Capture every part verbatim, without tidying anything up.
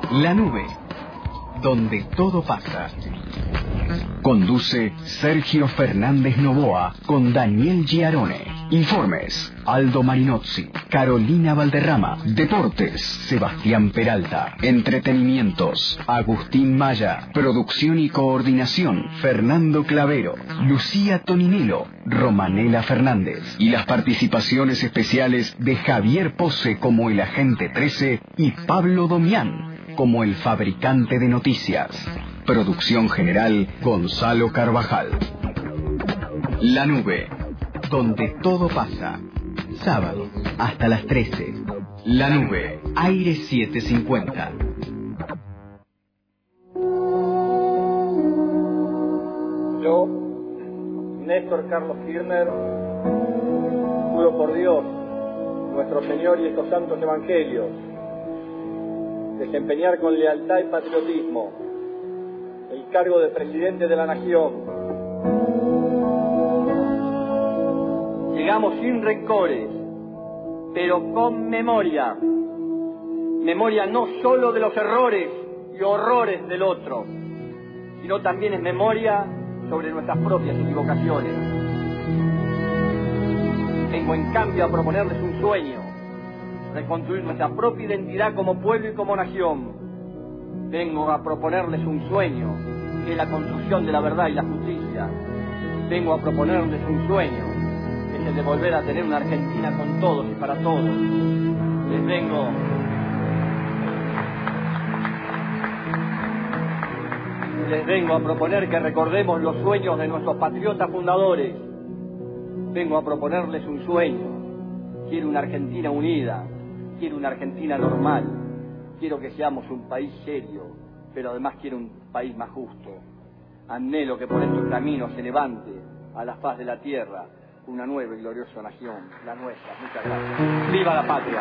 La Nube, donde todo pasa. Conduce Sergio Fernández Novoa con Daniel Giarone. Informes: Aldo Marinozzi, Carolina Valderrama. Deportes: Sebastián Peralta. Entretenimientos: Agustín Maya. Producción y coordinación: Fernando Clavero, Lucía Toninello, Romanela Fernández. Y las participaciones especiales de Javier Pose como el agente trece y Pablo Domián como el fabricante de noticias. Producción general: Gonzalo Carvajal. La Nube, donde todo pasa. Sábado hasta las trece. La Nube, Aire setecientos cincuenta. Yo, Néstor Carlos Kirchner, juro por Dios, nuestro Señor y estos santos evangelios, desempeñar con lealtad y patriotismo el cargo de presidente de la Nación. Llegamos sin rencores, pero con memoria. Memoria no solo de los errores y horrores del otro, sino también es memoria sobre nuestras propias equivocaciones. Vengo en cambio a proponerles un sueño: reconstruir nuestra propia identidad como pueblo y como nación. Vengo a proponerles un sueño, que es la construcción de la verdad y la justicia. Vengo a proponerles un sueño, que es el de volver a tener una Argentina con todos y para todos. Les vengo... Les vengo a proponer que recordemos los sueños de nuestros patriotas fundadores. Vengo a proponerles un sueño. Quiero una Argentina unida, quiero una Argentina normal. Quiero que seamos un país serio, pero además quiero un país más justo. Anhelo que por estos caminos se levante a la faz de la tierra una nueva y gloriosa nación, la nuestra. Muchas gracias. ¡Viva la patria!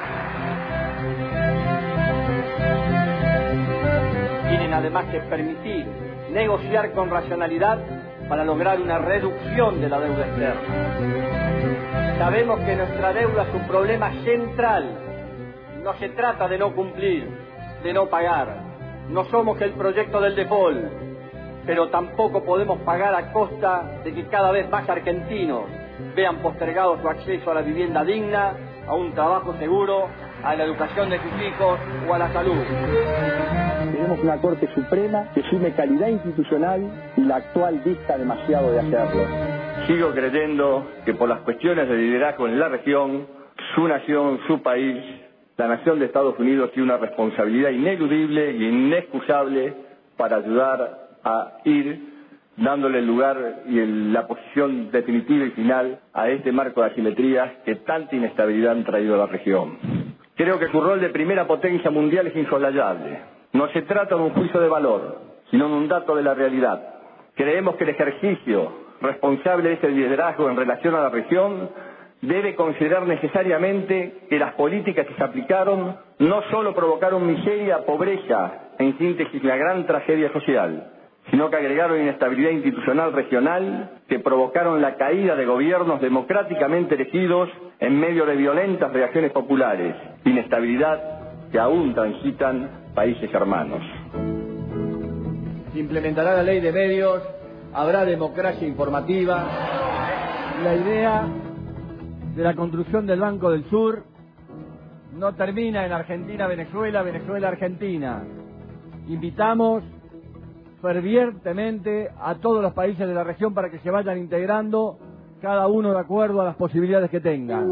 Tienen además que permitir negociar con racionalidad para lograr una reducción de la deuda externa. Sabemos que nuestra deuda es un problema central. No se trata de no cumplir, de no pagar. No somos el proyecto del default, pero tampoco podemos pagar a costa de que cada vez más argentinos vean postergado su acceso a la vivienda digna, a un trabajo seguro, a la educación de sus hijos o a la salud. Tenemos una Corte Suprema que sume calidad institucional y la actual dista demasiado de hacerlo. Sigo creyendo que por las cuestiones de liderazgo en la región, su nación, su país, la nación de Estados Unidos tiene una responsabilidad ineludible y inexcusable para ayudar a ir dándole el lugar y el, la posición definitiva y final a este marco de asimetrías que tanta inestabilidad han traído a la región. Creo que su rol de primera potencia mundial es insoslayable. No se trata de un juicio de valor, sino de un dato de la realidad. Creemos que el ejercicio responsable de ese liderazgo en relación a la región debe considerar necesariamente que las políticas que se aplicaron no solo provocaron miseria, pobreza, en síntesis una gran tragedia social, sino que agregaron inestabilidad institucional regional que provocaron la caída de gobiernos democráticamente elegidos en medio de violentas reacciones populares, inestabilidad que aún transitan países hermanos. Se implementará la ley de medios, habrá democracia informativa. La idea de la construcción del Banco del Sur no termina en Argentina-Venezuela, Venezuela-Argentina. Invitamos fervientemente a todos los países de la región para que se vayan integrando, cada uno de acuerdo a las posibilidades que tengan.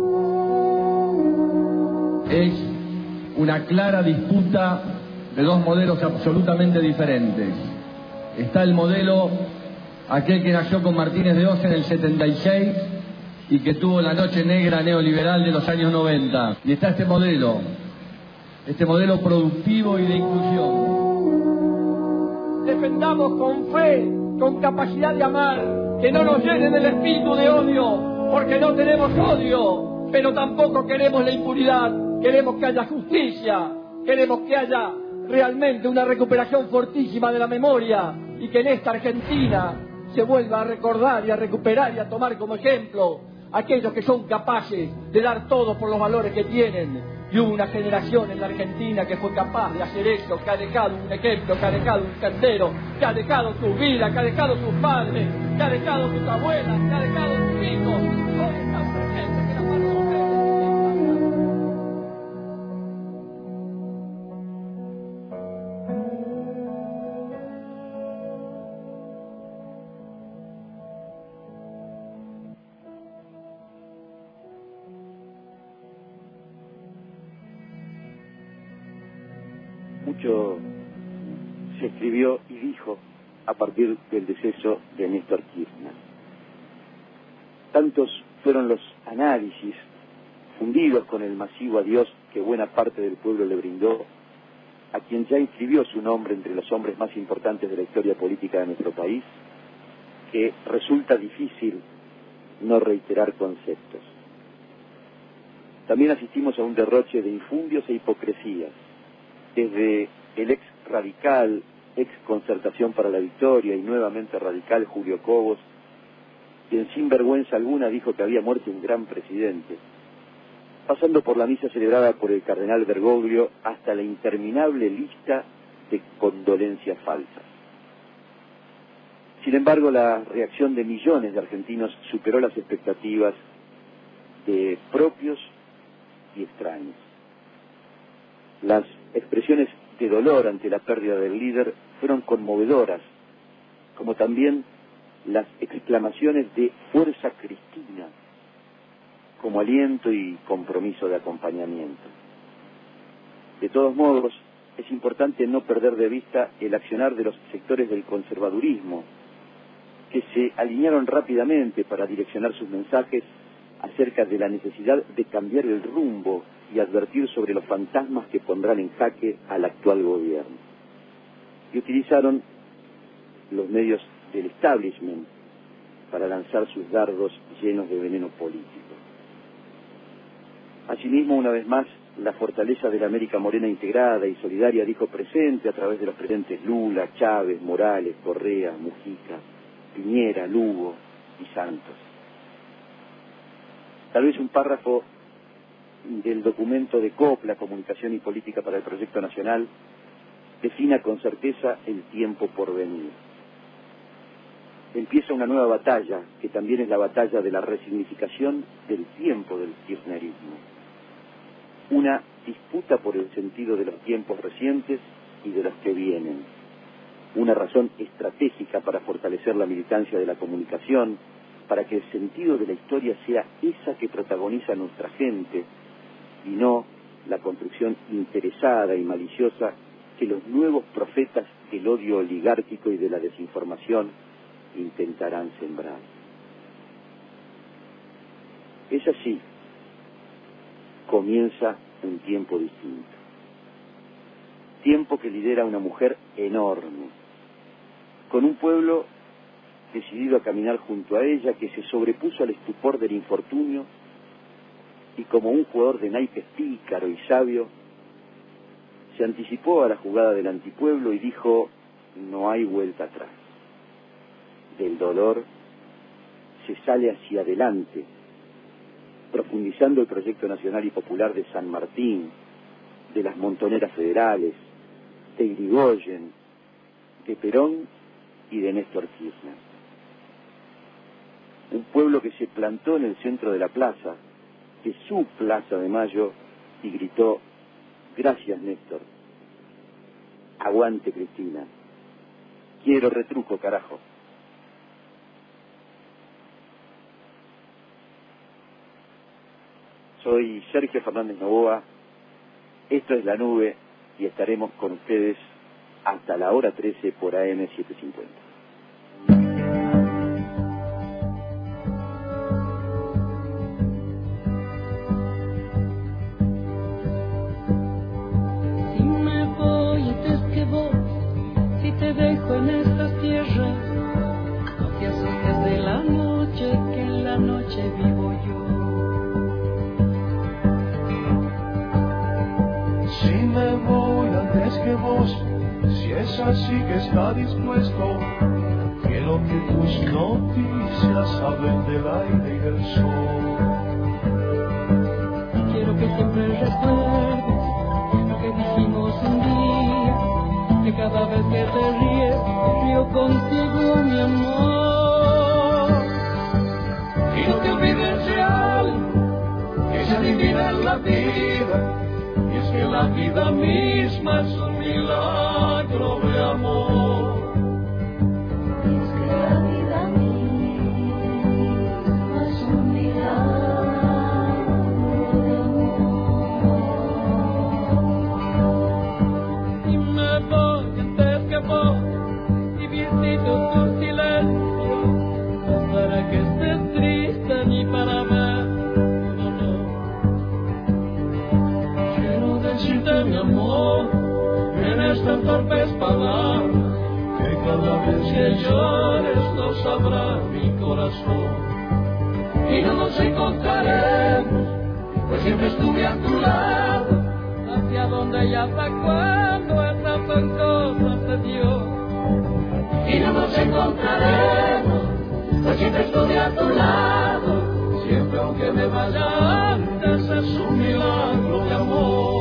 Es una clara disputa de dos modelos absolutamente diferentes. Está el modelo, aquel que nació con Martínez de Oz en el setenta y seis y que tuvo la noche negra neoliberal de los años noventa. Y está este modelo, este modelo productivo y de inclusión. Defendamos con fe, con capacidad de amar, que no nos llenen el espíritu de odio, porque no tenemos odio, pero tampoco queremos la impunidad. Queremos que haya justicia, queremos que haya realmente una recuperación fortísima de la memoria y que en esta Argentina se vuelva a recordar y a recuperar y a tomar como ejemplo aquellos que son capaces de dar todo por los valores que tienen, Y hubo una generación en la Argentina que fue capaz de hacer eso, que ha dejado un ejemplo, que ha dejado un tercero, que ha dejado su vida, que ha dejado sus padres, que ha dejado sus abuelas, que ha dejado sus hijos. Hoy están presentes que la mano mucho se escribió y dijo a partir del deceso de Néstor Kirchner. Tantos fueron los análisis fundidos con el masivo adiós que buena parte del pueblo le brindó a quien ya inscribió su nombre entre los hombres más importantes de la historia política de nuestro país, que resulta difícil no reiterar conceptos. También asistimos a un derroche de infundios e hipocresías, desde el ex radical, ex Concertación para la Victoria y nuevamente radical Julio Cobos, quien sin vergüenza alguna dijo que había muerto un gran presidente, pasando por la misa celebrada por el cardenal Bergoglio hasta la interminable lista de condolencias falsas. Sin embargo, la reacción de millones de argentinos superó las expectativas de propios y extraños. Las expresiones de dolor ante la pérdida del líder fueron conmovedoras, como también las exclamaciones de fuerza cristina, como aliento y compromiso de acompañamiento. De todos modos, es importante no perder de vista el accionar de los sectores del conservadurismo, que se alinearon rápidamente para direccionar sus mensajes acerca de la necesidad de cambiar el rumbo y advertir sobre los fantasmas que pondrán en jaque al actual gobierno. Y utilizaron los medios del establishment para lanzar sus dardos llenos de veneno político. Asimismo, una vez más, la fortaleza de la América Morena integrada y solidaria dijo presente a través de los presidentes Lula, Chávez, Morales, Correa, Mujica, Piñera, Lugo y Santos. Tal vez un párrafo del documento de COPLA, Comunicación y Política para el Proyecto Nacional, defina con certeza el tiempo por venir. Empieza una nueva batalla, que también es la batalla de la resignificación del tiempo del kirchnerismo. Una disputa por el sentido de los tiempos recientes y de los que vienen. Una razón estratégica para fortalecer la militancia de la comunicación, para que el sentido de la historia sea esa que protagoniza nuestra gente, y no la construcción interesada y maliciosa que los nuevos profetas del odio oligárquico y de la desinformación intentarán sembrar. Es así, comienza un tiempo distinto. Tiempo que lidera una mujer enorme, con un pueblo decidido a caminar junto a ella, que se sobrepuso al estupor del infortunio y como un jugador de naipes pícaro y sabio, se anticipó a la jugada del antipueblo y dijo: no hay vuelta atrás. Del dolor se sale hacia adelante, profundizando el proyecto nacional y popular de San Martín, de las montoneras federales, de Irigoyen, de Perón y de Néstor Kirchner. Un pueblo que se plantó en el centro de la plaza, de su Plaza de Mayo, y gritó: gracias, Néstor. Aguante, Cristina. Quiero retruco, carajo. Soy Sergio Fernández Novoa, esto es La Nube y estaremos con ustedes hasta la hora trece por A M setecientos cincuenta. Si me voy antes que vos, si te dejo en esta tierra, no te asustes de la noche, que en la noche vivo yo. Si me voy antes que vos, si es así que está dispuesto, quiero que tus noticias hablen del aire y del sol. Quiero que siempre recuerdes lo que dijimos un día, que cada vez que te ríes, río contigo, mi amor. Y no te olvides de algo que se adivina en la vida, y es que la vida misma es un milagro de amor. Es que la vida misma es un milagro de amor. Y me voy antes que vos y visito tu silencio, no para que estés triste ni para ver. Decirte mi amor en estas torpes palabras, que cada vez que llores lo sabrá mi corazón. Y no nos encontraremos, pues siempre estuve a tu lado, hacia donde y hasta cuando estas son cosas de Dios. Y no nos encontraremos, pues siempre estuve a tu lado, siempre aunque me vaya antes, es un milagro de amor.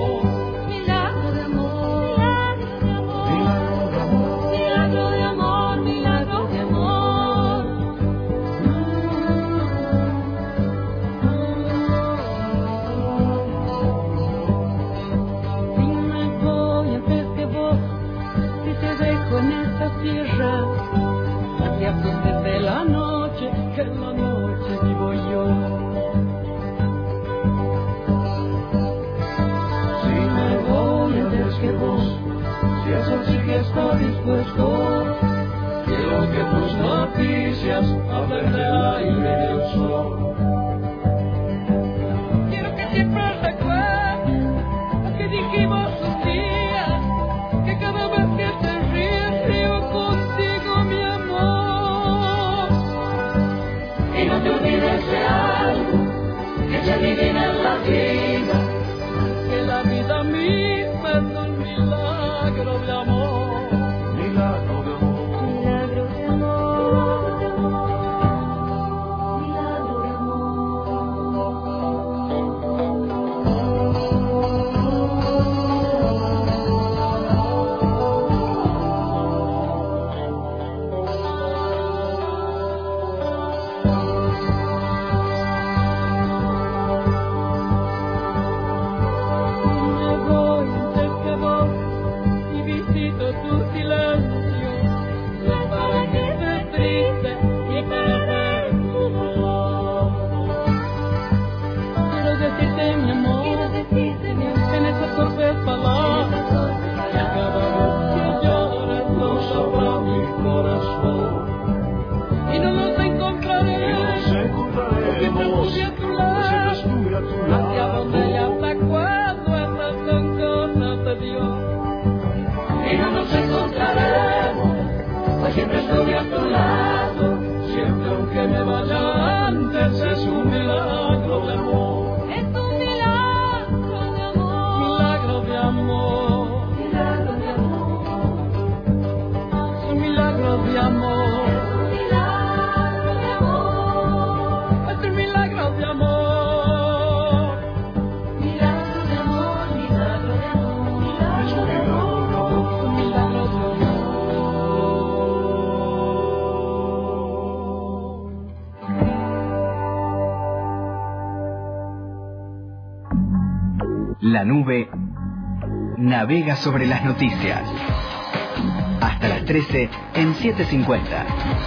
Desde la noche, que en la noche vivo yo. Si me voy antes que vos, si es así que está dispuesto, quiero que tus noticias hablen del aire y del sol. Quiero que siempre recuerdes lo que dijimos un día, que cada vez que te ríes, río contigo, mi amor. Y no te olvides de algo que se adivina en la vida, que la vida misma es un milagro de amor. Milagro de amor. Milagro de amor. Milagro de Siempre estoy a tu lado, siempre aunque me vaya antes, es un milagro de amor. Es un milagro de amor. Milagro de amor. Milagro de amor. Es un milagro de amor. Milagro de amor. Es un milagro de amor. Milagro de amor, milagro de amor. Milagro de amor. Un milagro de amor. La nube navega sobre las noticias. Hasta las trece en setecientos cincuenta.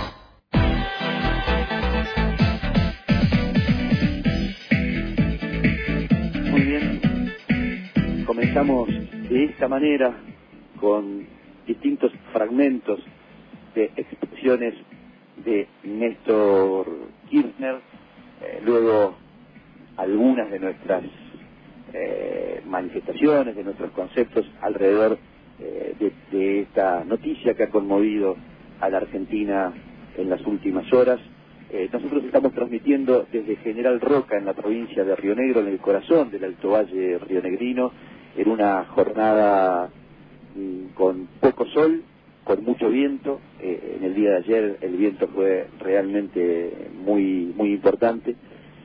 Muy bien. Comenzamos de esta manera con distintos fragmentos de expresiones de Néstor Kirchner, eh, luego algunas de nuestras Eh, manifestaciones, de nuestros conceptos alrededor eh, de, de esta noticia que ha conmovido a la Argentina en las últimas horas. Eh, nosotros estamos transmitiendo desde General Roca, en la provincia de Río Negro, en el corazón del Alto Valle rionegrino, en una jornada mm, con poco sol, con mucho viento. Eh, en el día de ayer el viento fue realmente muy, muy importante.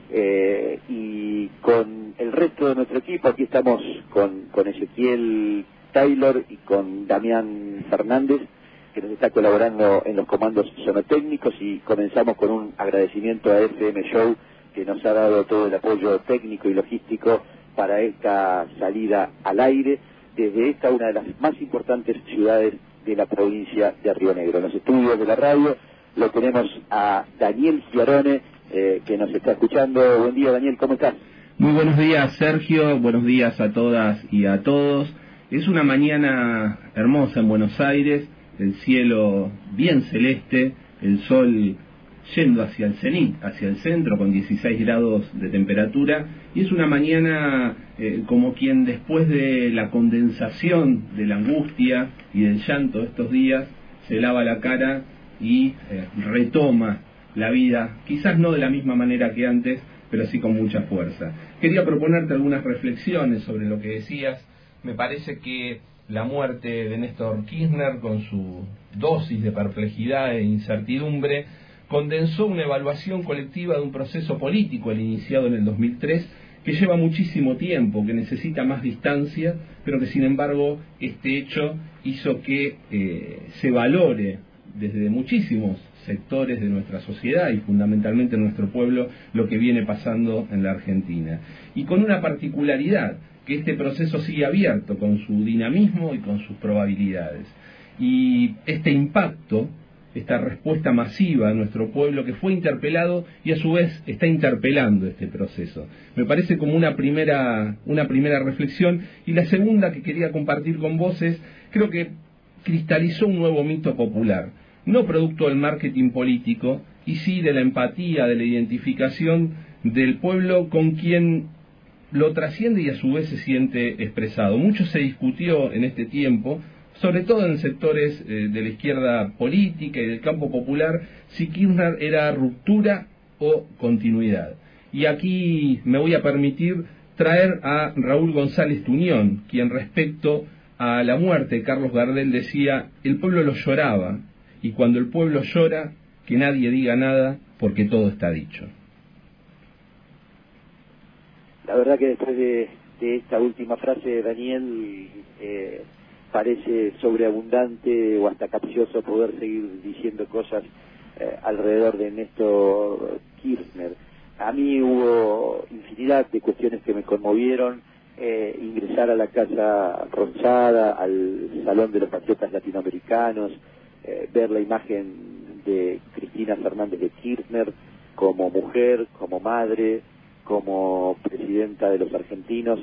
Eh, y con el resto de nuestro equipo, aquí estamos con, con Ezequiel Taylor y con Damián Fernández, que nos está colaborando en los comandos sonotécnicos, y comenzamos con un agradecimiento a F M Show, que nos ha dado todo el apoyo técnico y logístico para esta salida al aire desde esta, una de las más importantes ciudades de la provincia de Río Negro. En los estudios de la radio lo tenemos a Daniel Giarone, eh, que nos está escuchando. Buen día, Daniel, ¿cómo estás? Muy buenos días, Sergio, buenos días a todas y a todos. Es una mañana hermosa en Buenos Aires, el cielo bien celeste, el sol yendo hacia el cenit, hacia el centro, con dieciséis grados de temperatura, y es una mañana eh, como quien después de la condensación de la angustia y del llanto de estos días, se lava la cara y eh, retoma la vida, quizás no de la misma manera que antes, pero sí con mucha fuerza. Quería proponerte algunas reflexiones sobre lo que decías. Me parece que la muerte de Néstor Kirchner, con su dosis de perplejidad e incertidumbre, condensó una evaluación colectiva de un proceso político, el iniciado en el dos mil tres, que lleva muchísimo tiempo, que necesita más distancia, pero que sin embargo este hecho hizo que eh, se valore desde muchísimos sectores de nuestra sociedad y fundamentalmente en nuestro pueblo lo que viene pasando en la Argentina. Y con una particularidad, que este proceso sigue abierto con su dinamismo y con sus probabilidades. Y este impacto, esta respuesta masiva a nuestro pueblo que fue interpelado y a su vez está interpelando este proceso. Me parece como una primera, una primera reflexión. Y la segunda que quería compartir con vos es, creo que cristalizó un nuevo mito popular, no producto del marketing político, y sí de la empatía, de la identificación del pueblo con quien lo trasciende y a su vez se siente expresado. Mucho se discutió en este tiempo, sobre todo en sectores eh, de la izquierda política y del campo popular, si Kirchner era ruptura o continuidad. Y aquí me voy a permitir traer a Raúl González Tuñón, quien respecto a la muerte de Carlos Gardel decía: el pueblo lo lloraba, y cuando el pueblo llora, que nadie diga nada, porque todo está dicho. La verdad que después de, de esta última frase, Daniel, eh, parece sobreabundante o hasta capcioso poder seguir diciendo cosas eh, alrededor de Néstor Kirchner. A mí hubo infinidad de cuestiones que me conmovieron. Eh, ingresar a la Casa Rosada, al Salón de los Patriotas Latinoamericanos, eh, ver la imagen de Cristina Fernández de Kirchner como mujer, como madre, como presidenta de los argentinos,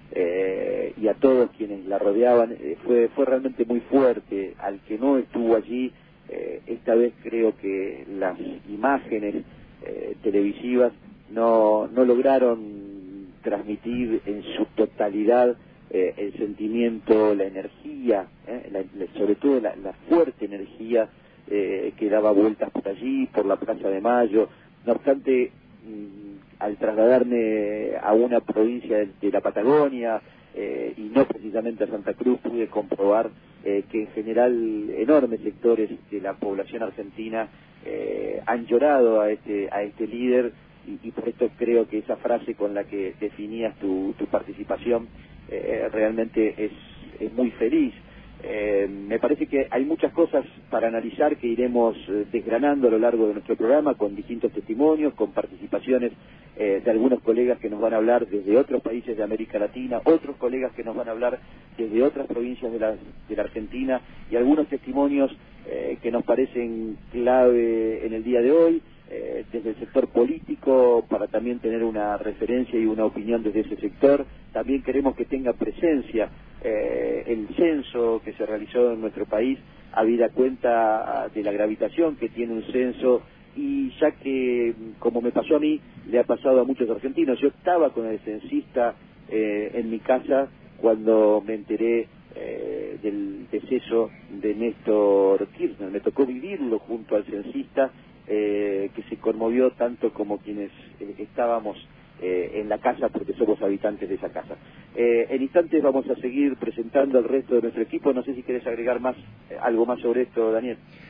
eh, y a todos quienes la rodeaban, eh, fue fue realmente muy fuerte. Al que no estuvo allí, eh, esta vez creo que las imágenes eh, televisivas no, no lograron transmitir en su totalidad eh, el sentimiento, la energía, eh, la, la, sobre todo la, la fuerte energía eh, que daba vueltas por allí, por la Plaza de Mayo. No obstante, al trasladarme a una provincia de, de la Patagonia, eh, y no precisamente a Santa Cruz, pude comprobar eh, que en general enormes sectores de la población argentina eh, han llorado a este, a este líder, y, y por esto creo que esa frase con la que definías tu, tu participación eh, realmente es, es muy feliz. Eh, me parece que hay muchas cosas para analizar que iremos eh, desgranando a lo largo de nuestro programa, con distintos testimonios, con participaciones eh, de algunos colegas que nos van a hablar desde otros países de América Latina, otros colegas que nos van a hablar desde otras provincias de la, de la Argentina, y algunos testimonios eh, que nos parecen clave en el día de hoy, eh, desde el sector político, para también tener una referencia y una opinión desde ese sector. También queremos que tenga presencia eh, el censo que se realizó en nuestro país, habida cuenta de la gravitación que tiene un censo, y ya que, como me pasó a mí, le ha pasado a muchos argentinos. Yo estaba con el censista eh, en mi casa cuando me enteré eh, del deceso de Néstor Kirchner. Me tocó vivirlo junto al censista, eh, que se conmovió tanto como quienes eh, estábamos eh, en la casa, porque somos habitantes de esa casa. Eh, en instantes vamos a seguir presentando al resto de nuestro equipo. No sé si querés agregar más eh, algo más sobre esto, Daniel.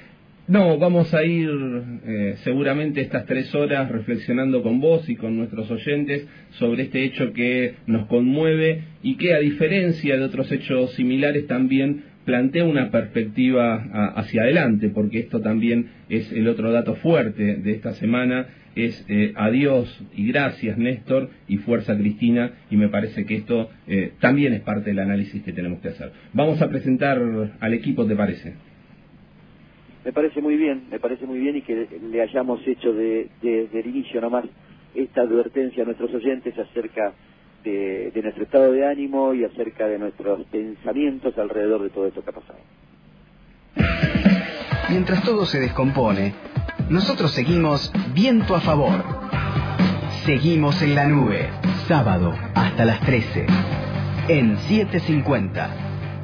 No, vamos a ir eh, seguramente estas tres horas reflexionando con vos y con nuestros oyentes sobre este hecho que nos conmueve y que, a diferencia de otros hechos similares, también plantea una perspectiva a, hacia adelante, porque esto también es el otro dato fuerte de esta semana, es eh, adiós y gracias Néstor y fuerza Cristina, y me parece que esto eh, también es parte del análisis que tenemos que hacer. Vamos a presentar al equipo, ¿te parece? Me parece muy bien, me parece muy bien y que le hayamos hecho de, de, desde el inicio nomás esta advertencia a nuestros oyentes acerca de, de nuestro estado de ánimo y acerca de nuestros pensamientos alrededor de todo esto que ha pasado. Mientras todo se descompone, nosotros seguimos viento a favor. Seguimos en la nube, sábado hasta las trece, en siete cincuenta.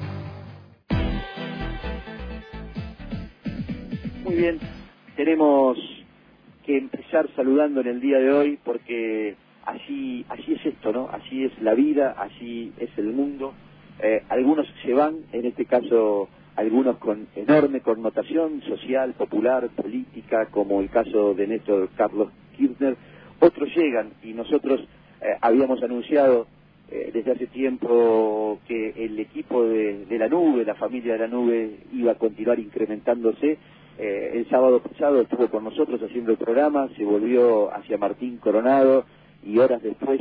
Muy bien, tenemos que empezar saludando en el día de hoy porque así así es esto, ¿no? Así es la vida, así es el mundo. Eh, algunos se van, en este caso algunos con enorme connotación social, popular, política, como el caso de Néstor Carlos Kirchner. Otros llegan y nosotros eh, habíamos anunciado eh, desde hace tiempo que el equipo de, de la nube, la familia de la nube, iba a continuar incrementándose. Eh, el sábado pasado estuvo con nosotros haciendo el programa, se volvió hacia Martín Coronado y horas después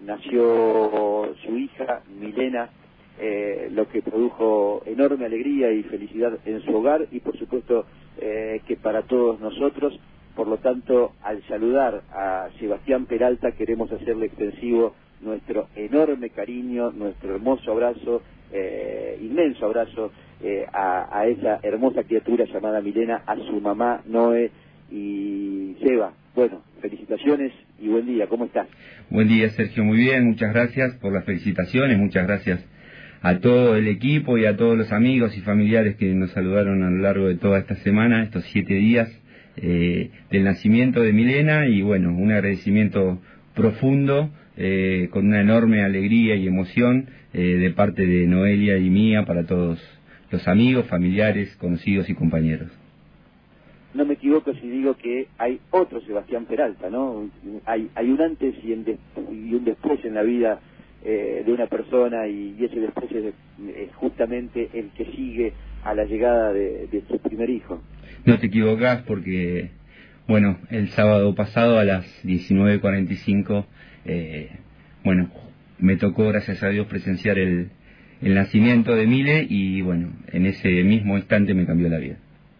nació su hija Milena, eh, lo que produjo enorme alegría y felicidad en su hogar y por supuesto eh, que para todos nosotros. Por lo tanto, al saludar a Sebastián Peralta queremos hacerle extensivo nuestro enorme cariño, nuestro hermoso abrazo, eh, inmenso abrazo eh, a, a esa hermosa criatura llamada Milena, a su mamá Noé y Seba. Bueno, felicitaciones y buen día, ¿cómo estás? Buen día, Sergio, muy bien, muchas gracias por las felicitaciones, muchas gracias a todo el equipo y a todos los amigos y familiares que nos saludaron a lo largo de toda esta semana, estos siete días eh, del nacimiento de Milena, y bueno, un agradecimiento profundo, eh, con una enorme alegría y emoción eh, de parte de Noelia y mía para todos los amigos, familiares, conocidos y compañeros. No me equivoco si digo que hay otro Sebastián Peralta, ¿no? Hay, hay un antes y, en de, y un después en la vida eh, de una persona, y, y ese después es, es justamente el que sigue a la llegada de, de su primer hijo. No te equivocás porque, bueno, el sábado pasado a las diecinueve cuarenta y cinco, eh, bueno, me tocó, gracias a Dios, presenciar el, el nacimiento de Mile y, bueno, en ese mismo instante me cambió la vida.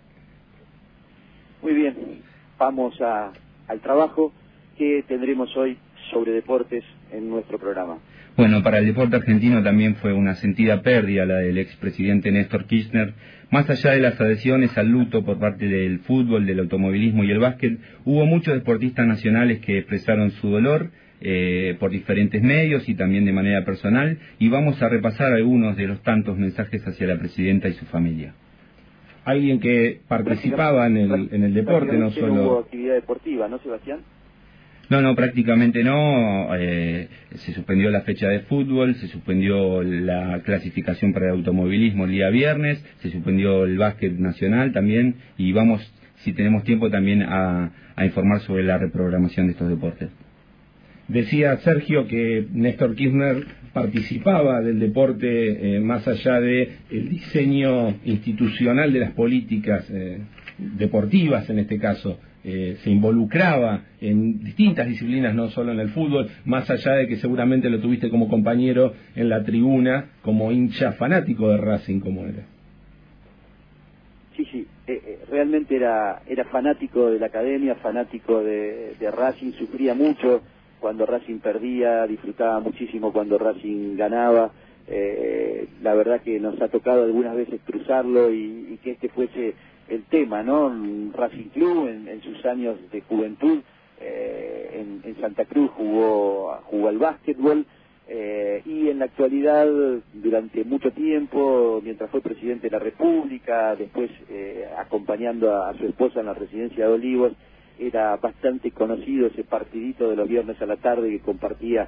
Muy bien, vamos a, al trabajo que tendremos hoy sobre deportes en nuestro programa. Bueno, para el deporte argentino también fue una sentida pérdida la del expresidente Néstor Kirchner. Más allá de las adhesiones al luto por parte del fútbol, del automovilismo y el básquet, hubo muchos deportistas nacionales que expresaron su dolor eh, por diferentes medios y también de manera personal, y vamos a repasar algunos de los tantos mensajes hacia la presidenta y su familia. Alguien que participaba en el, en el deporte, no solo... No hubo actividad deportiva, ¿no, Sebastián? No, no, prácticamente no. Eh, se suspendió la fecha de fútbol, se suspendió la clasificación para el automovilismo el día viernes, se suspendió el básquet nacional también, y vamos, si tenemos tiempo, también a, a informar sobre la reprogramación de estos deportes. Decía Sergio que Néstor Kirchner participaba del deporte eh, más allá de el diseño institucional de las políticas eh, deportivas, en este caso. Eh, se involucraba en distintas disciplinas, no solo en el fútbol, más allá de que seguramente lo tuviste como compañero en la tribuna, como hincha fanático de Racing, como era. Sí, sí, eh, eh, realmente era era fanático de la academia, fanático de, de Racing, sufría mucho cuando Racing perdía, disfrutaba muchísimo cuando Racing ganaba. Eh, la verdad que nos ha tocado algunas veces cruzarlo y, y que este fuese el tema, ¿no? Racing Club en, en sus años de juventud, eh, en, en Santa Cruz jugó, jugó al básquetbol, eh, y en la actualidad, durante mucho tiempo, mientras fue presidente de la República, después eh, acompañando a, a su esposa en la residencia de Olivos, era bastante conocido ese partidito de los viernes a la tarde que compartía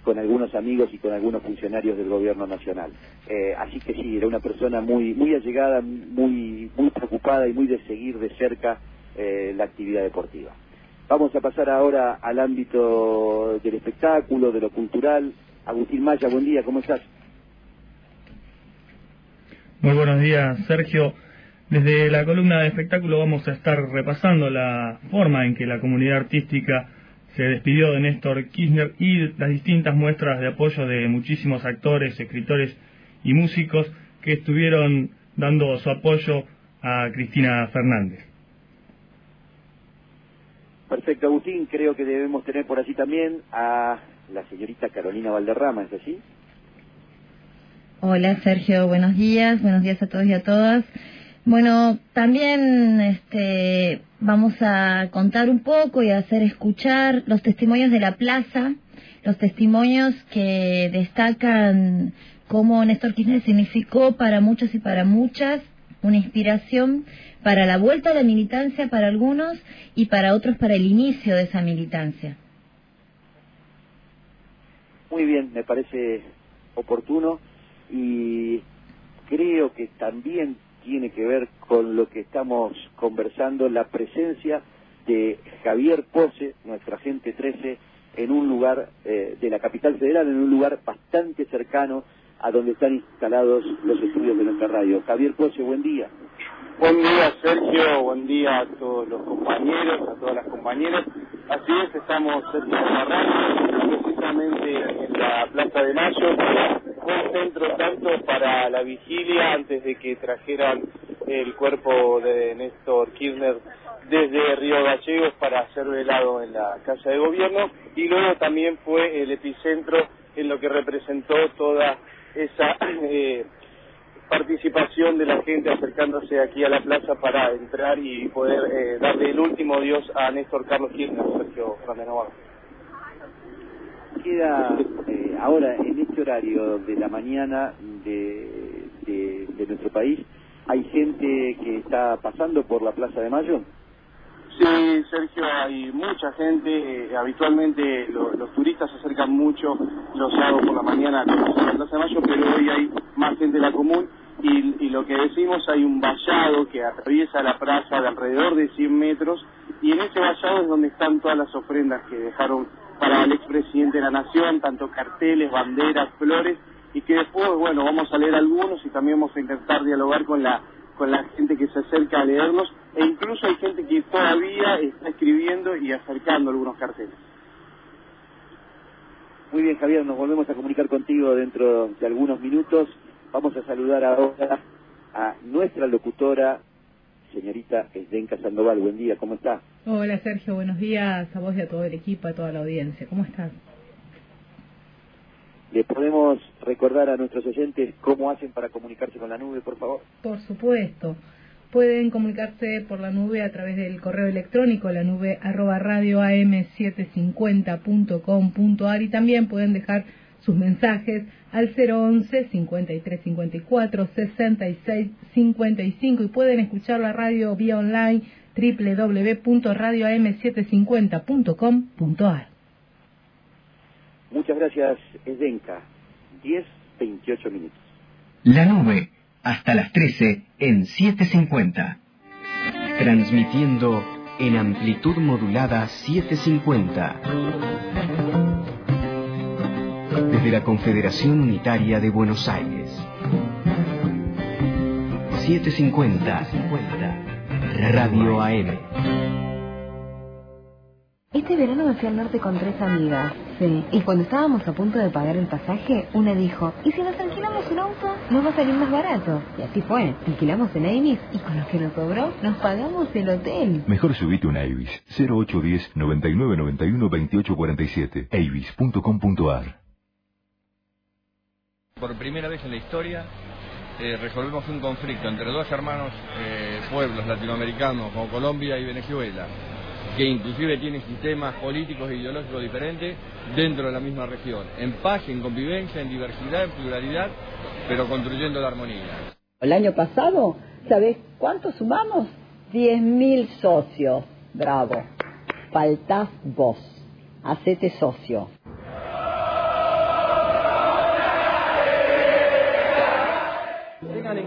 con algunos amigos y con algunos funcionarios del gobierno nacional. Eh, así que sí, era una persona muy muy allegada, muy muy preocupada y muy de seguir de cerca eh, la actividad deportiva. Vamos a pasar ahora al ámbito del espectáculo, de lo cultural. Agustín Maya, buen día, ¿cómo estás? Muy buenos días, Sergio. Desde la columna de espectáculo vamos a estar repasando la forma en que la comunidad artística se despidió de Néstor Kirchner y las distintas muestras de apoyo de muchísimos actores, escritores y músicos que estuvieron dando su apoyo a Cristina Fernández. Perfecto, Agustín. Creo que debemos tener por allí también a la señorita Carolina Valderrama, ¿es así? Hola, Sergio, buenos días, buenos días a todos y a todas. Bueno, también este, vamos a contar un poco y a hacer escuchar los testimonios de la plaza, los testimonios que destacan cómo Néstor Kirchner significó para muchos y para muchas una inspiración para la vuelta a la militancia para algunos y para otros para el inicio de esa militancia. Muy bien, me parece oportuno y creo que también tiene que ver con lo que estamos conversando, la presencia de Javier Pose, nuestro agente trece, en un lugar eh, de la capital federal, en un lugar bastante cercano a donde están instalados los estudios de nuestra radio. Javier Pose, buen día. Buen día, Sergio, buen día a todos los compañeros, a todas las compañeras. Así es, estamos cerca de la radio, precisamente en la Plaza de Mayo, un centro tanto para la vigilia antes de que trajeran el cuerpo de Néstor Kirchner desde Río Gallegos para ser velado en la Casa de Gobierno, y luego también fue el epicentro en lo que representó toda esa eh, participación de la gente acercándose aquí a la plaza para entrar y poder eh, darle el último adiós a Néstor Carlos Kirchner, Sergio Fernández Navarro. Queda eh, ahora en este horario de la mañana de, de, de nuestro país, ¿hay gente que está pasando por la Plaza de Mayo? Sí, Sergio, hay mucha gente, eh, habitualmente lo, los turistas se acercan mucho los sábados por la mañana a conocer la Plaza de Mayo, pero hoy hay más gente de la común y, y lo que decimos, hay un vallado que atraviesa la plaza de alrededor de cien metros y en ese vallado es donde están todas las ofrendas que dejaron para el expresidente de la Nación, tanto carteles, banderas, flores, y que después, bueno, vamos a leer algunos y también vamos a intentar dialogar con la con la gente que se acerca a leerlos, e incluso hay gente que todavía está escribiendo y acercando algunos carteles. Muy bien, Javier, nos volvemos a comunicar contigo dentro de algunos minutos. Vamos a saludar ahora a nuestra locutora, señorita Esdenka Sandoval. Buen día, ¿cómo está? Hola, Sergio, buenos días a vos y a todo el equipo, a toda la audiencia. ¿Cómo estás? ¿Le podemos recordar a nuestros oyentes cómo hacen para comunicarse con la nube, por favor? Por supuesto. Pueden comunicarse por la nube a través del correo electrónico, la nube arroba radio a m setecientos cincuenta punto com punto a r, y también pueden dejar sus mensajes al cero once, cincuenta y tres cincuenta y cuatro, sesenta y seis cincuenta y cinco, y pueden escuchar la radio vía online doble u doble u doble u punto radio a m setecientos cincuenta punto com punto a r. Muchas gracias, Esdenka. diez veintiocho minutos. La nube, hasta las trece en setecientos cincuenta. Transmitiendo en amplitud modulada setecientos cincuenta. Desde la Confederación Unitaria de Buenos Aires. setecientos cincuenta. Radio A M. Este verano me fui al norte con tres amigas. Sí. Y cuando estábamos a punto de pagar el pasaje, una dijo, ¿y si nos alquilamos un auto? Nos va a salir más barato. Y así fue. Alquilamos en Avis y con lo que nos sobró, nos pagamos el hotel. Mejor subite un Avis. cero ocho uno cero, noventa y nueve noventa y uno, veintiocho cuarenta y siete. avis punto com punto a r. Por primera vez en la historia eh, resolvemos un conflicto entre dos hermanos eh, pueblos latinoamericanos como Colombia y Venezuela, que inclusive tienen sistemas políticos e ideológicos diferentes dentro de la misma región, en paz, en convivencia, en diversidad, en pluralidad, pero construyendo la armonía. El año pasado, ¿sabés cuánto sumamos? diez mil socios. Bravo. Faltás vos. Hacete socio.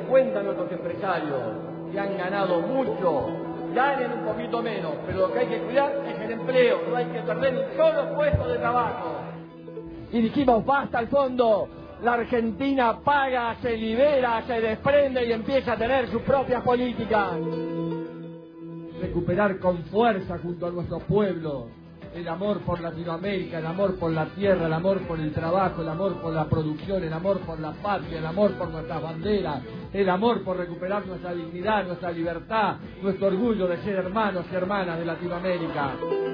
cuenta nuestros empresarios, que han ganado mucho, ganen un poquito menos, pero lo que hay que cuidar es el empleo, no hay que perder un solo puesto de trabajo. Y dijimos, basta al fondo, la Argentina paga, se libera, se desprende y empieza a tener sus propias políticas. Recuperar con fuerza junto a nuestros pueblos el amor por Latinoamérica, el amor por la tierra, el amor por el trabajo, el amor por la producción, el amor por la patria, el amor por nuestras banderas, el amor por recuperar nuestra dignidad, nuestra libertad, nuestro orgullo de ser hermanos y hermanas de Latinoamérica.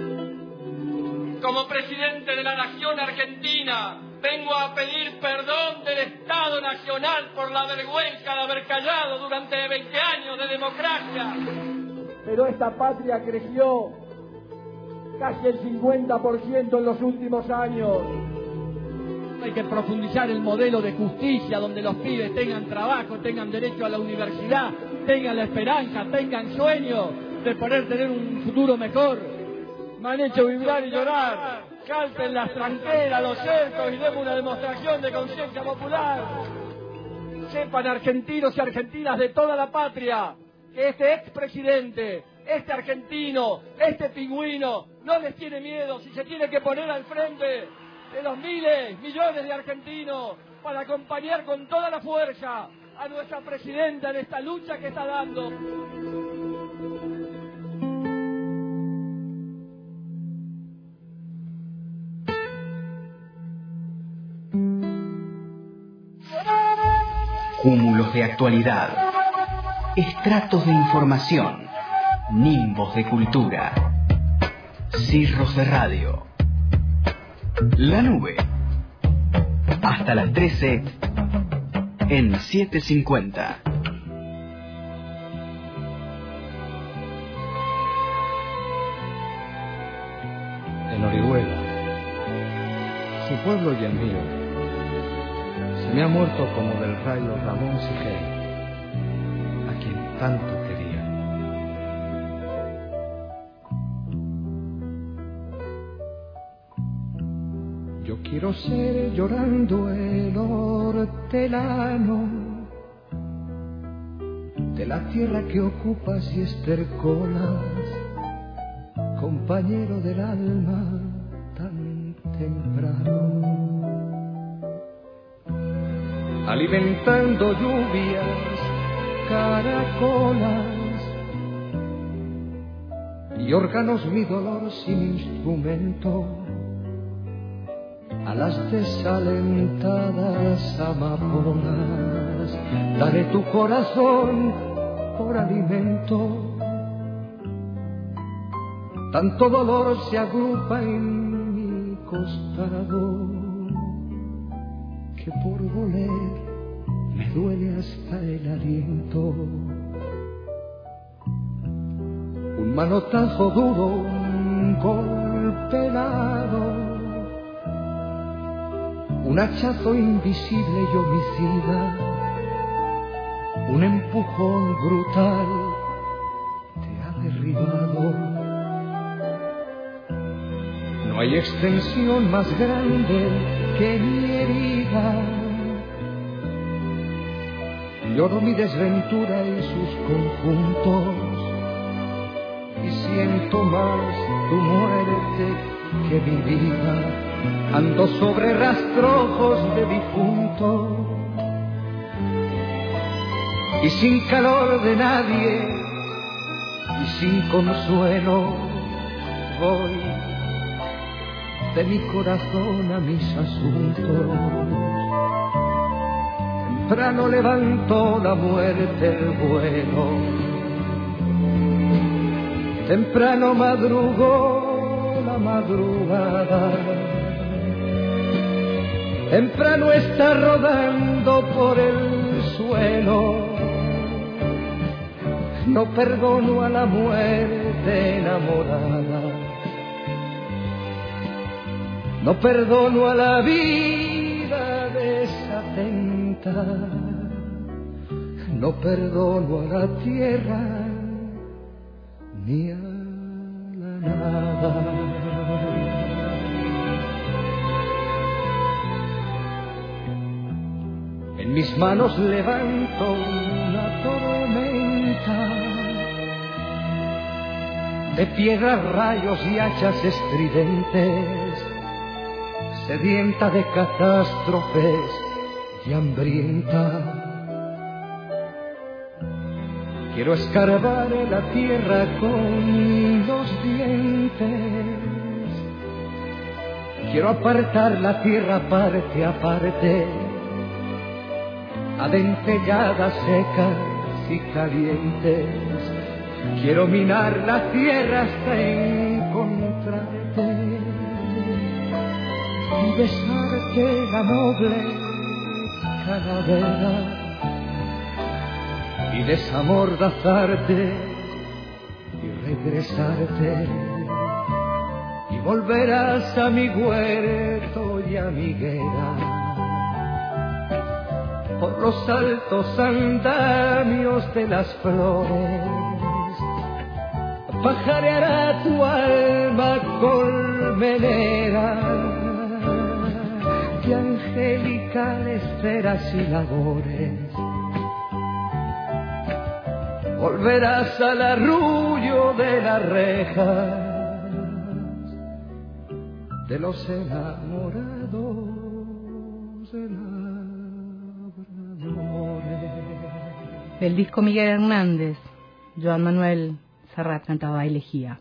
Como presidente de la Nación Argentina, vengo a pedir perdón del Estado Nacional por la vergüenza de haber callado durante veinte años de democracia. Pero esta patria creció casi el cincuenta por ciento en los últimos años. Hay que profundizar el modelo de justicia donde los pibes tengan trabajo, tengan derecho a la universidad, tengan la esperanza, tengan sueños de poder tener un futuro mejor. Me han hecho vibrar y llorar. Calpen las tranqueras, los cercos y demos una demostración de conciencia popular. Sepan argentinos y argentinas de toda la patria que este expresidente, este argentino, este pingüino, no les tiene miedo si se tiene que poner al frente de los miles, millones de argentinos para acompañar con toda la fuerza a nuestra presidenta en esta lucha que está dando. Cúmulos de actualidad, estratos de información, nimbos de cultura, cirros de radio. La Nube. Hasta las trece en setecientos cincuenta. En Orihuela, su pueblo y el mío, se me ha muerto como del rayo Ramón Sigel, a quien tanto quería. Yo quiero ser llorando el hortelano de la tierra que ocupas y estercolas, compañero del alma tan temprano. Alimentando lluvias, caracolas y órganos mi dolor sin instrumento, a las desalentadas amapolas daré tu corazón por alimento. Tanto dolor se agrupa en mi costado que por doler me duele hasta el aliento. Un manotazo duro, un golpe helado, un hachazo invisible y homicida, un empujón brutal te ha derribado. No hay extensión más grande que mi herida. Lloro mi desventura en sus conjuntos y siento más tu muerte que mi vida. Ando sobre rastrojos de difunto y sin calor de nadie y sin consuelo voy de mi corazón a mis asuntos. Temprano levantó la muerte el vuelo, temprano madrugó la madrugada, temprano está rodando por el suelo. No perdono a la muerte enamorada, no perdono a la vida desatenta, no perdono a la tierra ni a la nada. En mis manos levanto una tormenta de piedras, rayos y hachas estridentes, sedienta de catástrofes y hambrienta. Quiero escarbar la tierra con los dientes, quiero apartar la tierra parte a parte, a dentelladas secas y calientes. Quiero minar la tierra hasta encontrarte y besarte la noble calavera y desamordazarte y regresarte, y volverás a mi huerto y a mi higuera, por los altos andamios de las flores, pajareará tu alma colmenera de angelicales ceras y labores. Volverás al arrullo de las rejas de los enamorados, enamoradores. Del disco Miguel Hernández, Joan Manuel Serrat cantaba Elegía.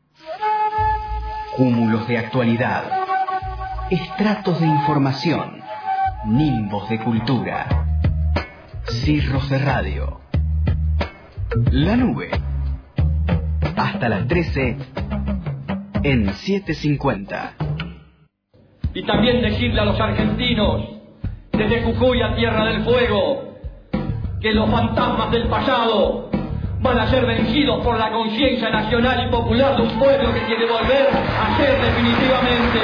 Cúmulos de actualidad, estratos de información, nimbos de cultura, cirros de radio. La Nube, hasta las trece en setecientos cincuenta. Y también decirle a los argentinos, desde Jujuy a Tierra del Fuego, que los fantasmas del pasado van a ser vencidos por la conciencia nacional y popular de un pueblo que quiere volver a ser definitivamente.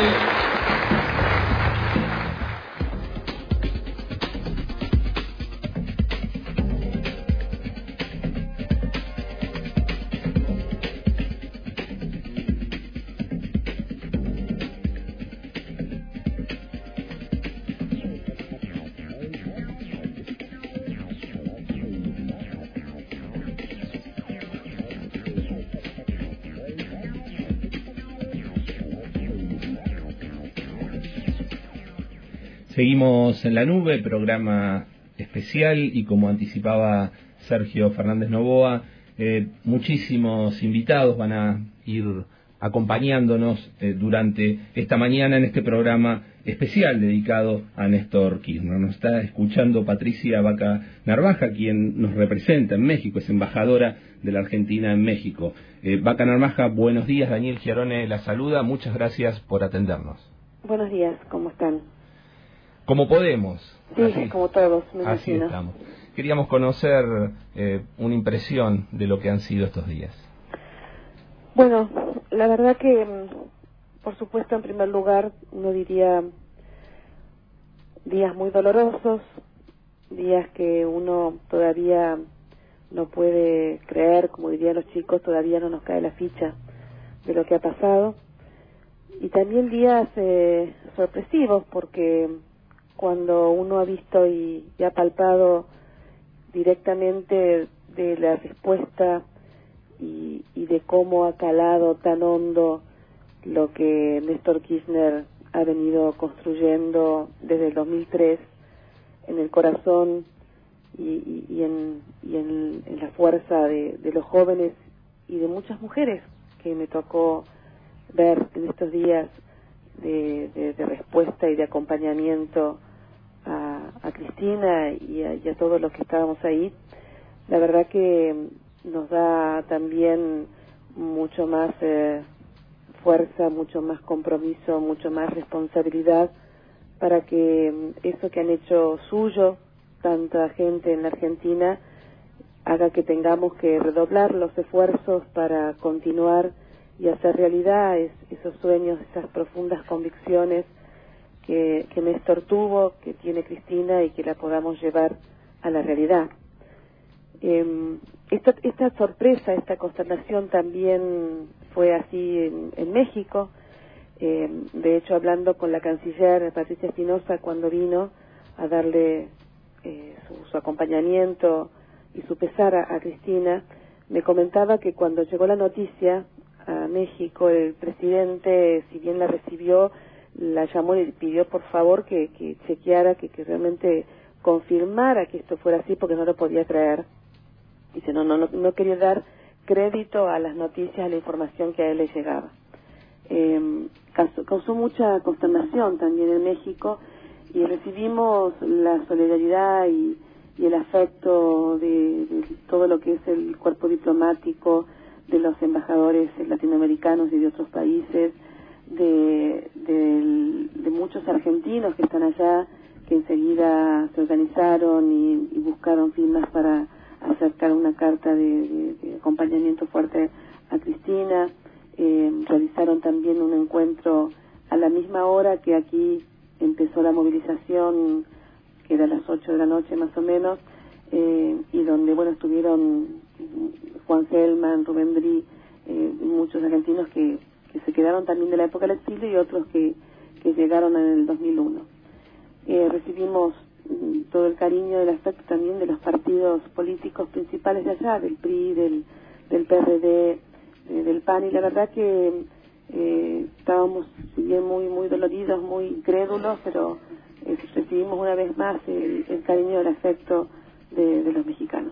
Seguimos en la nube, programa especial, y como anticipaba Sergio Fernández Novoa, eh, muchísimos invitados van a ir acompañándonos eh, durante esta mañana en este programa especial dedicado a Néstor Kirchner. Nos está escuchando Patricia Vaca Narvaja, quien nos representa en México, es embajadora de la Argentina en México. Eh, Vaca Narvaja, buenos días, Daniel Giarone la saluda, muchas gracias por atendernos. Buenos días, ¿cómo están? Como podemos. Sí, así, como todos, me así imagino. Estamos. Queríamos conocer eh, una impresión de lo que han sido estos días. Bueno, la verdad que, por supuesto, en primer lugar, uno diría días muy dolorosos, días que uno todavía no puede creer, como dirían los chicos, todavía no nos cae la ficha de lo que ha pasado. Y también días eh, sorpresivos, porque cuando uno ha visto y, y ha palpado directamente de la respuesta y, y de cómo ha calado tan hondo lo que Néstor Kirchner ha venido construyendo desde el dos mil tres en el corazón y, y, y, en, y en, en la fuerza de, de los jóvenes y de muchas mujeres que me tocó ver en estos días de, de, de respuesta y de acompañamiento a, a Cristina y a, y a todos los que estábamos ahí. La verdad que nos da también mucho más eh, fuerza, mucho más compromiso, mucho más responsabilidad para que eso que han hecho suyo tanta gente en la Argentina haga que tengamos que redoblar los esfuerzos para continuar y hacer realidad es, esos sueños, esas profundas convicciones que, que Néstor tuvo, que tiene Cristina, y que la podamos llevar a la realidad. Eh, esta, esta sorpresa, esta consternación también fue así en, en México. Eh, de hecho, hablando con la canciller Patricia Espinosa cuando vino a darle eh, su, su acompañamiento y su pesar a, a Cristina, me comentaba que cuando llegó la noticia a México, el presidente, si bien la recibió, la llamó y le pidió por favor que, que chequeara, que, que realmente confirmara que esto fuera así, porque no lo podía creer. Dice, no, no, no, no quería dar crédito a las noticias, a la información que a él le llegaba. Eh, causó, causó mucha consternación también en México, y recibimos la solidaridad y, y el afecto de, de todo lo que es el cuerpo diplomático, de los embajadores latinoamericanos y de otros países, de, de, de muchos argentinos que están allá, que enseguida se organizaron y, y buscaron firmas para acercar una carta de, de, de acompañamiento fuerte a Cristina. Eh, realizaron también un encuentro a la misma hora que aquí empezó la movilización, que era a las ocho de la noche más o menos, eh, y donde, bueno, estuvieron Juan Selman, Rubén Dri, eh, muchos argentinos que, que se quedaron también de la época del exilio y otros que, que llegaron en el dos mil uno. Eh, recibimos mm, todo el cariño y el afecto también de los partidos políticos principales de allá, del P R I, del, del P R D, eh, del P A N, y la verdad que eh, estábamos, si bien muy, muy doloridos, muy incrédulos, pero eh, recibimos una vez más el, el cariño y el afecto de, de los mexicanos.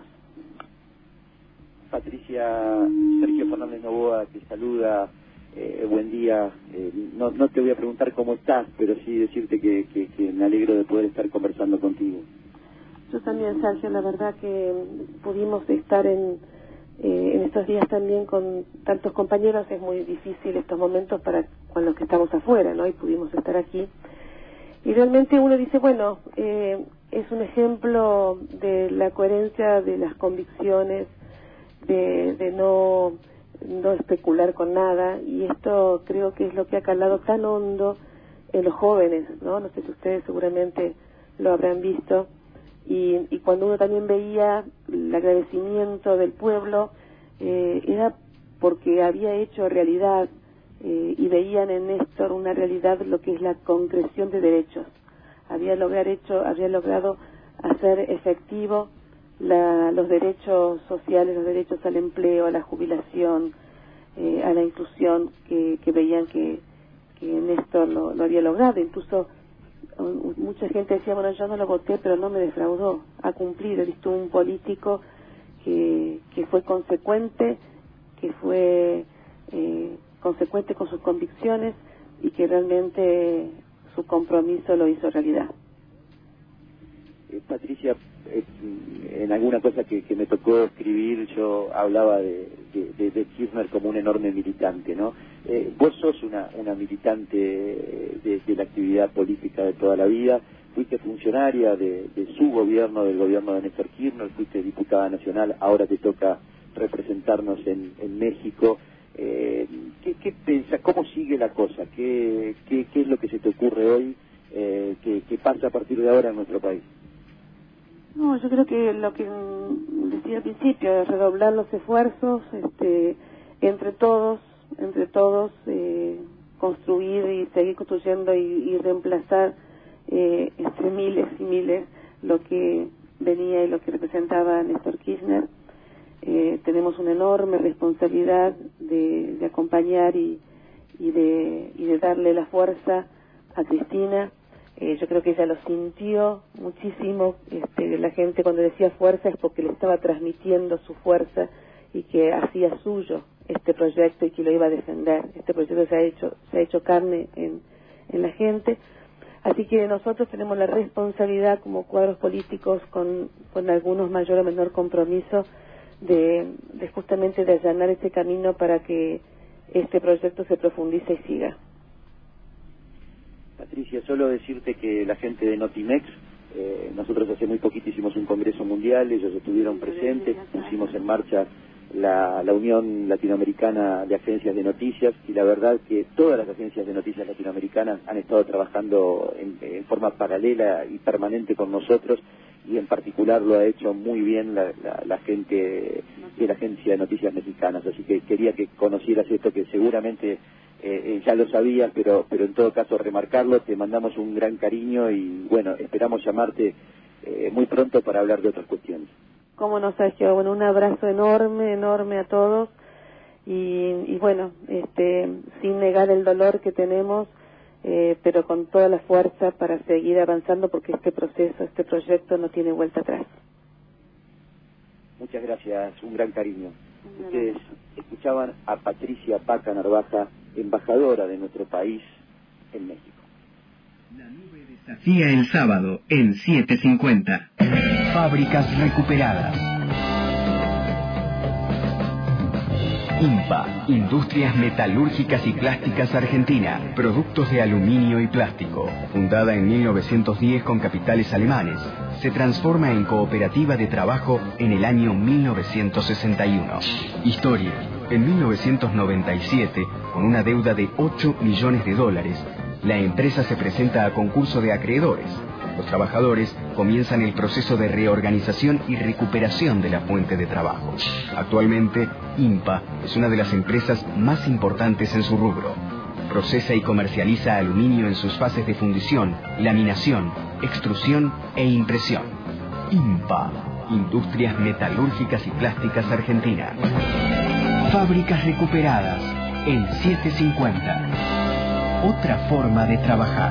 Patricia, Sergio Fernández Novoa te saluda, eh, buen día. Eh, no, no te voy a preguntar cómo estás, pero sí decirte que, que, que me alegro de poder estar conversando contigo. Yo también, Sergio, la verdad que pudimos estar en, eh, en estos días también con tantos compañeros. Es muy difícil estos momentos para con los que estamos afuera, ¿no? Y pudimos estar aquí. Y realmente uno dice, bueno, eh, es un ejemplo de la coherencia de las convicciones, de, de no, no especular con nada, y esto creo que es lo que ha calado tan hondo en los jóvenes, ¿no? No sé si ustedes seguramente lo habrán visto, y, y cuando uno también veía el agradecimiento del pueblo, eh, era porque había hecho realidad, eh, y veían en Néstor una realidad, lo que es la concreción de derechos. Había lograr hecho, había logrado hacer efectivo La, los derechos sociales, los derechos al empleo, a la jubilación, eh, a la inclusión, que, que veían que, que Néstor lo, lo había logrado. Incluso um, mucha gente decía, bueno, yo no lo voté, pero no me defraudó, ha cumplido. He visto un político que, que fue consecuente, que fue eh, consecuente con sus convicciones, y que realmente su compromiso lo hizo realidad. Eh, Patricia, eh, en alguna cosa que, que me tocó escribir, yo hablaba de, de, de Kirchner como un enorme militante, ¿no? Eh, vos sos una, una militante de, de la actividad política de toda la vida, fuiste funcionaria de, de su gobierno, del gobierno de Néstor Kirchner, fuiste diputada nacional, ahora te toca representarnos en, en México. Eh, ¿qué, qué pensás? ¿Cómo sigue la cosa? ¿Qué, qué, qué es lo que se te ocurre hoy? Eh, ¿qué, ¿Qué pasa a partir de ahora en nuestro país? No, yo creo que lo que decía al principio es redoblar los esfuerzos, este, entre todos, entre todos, eh, construir y seguir construyendo y, y reemplazar eh, entre miles y miles lo que venía y lo que representaba Néstor Kirchner. Eh, tenemos una enorme responsabilidad de, de acompañar y, y, de, y de darle la fuerza a Cristina. Eh, yo creo que ella lo sintió muchísimo. Este, la gente cuando decía fuerza es porque le estaba transmitiendo su fuerza y que hacía suyo este proyecto y que lo iba a defender. Este proyecto se ha hecho, se ha hecho carne en, en la gente. Así que nosotros tenemos la responsabilidad como cuadros políticos, con, con algunos mayor o menor compromiso, de, de justamente de allanar ese camino para que este proyecto se profundice y siga. Patricia, solo decirte que la gente de Notimex, eh, nosotros hace muy poquito hicimos un congreso mundial, ellos estuvieron presentes, pusimos en marcha la, la Unión Latinoamericana de Agencias de Noticias, y la verdad que todas las agencias de noticias latinoamericanas han estado trabajando en, en forma paralela y permanente con nosotros, y en particular lo ha hecho muy bien la, la, la gente de la Agencia de Noticias Mexicanas. Así que quería que conocieras esto, que seguramente eh, ya lo sabías, pero pero en todo caso remarcarlo. Te mandamos un gran cariño y bueno, esperamos llamarte eh, muy pronto para hablar de otras cuestiones. Cómo no, Sergio, bueno, un abrazo enorme, enorme a todos y, y bueno, este, sin negar el dolor que tenemos, eh, pero con toda la fuerza para seguir avanzando porque este proceso, este proyecto no tiene vuelta atrás. Muchas gracias, un gran cariño. Ustedes escuchaban a Patricia Paca Narvaja, embajadora de nuestro país en México. Desafía el sábado en siete cincuenta. Fábricas recuperadas. IMPA, Industrias Metalúrgicas y Plásticas Argentina, productos de aluminio y plástico. Fundada en mil novecientos diez con capitales alemanes, se transforma en cooperativa de trabajo en el año mil novecientos sesenta y uno. Historia. En mil novecientos noventa y siete, con una deuda de ocho millones de dólares, la empresa se presenta a concurso de acreedores. Los trabajadores comienzan el proceso de reorganización y recuperación de la fuente de trabajo. Actualmente, IMPA es una de las empresas más importantes en su rubro. Procesa y comercializa aluminio en sus fases de fundición, laminación, extrusión e impresión. IMPA, Industrias Metalúrgicas y Plásticas Argentina. Fábricas recuperadas en siete cincuenta. Otra forma de trabajar.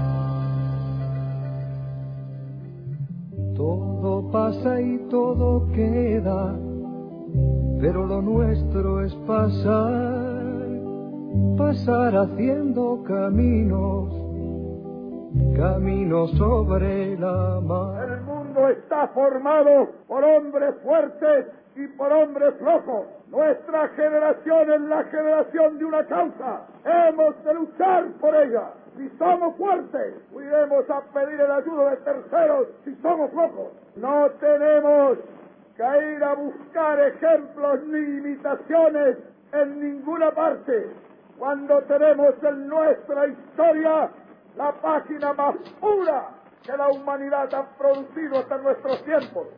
Todo pasa y todo queda, pero lo nuestro es pasar, pasar haciendo caminos, caminos sobre la mar. El mundo está formado por hombres fuertes y por hombres flojos. Nuestra generación es la generación de una causa. Hemos de luchar por ella. Si somos fuertes, iremos a pedir el ayuda de terceros si somos flojos. No tenemos que ir a buscar ejemplos ni imitaciones en ninguna parte, cuando tenemos en nuestra historia la página más pura que la humanidad ha producido hasta nuestros tiempos.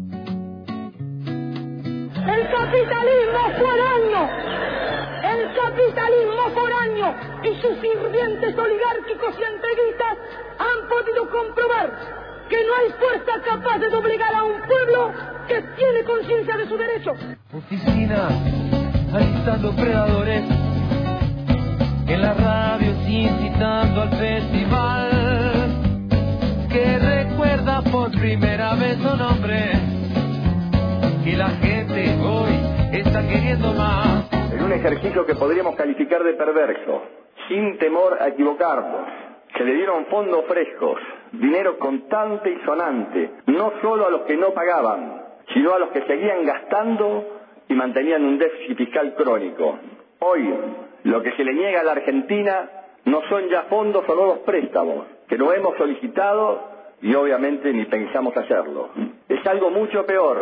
El capitalismo foráneo, el capitalismo foráneo y sus sirvientes oligárquicos y integristas han podido comprobar que no hay fuerza capaz de doblegar a un pueblo que tiene conciencia de su derecho. Oficina, alistando predadores, en la radio incitando al festival, que recuerda por primera vez su nombre, y la gente hoy está queriendo más. En un ejercicio que podríamos calificar de perverso, sin temor a equivocarnos, se le dieron fondos frescos, dinero contante y sonante, no solo a los que no pagaban, sino a los que seguían gastando y mantenían un déficit fiscal crónico. Hoy, lo que se le niega a la Argentina no son ya fondos o nuevos préstamos, que no hemos solicitado y obviamente ni pensamos hacerlo. Es algo mucho peor.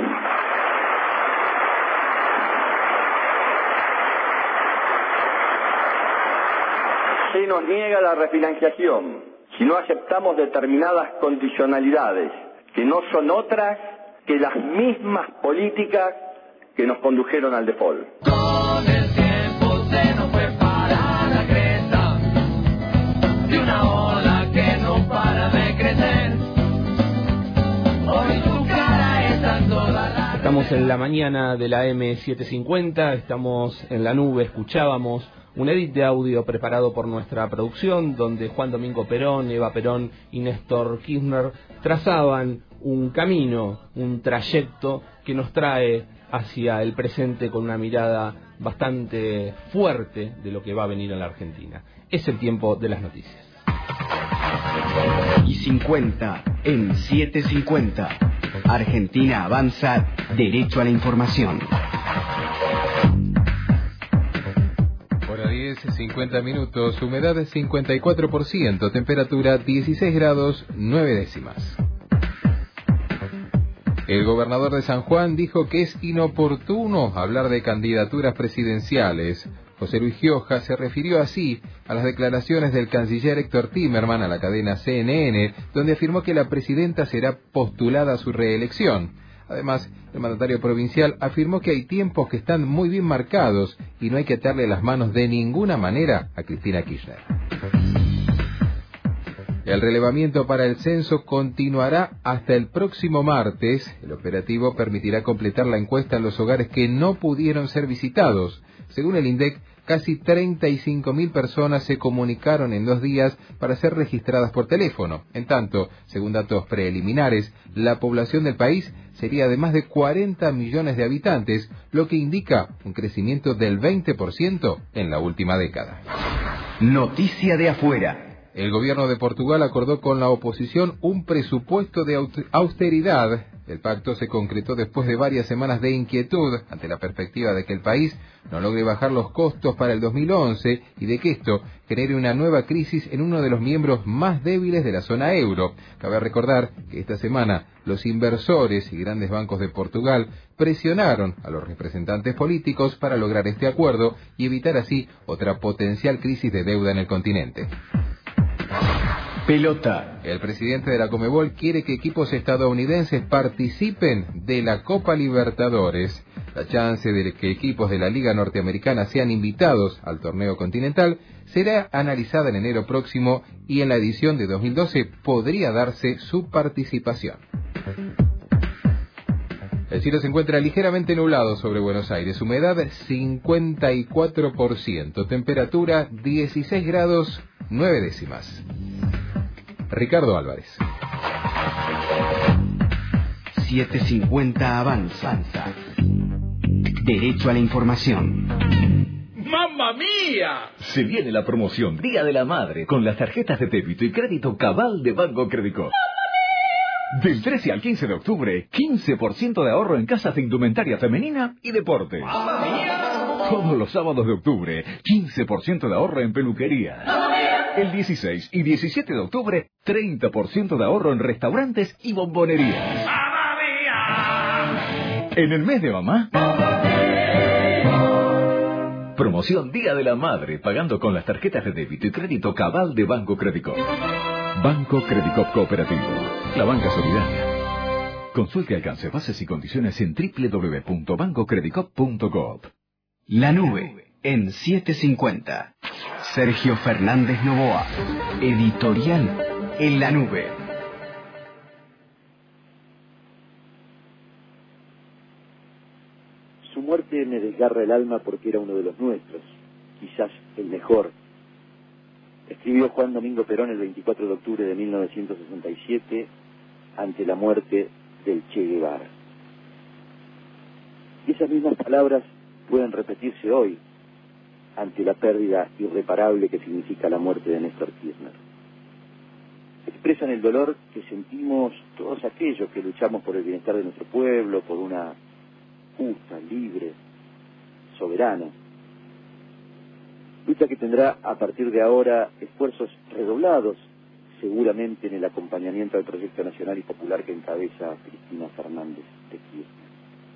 Se nos niega la refinanciación si no aceptamos determinadas condicionalidades, que no son otras que las mismas políticas que nos condujeron al default. Con el tiempo se nos fue para la cresta de una ola que no para de crecer. Hoy su cara está toda la... Estamos en la mañana de la M setecientos cincuenta, estamos en la nube, escuchábamos un edit de audio preparado por nuestra producción, donde Juan Domingo Perón, Eva Perón y Néstor Kirchner trazaban un camino, un trayecto que nos trae hacia el presente con una mirada bastante fuerte de lo que va a venir a la Argentina. Es el tiempo de las noticias. Y cincuenta en siete cincuenta. Argentina avanza, derecho a la información. Hora diez, cincuenta minutos, humedad cincuenta y cuatro por ciento, temperatura dieciséis grados nueve décimas. El gobernador de San Juan dijo que es inoportuno hablar de candidaturas presidenciales. José Luis Gioja se refirió así a las declaraciones del canciller Héctor Timerman a la cadena C N N, donde afirmó que la presidenta será postulada a su reelección. Además, el mandatario provincial afirmó que hay tiempos que están muy bien marcados y no hay que atarle las manos de ninguna manera a Cristina Kirchner. El relevamiento para el censo continuará hasta el próximo martes. El operativo permitirá completar la encuesta en los hogares que no pudieron ser visitados. Según el INDEC, casi treinta y cinco mil personas se comunicaron en dos días para ser registradas por teléfono. En tanto, según datos preliminares, la población del país sería de más de cuarenta millones de habitantes, lo que indica un crecimiento del veinte por ciento en la última década. Noticia de afuera. El gobierno de Portugal acordó con la oposición un presupuesto de austeridad. El pacto se concretó después de varias semanas de inquietud ante la perspectiva de que el país no logre bajar los costos para el dos mil once y de que esto genere una nueva crisis en uno de los miembros más débiles de la zona euro. Cabe recordar que esta semana los inversores y grandes bancos de Portugal presionaron a los representantes políticos para lograr este acuerdo y evitar así otra potencial crisis de deuda en el continente. Pelota. El presidente de la Conmebol quiere que equipos estadounidenses participen de la Copa Libertadores. La chance de que equipos de la Liga Norteamericana sean invitados al torneo continental será analizada en enero próximo y en la edición de dos mil doce podría darse su participación. El cielo se encuentra ligeramente nublado sobre Buenos Aires, humedad cincuenta y cuatro por ciento, temperatura dieciséis grados nueve décimas. Ricardo Álvarez. setecientos cincuenta Avanza. Derecho a la información. ¡Mamma mía! Se viene la promoción Día de la Madre con las tarjetas de débito y crédito Cabal de Banco Credicop. Del trece al quince de octubre, quince por ciento de ahorro en casas de indumentaria femenina y deportes. ¡Mamma mía! Todos los sábados de octubre, quince por ciento de ahorro en peluquería. ¡Mamma mía! El dieciséis y diecisiete de octubre, treinta por ciento de ahorro en restaurantes y bombonerías. ¡Mamma mía! En el mes de mamá, promoción Día de la Madre, pagando con las tarjetas de débito y crédito Cabal de Banco Credicop. Banco Credicop Cooperativo, la banca solidaria. Consulte alcance, bases y condiciones en doble u doble u doble u punto banco credicop punto gov. La nube en setecientos cincuenta. Sergio Fernández Novoa, editorial en la nube. Su muerte me desgarra el alma porque era uno de los nuestros, quizás el mejor. Escribió Juan Domingo Perón el veinticuatro de octubre de mil novecientos sesenta y siete ante la muerte del Che Guevara. Y esas mismas palabras pueden repetirse hoy ante la pérdida irreparable que significa la muerte de Néstor Kirchner. Expresan el dolor que sentimos todos aquellos que luchamos por el bienestar de nuestro pueblo, por una justa, libre, soberana. Lucha que tendrá a partir de ahora esfuerzos redoblados, seguramente en el acompañamiento al proyecto nacional y popular que encabeza Cristina Fernández de Kirchner.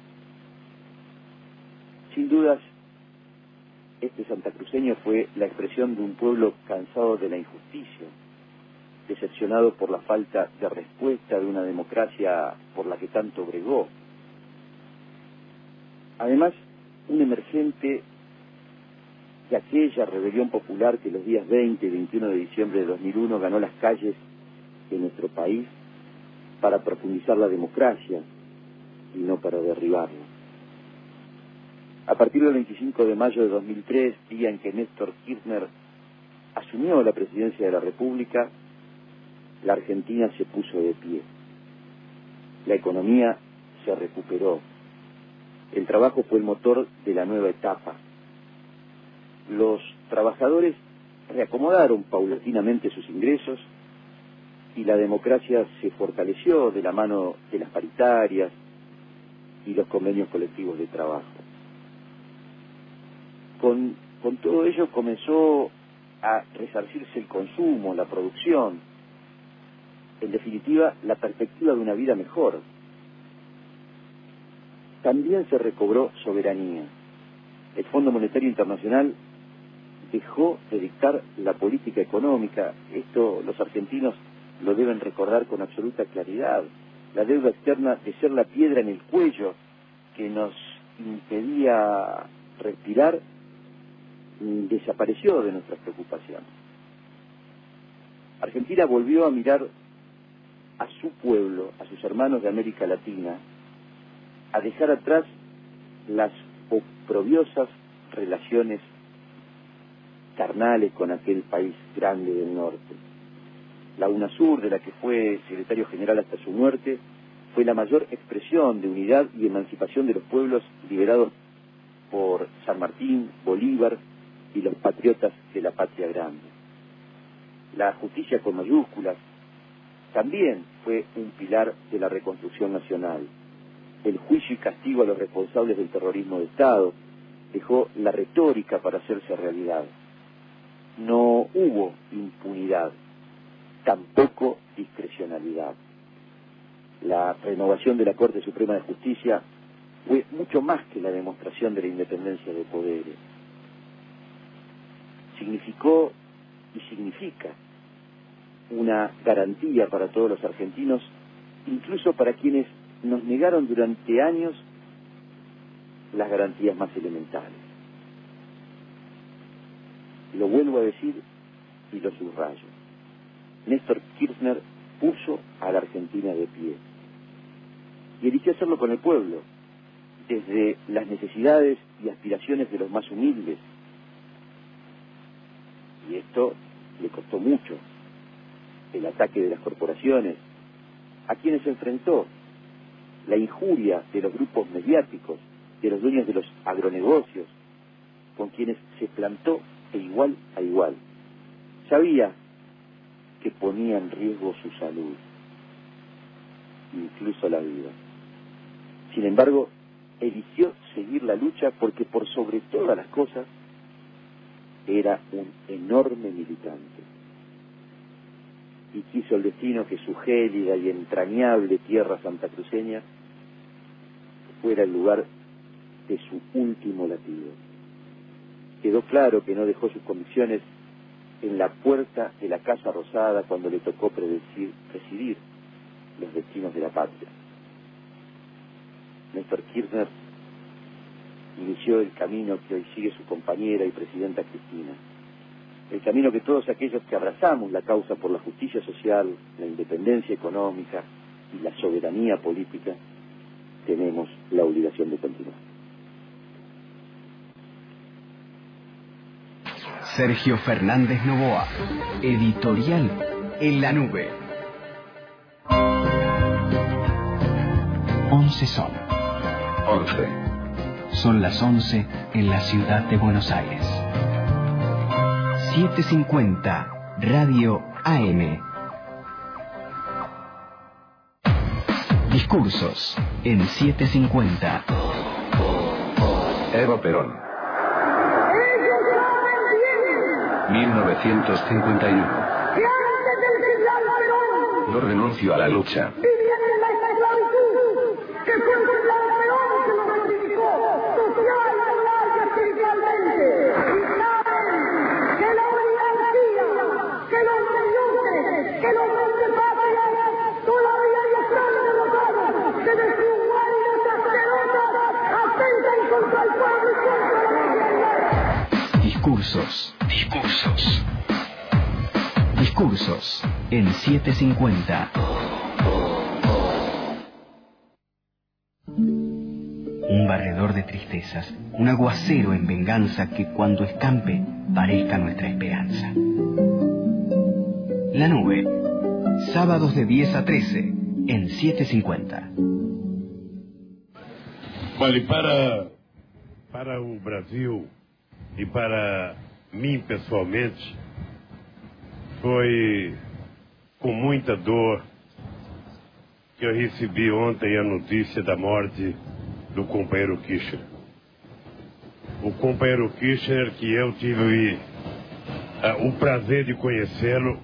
Sin dudas, este santacruceño fue la expresión de un pueblo cansado de la injusticia, decepcionado por la falta de respuesta de una democracia por la que tanto bregó. Además, un emergente de aquella rebelión popular que los días veinte y veintiuno de diciembre de dos mil uno ganó las calles de nuestro país para profundizar la democracia y no para derribarla. A partir del veinticinco de mayo de dos mil tres, día en que Néstor Kirchner asumió la presidencia de la República, la Argentina se puso de pie. La economía se recuperó. El trabajo fue el motor de la nueva etapa. Los trabajadores reacomodaron paulatinamente sus ingresos y la democracia se fortaleció de la mano de las paritarias y los convenios colectivos de trabajo. Con, con todo ello comenzó a resarcirse el consumo, la producción, en definitiva, la perspectiva de una vida mejor. También se recobró soberanía. El Fondo Monetario Internacional dejó de dictar la política económica. Esto los argentinos lo deben recordar con absoluta claridad. La deuda externa, de ser la piedra en el cuello que nos impedía respirar, desapareció de nuestras preocupaciones. Argentina volvió a mirar a su pueblo, a sus hermanos de América Latina, a dejar atrás las oprobiosas relaciones carnales con aquel país grande del norte. La UNASUR, de la que fue secretario general hasta su muerte, fue la mayor expresión de unidad y emancipación de los pueblos liberados por San Martín, Bolívar y los patriotas de la patria grande. La justicia con mayúsculas también fue un pilar de la reconstrucción nacional. El juicio y castigo a los responsables del terrorismo de Estado dejó la retórica para hacerse realidad. No hubo impunidad, tampoco discrecionalidad. La renovación de la Corte Suprema de Justicia fue mucho más que la demostración de la independencia de poderes. Significó y significa una garantía para todos los argentinos, incluso para quienes nos negaron durante años las garantías más elementales. Lo vuelvo a decir y lo subrayo. Néstor Kirchner puso a la Argentina de pie y eligió hacerlo con el pueblo, desde las necesidades y aspiraciones de los más humildes. Y esto le costó mucho. El ataque de las corporaciones, a quienes se enfrentó, la injuria de los grupos mediáticos, de los dueños de los agronegocios, con quienes se plantó de igual a igual. Sabía que ponía en riesgo su salud, incluso la vida. Sin embargo, eligió seguir la lucha porque por sobre todas las cosas era un enorme militante. Y quiso el destino que su gélida y entrañable tierra santacruceña fuera el lugar de su último latido. Quedó claro que no dejó sus convicciones en la puerta de la Casa Rosada cuando le tocó predecir, presidir los destinos de la patria. Néstor Kirchner inició el camino que hoy sigue su compañera y presidenta Cristina. El camino que todos aquellos que abrazamos la causa por la justicia social, la independencia económica y la soberanía política, tenemos la obligación de continuar. Sergio Fernández Novoa, editorial En la Nube. Once son. Once. Son las once en la ciudad de Buenos Aires. setecientos cincuenta Radio A M. Discursos en setecientos cincuenta. Eva Perón. mil novecientos cincuenta y uno. No renuncio a la lucha. Discursos. Discursos. Discursos en setecientos cincuenta. Un barredor de tristezas, un aguacero en venganza que cuando escampe parezca nuestra esperanza. La Nube, sábados de diez a trece en setecientos cincuenta. Olha, para, para o Brasil e para mim pessoalmente, foi com muita dor que eu recebi ontem a notícia da morte do companheiro Kirchner. O companheiro Kirchner que eu tive uh, o prazer de conhecê-lo.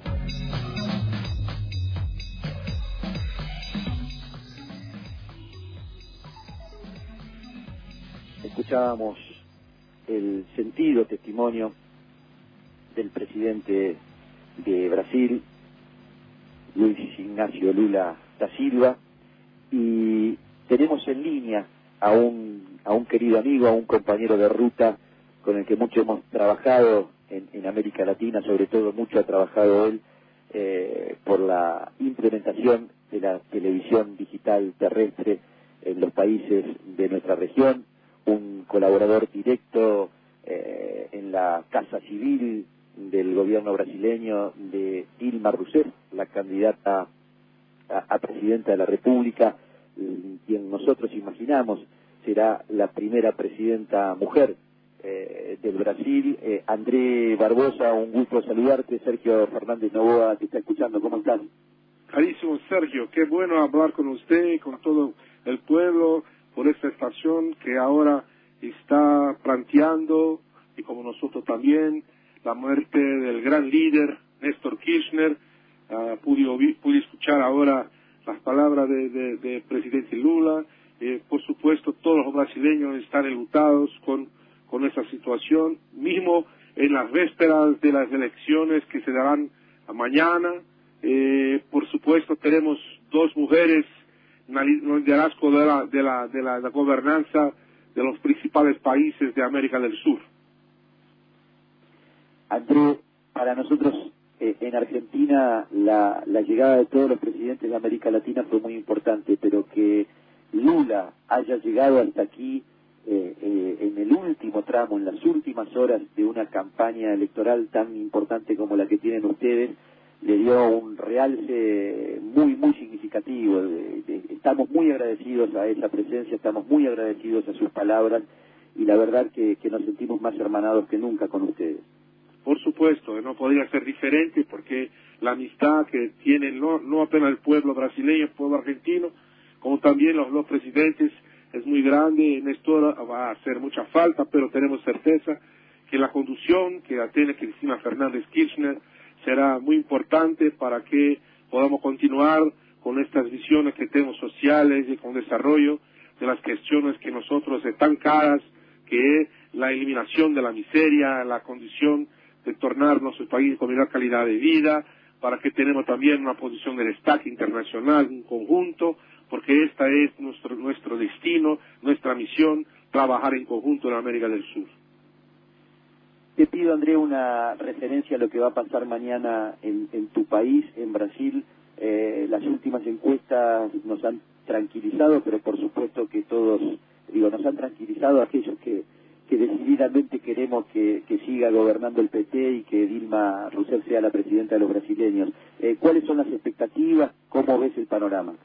Escuchábamos el sentido testimonio del presidente de Brasil, Luis Ignacio Lula da Silva, y tenemos en línea a un, a un querido amigo, a un compañero de ruta con el que mucho hemos trabajado en, en América Latina, sobre todo mucho ha trabajado él eh, por la implementación de la televisión digital terrestre en los países de nuestra región, un colaborador directo eh, en la Casa Civil del gobierno brasileño de Dilma Rousseff, la candidata a, a presidenta de la República, quien nosotros imaginamos será la primera presidenta mujer eh, del Brasil. Eh, André Barbosa, un gusto saludarte. Sergio Fernández Novoa te está escuchando. ¿Cómo estás? Carísimo Sergio, qué bueno hablar con usted y con todo el pueblo por esta estación que ahora está planteando, y como nosotros también, la muerte del gran líder Néstor Kirchner. Uh, pude, oír, pude escuchar ahora las palabras de, de, de presidente Lula. Eh, por supuesto, todos los brasileños están enlutados con, con esa situación, mismo en las vísperas de las elecciones que se darán mañana. Eh, por supuesto, tenemos dos mujeres en el liderazgo de la, de, la, de, la, de la gobernanza de los principales países de América del Sur. André, para nosotros eh, en Argentina la, la llegada de todos los presidentes de América Latina fue muy importante, pero que Lula haya llegado hasta aquí eh, eh, en el último tramo, en las últimas horas de una campaña electoral tan importante como la que tienen ustedes, le dio un realce muy, muy significativo. De, de, estamos muy agradecidos a esa presencia, estamos muy agradecidos a sus palabras, y la verdad que, que nos sentimos más hermanados que nunca con ustedes. Por supuesto, no podría ser diferente, porque la amistad que tienen no, no apenas el pueblo brasileño, el pueblo argentino, como también los dos presidentes, es muy grande. En esto va a hacer mucha falta, pero tenemos certeza que la conducción que tiene Cristina Fernández Kirchner será muy importante para que podamos continuar con estas visiones que tenemos sociales y con desarrollo de las cuestiones que nosotros están caras, que es la eliminación de la miseria, la condición de tornar nuestro país con mejor calidad de vida, para que tenemos también una posición de destaque internacional, un conjunto, porque esta es nuestro, nuestro destino, nuestra misión, trabajar en conjunto en América del Sur. Te pido, André, una referencia a lo que va a pasar mañana en, en tu país, en Brasil. Eh, las últimas encuestas nos han tranquilizado, pero por supuesto que todos, digo, nos han tranquilizado a aquellos que, que decididamente queremos que, que siga gobernando el P T y que Dilma Rousseff sea la presidenta de los brasileños. Eh, ¿Cuáles son las expectativas? ¿Cómo ves el panorama?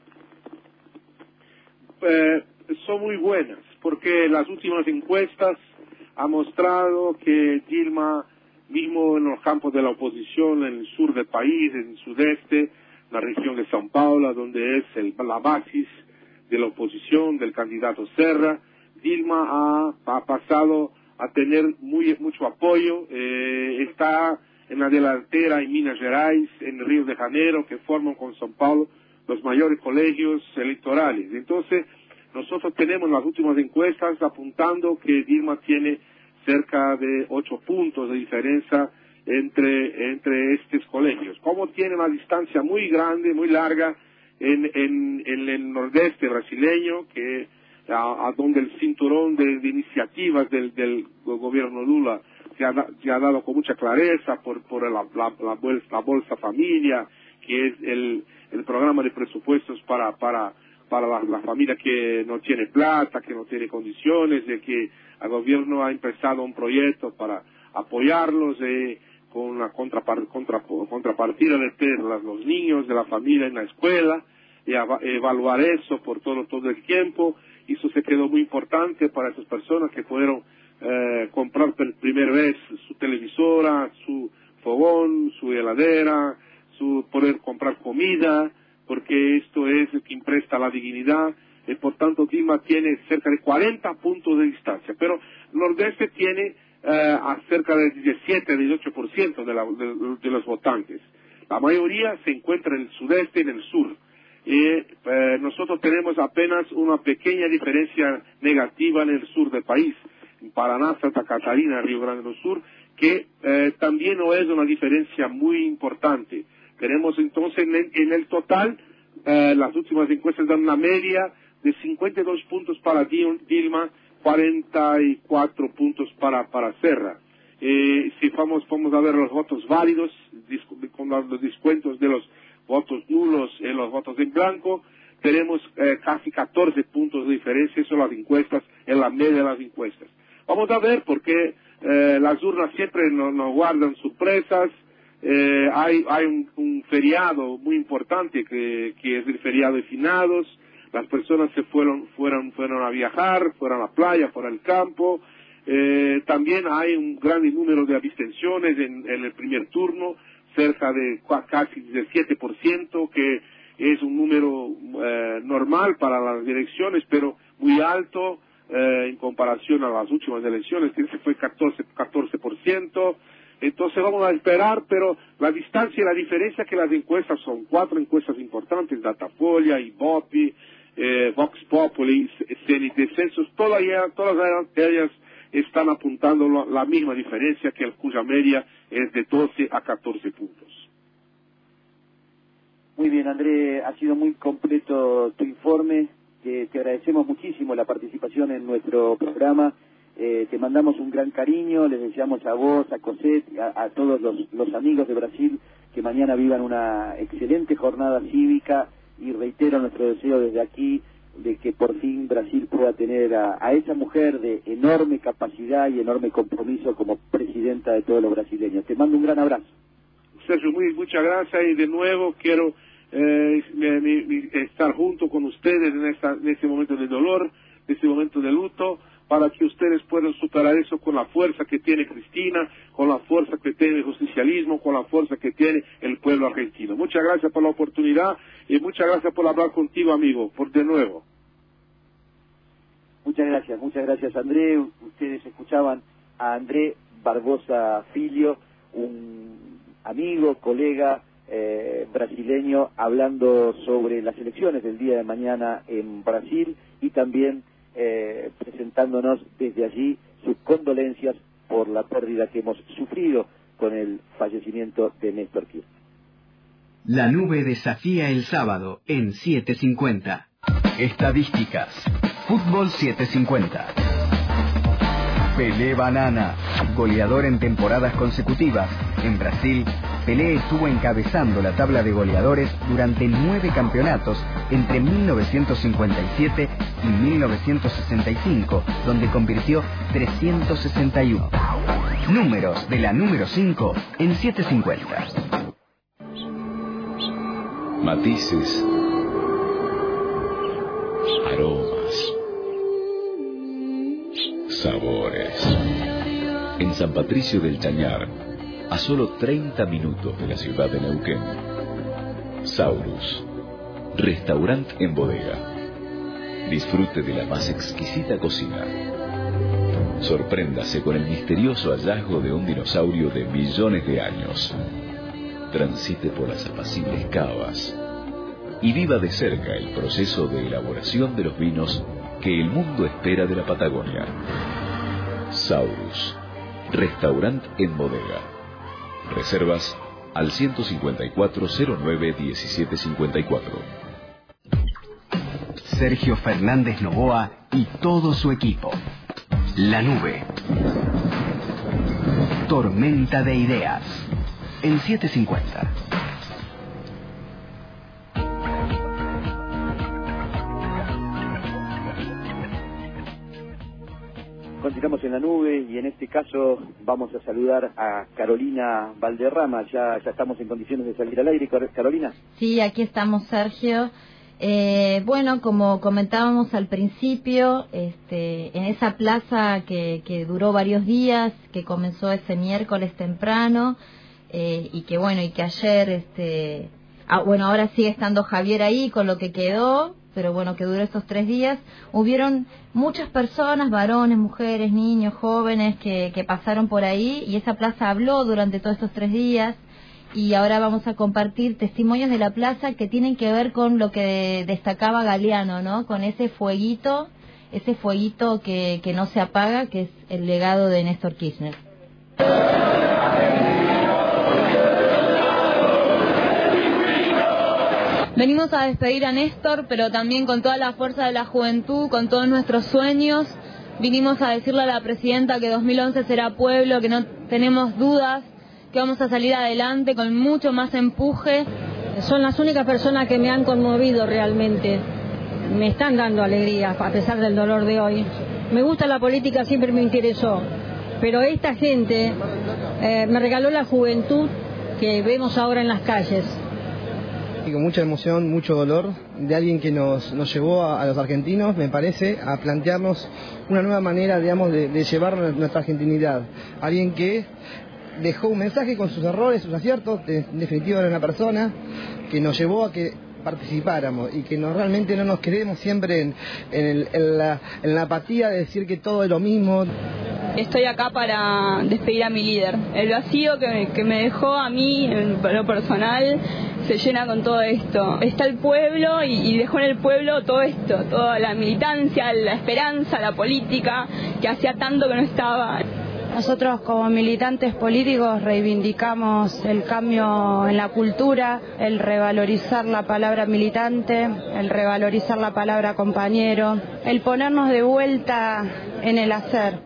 Eh, son muy buenas, porque las últimas encuestas ha mostrado que Dilma, mismo en los campos de la oposición, en el sur del país, en el sudeste, la región de São Paulo, donde es el, la base de la oposición, del candidato Serra, Dilma ha, ha pasado a tener muy, mucho apoyo. Eh, está en la delantera en Minas Gerais, en Río de Janeiro, que forman con São Paulo los mayores colegios electorales. Entonces, nosotros tenemos las últimas encuestas apuntando que Dilma tiene cerca de ocho puntos de diferencia entre, entre estos colegios. Como tiene una distancia muy grande, muy larga en, en, en el nordeste brasileño, que a, a donde el cinturón de, de iniciativas del, del gobierno Lula se ha, se ha dado con mucha clareza por, por la, la, la, bolsa, la Bolsa Familia, que es el, el programa de presupuestos para, para, para la, la familia que no tiene plata, que no tiene condiciones, de que el gobierno ha empezado un proyecto para apoyarlos eh, con una contrapart, contra, contrapartida de tener los niños de la familia en la escuela, y a, evaluar eso por todo, todo el tiempo. Y eso se quedó muy importante para esas personas que pudieron eh, comprar por primera vez su televisora, su fogón, su heladera, su poder comprar comida, porque esto es lo que impresta la dignidad. Y por tanto, Dilma tiene cerca de cuarenta puntos de distancia, pero el Nordeste tiene eh, a cerca del diecisiete, dieciocho por ciento de, la, de, de los votantes. La mayoría se encuentra en el sudeste y en el sur. Y eh, nosotros tenemos apenas una pequeña diferencia negativa en el sur del país, en Paraná, Santa Catarina, Río Grande do Sur, que eh, también no es una diferencia muy importante. Tenemos entonces en el, en el total, eh, las últimas encuestas dan una media de cincuenta y dos puntos para Dilma, cuarenta y cuatro puntos para, para Serra. Eh, si vamos, vamos a ver los votos válidos con los descuentos de los votos nulos en los votos en blanco, tenemos eh, casi catorce puntos de diferencia, son las encuestas, en la media de las encuestas. Vamos a ver porque eh, las urnas siempre nos, nos guardan sorpresas. Eh, hay hay un, un feriado muy importante que, que es el feriado de finados. Las personas se fueron fueron fueron a viajar, fueron a la playa, fueron al campo. Eh, también hay un gran número de abstenciones en, en el primer turno, cerca de casi del siete por ciento, que es un número eh, normal para las elecciones, pero muy alto eh, en comparación a las últimas elecciones, que fue catorce por ciento. Entonces vamos a esperar, pero la distancia y la diferencia que las encuestas son cuatro encuestas importantes, Datafolha, Ibope, eh, Vox Populi, C N T Census, todas ellas, todas ellas están apuntando la misma diferencia, que cuya media es de doce a catorce puntos. Muy bien, André, ha sido muy completo tu informe. Te, te agradecemos muchísimo la participación en nuestro programa. Eh, te mandamos un gran cariño, les deseamos a vos, a Cosette, a, a todos los, los amigos de Brasil que mañana vivan una excelente jornada cívica, y reitero nuestro deseo desde aquí de que por fin Brasil pueda tener a, a esa mujer de enorme capacidad y enorme compromiso como presidenta de todos los brasileños. Te mando un gran abrazo. Sergio, muy, muchas gracias, y de nuevo quiero eh, me, me, estar junto con ustedes en, esta, en este momento de dolor, en este momento de luto, para que ustedes puedan superar eso con la fuerza que tiene Cristina, con la fuerza que tiene el justicialismo, con la fuerza que tiene el pueblo argentino. Muchas gracias por la oportunidad y muchas gracias por hablar contigo, amigo, por de nuevo. Muchas gracias, muchas gracias, André. Ustedes escuchaban a André Barbosa Filho, un amigo, colega eh, brasileño, hablando sobre las elecciones del día de mañana en Brasil, y también eh, presentándonos desde allí sus condolencias por la pérdida que hemos sufrido con el fallecimiento de Néstor Kirchner. La nube desafía el sábado en siete cincuenta. Estadísticas. Fútbol siete cincuenta. Pelé Banana, goleador en temporadas consecutivas. En Brasil, Pelé estuvo encabezando la tabla de goleadores durante nueve campeonatos entre mil novecientos cincuenta y siete y mil novecientos sesenta y cinco, donde convirtió trescientos sesenta y uno. Números de la número cinco en siete cincuenta. Matices, aromas, sabores. En San Patricio del Chañar, a solo treinta minutos de la ciudad de Neuquén. Saurus, restaurante en bodega. Disfrute de la más exquisita cocina. Sorpréndase con el misterioso hallazgo de un dinosaurio de millones de años. Transite por las apacibles cavas y viva de cerca el proceso de elaboración de los vinos que el mundo espera de la Patagonia. Saurus, restaurante en bodega. Reservas al ciento cincuenta y cuatro cero nueve diecisiete cincuenta y cuatro. Sergio Fernández Novoa y todo su equipo. La nube. Tormenta de ideas. En siete cincuenta. Continuamos en la nube, y en este caso vamos a saludar a Carolina Valderrama. Ya, ya estamos en condiciones de salir al aire, Carolina. Sí, aquí estamos, Sergio. Eh, bueno, como comentábamos al principio, este, en esa plaza que, que duró varios días, que comenzó ese miércoles temprano, eh, y que bueno, y que ayer, este, ah, bueno, ahora sigue estando Javier ahí con lo que quedó, pero bueno, que duró estos tres días. Hubieron muchas personas, varones, mujeres, niños, jóvenes, que, que pasaron por ahí, y esa plaza habló durante todos estos tres días. Y ahora vamos a compartir testimonios de la plaza que tienen que ver con lo que destacaba Galeano, ¿no? Con ese fueguito, ese fueguito que, que no se apaga, que es el legado de Néstor Kirchner. Venimos a despedir a Néstor, pero también con toda la fuerza de la juventud, con todos nuestros sueños. Vinimos a decirle a la presidenta que dos mil once será pueblo, que no tenemos dudas, que vamos a salir adelante con mucho más empuje. Son las únicas personas que me han conmovido realmente. Me están dando alegría a pesar del dolor de hoy. Me gusta la política, siempre me interesó, pero esta gente eh, me regaló la juventud que vemos ahora en las calles. Y con mucha emoción, mucho dolor, de alguien que nos, nos llevó a, a los argentinos, me parece, a plantearnos una nueva manera, digamos, de, de llevar nuestra argentinidad. Alguien que dejó un mensaje con sus errores, sus aciertos, de, en definitiva era una persona que nos llevó a que participáramos y que no, realmente no nos quedemos siempre en, en, el, en, la, en la apatía de decir que todo es lo mismo. Estoy acá para despedir a mi líder. El vacío que, que me dejó a mí, en lo personal, se llena con todo esto. Está el pueblo y, y dejó en el pueblo todo esto, toda la militancia, la esperanza, la política, que hacía tanto que no estaba. Nosotros como militantes políticos reivindicamos el cambio en la cultura, el revalorizar la palabra militante, el revalorizar la palabra compañero, el ponernos de vuelta en el hacer.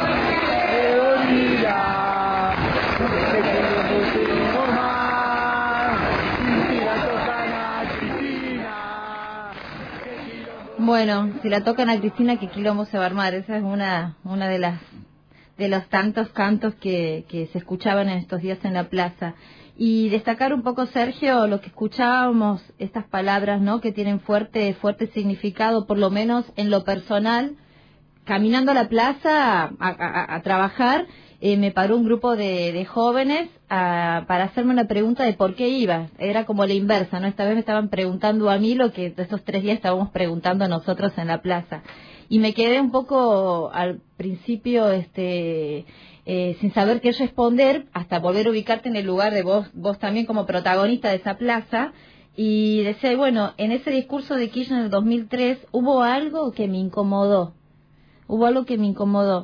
Bueno, si la tocan a Cristina, ¿qué quilombo se va a armar? Esa es una, una de las de los tantos cantos que, que se escuchaban en estos días en la plaza. Y destacar un poco, Sergio, lo que escuchábamos, estas palabras, ¿no?, que tienen fuerte fuerte significado, por lo menos en lo personal. Caminando a la plaza a, a, a trabajar, eh, me paró un grupo de, de jóvenes a, para hacerme una pregunta de por qué iba. Era como la inversa, ¿no? Esta vez me estaban preguntando a mí lo que estos tres días estábamos preguntando a nosotros en la plaza. Y me quedé un poco al principio este eh, sin saber qué responder, hasta volver a ubicarte en el lugar de vos, vos también como protagonista de esa plaza. Y decía, bueno, en ese discurso de Kirchner del dos mil tres hubo algo que me incomodó. Hubo algo que me incomodó.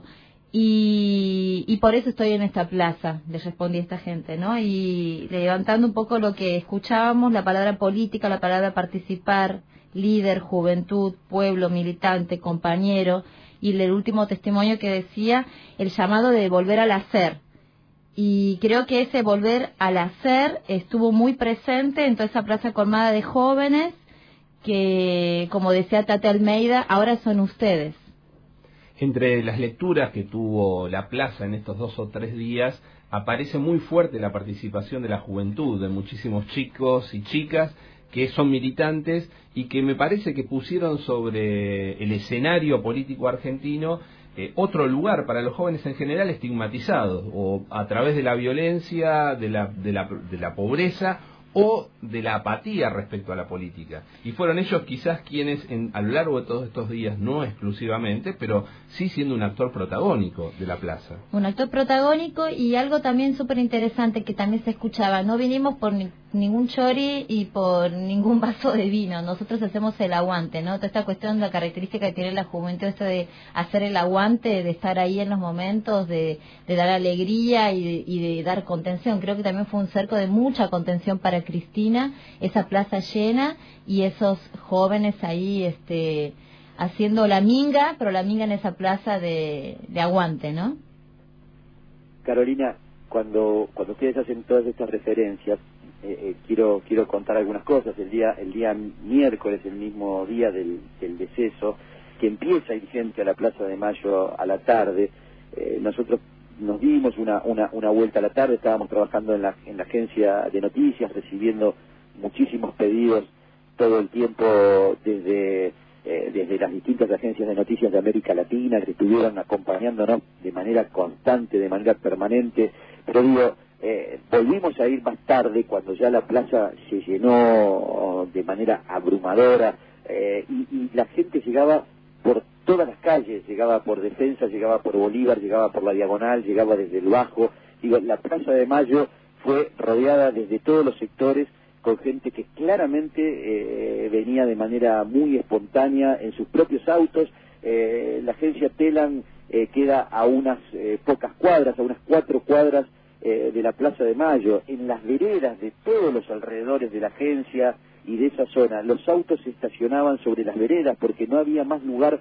Y, y por eso estoy en esta plaza, le respondí a esta gente, ¿no? Y levantando un poco lo que escuchábamos, la palabra política, la palabra participar, líder, juventud, pueblo, militante, compañero, y el último testimonio que decía el llamado de volver al hacer. Y creo que ese volver al hacer estuvo muy presente en toda esa plaza colmada de jóvenes que, como decía Tate Almeida, ahora son ustedes. Entre las lecturas que tuvo la plaza en estos dos o tres días, aparece muy fuerte la participación de la juventud, de muchísimos chicos y chicas que son militantes y que me parece que pusieron sobre el escenario político argentino eh, otro lugar para los jóvenes en general estigmatizados, o a través de la violencia, de la, de la, de la pobreza o de la apatía respecto a la política. Y fueron ellos quizás quienes en, a lo largo de todos estos días, no exclusivamente, pero sí siendo un actor protagónico de la plaza. Un actor protagónico y algo también súper interesante que también se escuchaba. No vinimos por ni, ningún chori y por ningún vaso de vino. Nosotros hacemos el aguante, ¿no? Toda esta cuestión, la característica que tiene la juventud, esto de hacer el aguante, de estar ahí en los momentos, de, de dar alegría y de, y de dar contención. Creo que también fue un cerco de mucha contención para Cristina, esa plaza llena y esos jóvenes ahí este haciendo la minga, pero la minga en esa plaza de, de aguante, ¿no? Carolina, cuando cuando ustedes hacen todas estas referencias, eh, eh, quiero quiero contar algunas cosas. El día el día miércoles, el mismo día del, del deceso, que empieza a ir gente a la Plaza de Mayo a la tarde, eh, nosotros nos dimos una, una, una vuelta a la tarde, estábamos trabajando en la, en la agencia de noticias, recibiendo muchísimos pedidos todo el tiempo desde, eh, desde las distintas agencias de noticias de América Latina, que estuvieron acompañándonos de manera constante, de manera permanente, pero digo, eh, volvimos a ir más tarde cuando ya la plaza se llenó de manera abrumadora, eh, y, y la gente llegaba por todas las calles, llegaba por Defensa, llegaba por Bolívar, llegaba por la Diagonal, llegaba desde el Bajo. Digo, la Plaza de Mayo fue rodeada desde todos los sectores con gente que claramente eh, venía de manera muy espontánea en sus propios autos. Eh, la agencia Telam eh, queda a unas eh, pocas cuadras, a unas cuatro cuadras eh, de la Plaza de Mayo. En las veredas de todos los alrededores de la agencia y de esa zona, los autos se estacionaban sobre las veredas porque no había más lugar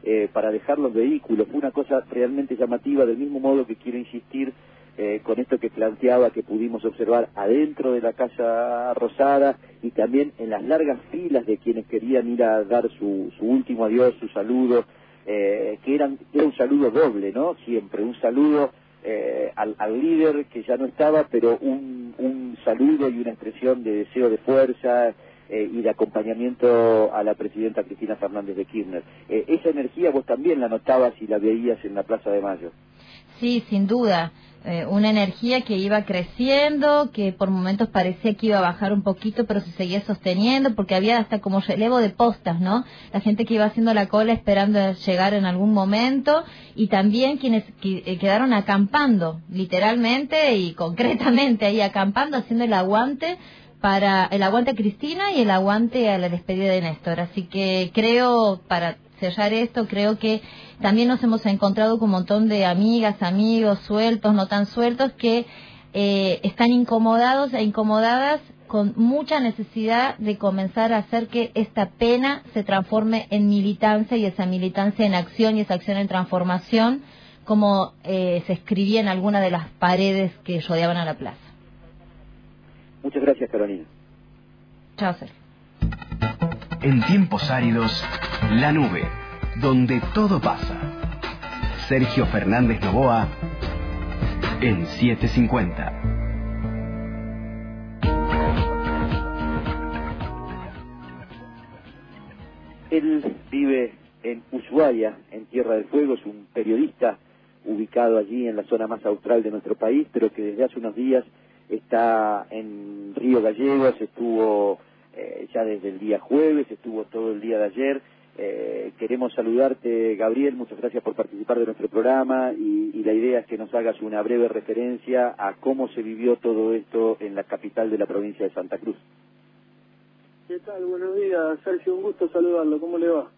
eh, para dejar los vehículos. Fue una cosa realmente llamativa, del mismo modo que quiero insistir eh, con esto que planteaba, que pudimos observar adentro de la Casa Rosada y también en las largas filas de quienes querían ir a dar su, su último adiós, su saludo, eh, que eran, era un saludo doble, ¿no? Siempre un saludo eh, al, al líder que ya no estaba, pero un, un saludo y una expresión de deseo de fuerza eh, y de acompañamiento a la presidenta Cristina Fernández de Kirchner. Eh, esa energía vos también la notabas y la veías en la Plaza de Mayo. Sí, sin duda. Eh, una energía que iba creciendo, que por momentos parecía que iba a bajar un poquito, pero se seguía sosteniendo, porque había hasta como relevo de postas, ¿no? La gente que iba haciendo la cola esperando llegar en algún momento, y también quienes que, eh, quedaron acampando, literalmente y concretamente ahí acampando, haciendo el aguante para el aguante a Cristina y el aguante a la despedida de Néstor. Así que creo, para cerrar esto, creo que también nos hemos encontrado con un montón de amigas, amigos, sueltos, no tan sueltos, que eh, están incomodados e incomodadas con mucha necesidad de comenzar a hacer que esta pena se transforme en militancia, y esa militancia en acción, y esa acción en transformación, como eh, se escribía en alguna de las paredes que rodeaban a la plaza. Muchas gracias, Carolina. Chao, Sergio. En tiempos áridos, La Nube, donde todo pasa. Sergio Fernández Novoa en setecientos cincuenta. Él vive en Ushuaia, en Tierra del Fuego, es un periodista ubicado allí en la zona más austral de nuestro país, pero que desde hace unos días está en Río Gallegos, estuvo eh, ya desde el día jueves, estuvo todo el día de ayer. Eh, queremos saludarte, Gabriel, muchas gracias por participar de nuestro programa, y, y la idea es que nos hagas una breve referencia a cómo se vivió todo esto en la capital de la provincia de Santa Cruz. ¿Qué tal? Buenos días, Sergio, un gusto saludarlo, ¿cómo le va?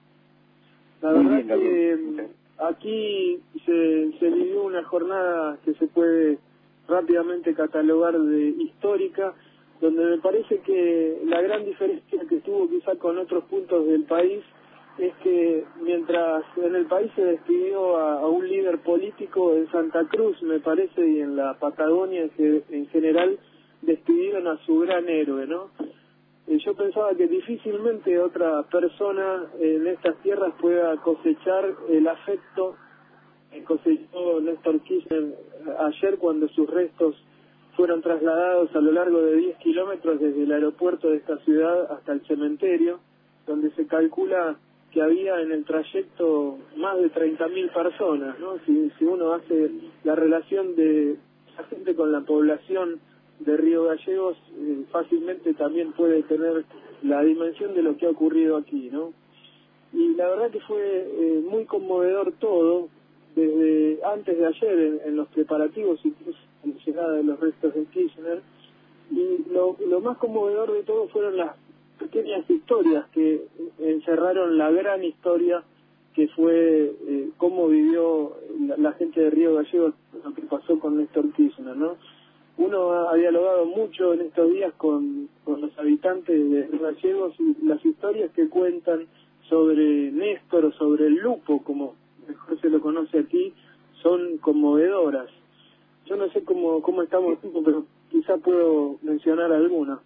La Muy verdad bien, Gabriel. que aquí se, se vivió una jornada que se puede rápidamente catalogar de histórica, donde me parece que la gran diferencia que tuvo quizá con otros puntos del país es que mientras en el país se despidió a, a un líder político, en Santa Cruz, me parece, y en la Patagonia en, en general, despidieron a su gran héroe, ¿no? Eh, yo pensaba que difícilmente otra persona en estas tierras pueda cosechar el afecto que cosechó Néstor Kirchner ayer, cuando sus restos fueron trasladados a lo largo de diez kilómetros desde el aeropuerto de esta ciudad hasta el cementerio, donde se calcula que había en el trayecto más de treinta mil personas, ¿no? Si, si uno hace la relación de la gente con la población de Río Gallegos, eh, fácilmente también puede tener la dimensión de lo que ha ocurrido aquí, ¿no? Y la verdad que fue eh, muy conmovedor todo, desde antes de ayer en, en los preparativos, incluso en la llegada de los restos de Kirchner, y lo, lo más conmovedor de todo fueron las pequeñas historias que encerraron la gran historia que fue eh, cómo vivió la, la gente de Río Gallegos lo que pasó con Néstor Kirchner, ¿no? Uno ha, ha dialogado mucho en estos días con, con los habitantes de Río Gallegos, y las historias que cuentan sobre Néstor o sobre el Lupo, como mejor se lo conoce aquí, son conmovedoras. Yo no sé cómo, cómo estamos, pero quizá puedo mencionar alguna.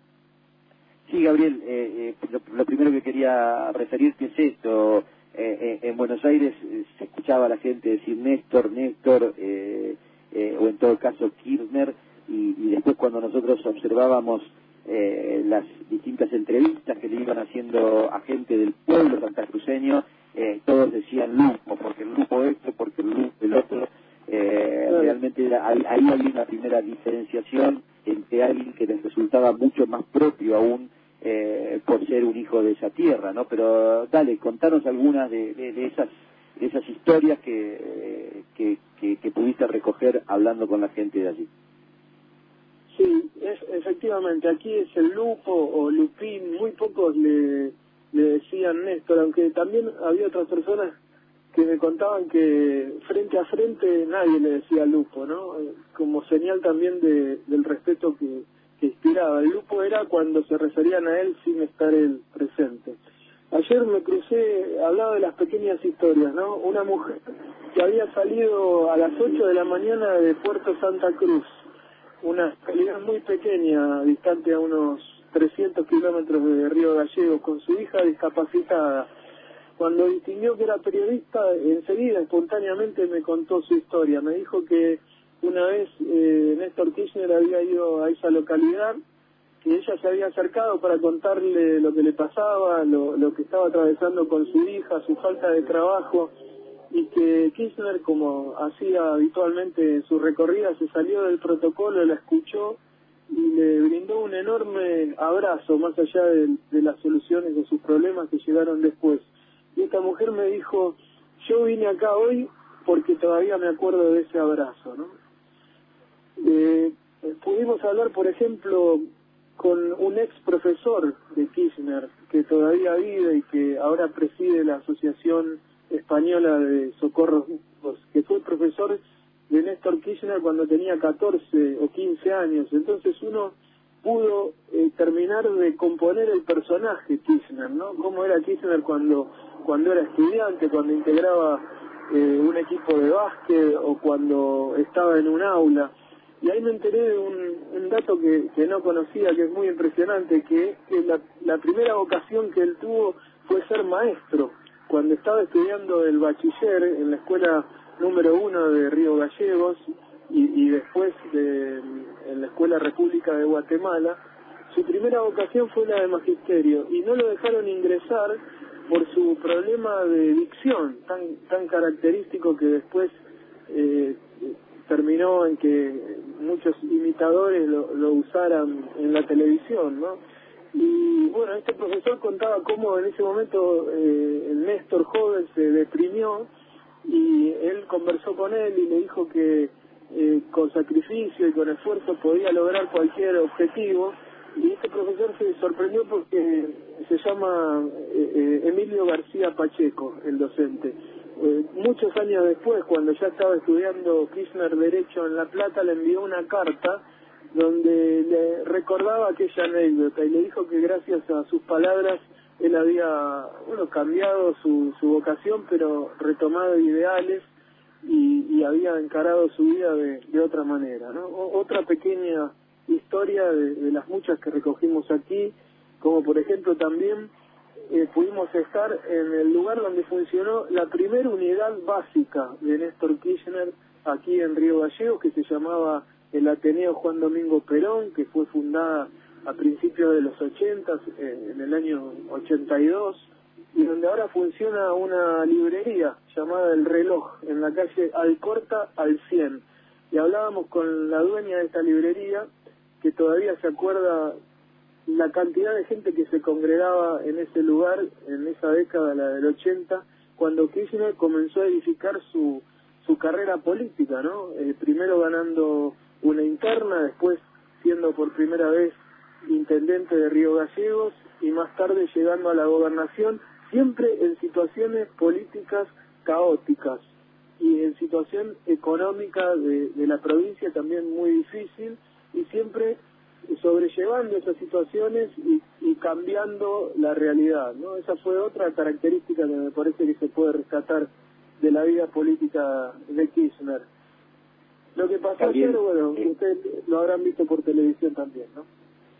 Sí, Gabriel, eh, eh, lo, lo primero que quería referirte es esto. Eh, eh, en Buenos Aires eh, se escuchaba a la gente decir Néstor, Néstor, eh, eh, o en todo caso Kirchner, y, y después cuando nosotros observábamos eh, las distintas entrevistas que le iban haciendo a gente del pueblo santacruceño, eh, todos decían Lupo, porque el Lupo esto, porque el Lupo el otro. Eh, realmente era, ahí, ahí había una primera diferenciación entre alguien que les resultaba mucho más propio aún eh, por ser un hijo de esa tierra, ¿no? Pero dale, contanos algunas de, de, de esas de esas historias que, que, que, que pudiste recoger hablando con la gente de allí. Sí, es, efectivamente, aquí es el Lupo o Lupín, muy pocos le, le decían Néstor, aunque también había otras personas que me contaban que frente a frente nadie le decía Lupo, ¿no? Como señal también de, del respeto que, que inspiraba. El Lupo era cuando se referían a él sin estar él presente. Ayer me crucé, hablaba de las pequeñas historias, ¿no? Una mujer que había salido a las ocho de la mañana de Puerto Santa Cruz, una localidad muy pequeña, distante a unos trescientos kilómetros de Río Gallegos, con su hija discapacitada. Cuando distinguió que era periodista, enseguida, espontáneamente me contó su historia. Me dijo que una vez eh, Néstor Kirchner había ido a esa localidad, que ella se había acercado para contarle lo que le pasaba, lo, lo que estaba atravesando con su hija, su falta de trabajo, y que Kirchner, como hacía habitualmente en su recorrida, se salió del protocolo, la escuchó y le brindó un enorme abrazo, más allá de, de las soluciones de sus problemas que llegaron después. Y esta mujer me dijo, yo vine acá hoy porque todavía me acuerdo de ese abrazo, ¿no? Eh, pudimos hablar, por ejemplo, con un ex profesor de Kirchner, que todavía vive y que ahora preside la Asociación Española de Socorros, que fue profesor de Néstor Kirchner cuando tenía catorce o quince años. Entonces uno pudo eh, terminar de componer el personaje Kirchner, ¿no? Cómo era Kirchner cuando cuando era estudiante, cuando integraba eh, un equipo de básquet o cuando estaba en un aula. Y ahí me enteré de un, un dato que, que no conocía, que es muy impresionante, que es que la, la primera vocación que él tuvo fue ser maestro. Cuando estaba estudiando el bachiller en la escuela número uno de Río Gallegos y, y después de, en la Escuela República de Guatemala, su primera vocación fue la de magisterio y no lo dejaron ingresar por su problema de dicción tan tan característico que después eh, terminó en que muchos imitadores lo, lo usaran en la televisión, ¿no? Y bueno, este profesor contaba cómo en ese momento eh, el Néstor joven se deprimió y él conversó con él y le dijo que eh, con sacrificio y con esfuerzo podía lograr cualquier objetivo. Y este profesor se sorprendió porque se llama eh, eh, Emilio García Pacheco, el docente. Eh, muchos años después, cuando ya estaba estudiando Kirchner Derecho en La Plata, le envió una carta donde le recordaba aquella anécdota y le dijo que gracias a sus palabras él había, bueno, cambiado su, su vocación, pero retomado ideales y, y había encarado su vida de, de otra manera, ¿no? O, otra pequeña historia de, de las muchas que recogimos aquí, como por ejemplo también eh, pudimos estar en el lugar donde funcionó la primera unidad básica de Néstor Kirchner aquí en Río Gallegos, que se llamaba el Ateneo Juan Domingo Perón, que fue fundada a principios de los ochentas, eh, en el año ochenta y dos, y donde ahora funciona una librería llamada El Reloj, en la calle Alcorta al cien. Y hablábamos con la dueña de esta librería, que todavía se acuerda la cantidad de gente que se congregaba en ese lugar, en esa década, la del ochenta, cuando Kirchner comenzó a edificar su, su carrera política, ¿no? Eh, primero ganando una interna, después siendo por primera vez intendente de Río Gallegos y más tarde llegando a la gobernación, siempre en situaciones políticas caóticas y en situación económica de, de la provincia también muy difícil, y siempre sobrellevando esas situaciones y, y cambiando la realidad, ¿no? Esa fue otra característica que me parece que se puede rescatar de la vida política de Kirchner. Lo que pasó Gabriel, ayer, bueno, eh, ustedes lo habrán visto por televisión también, ¿no?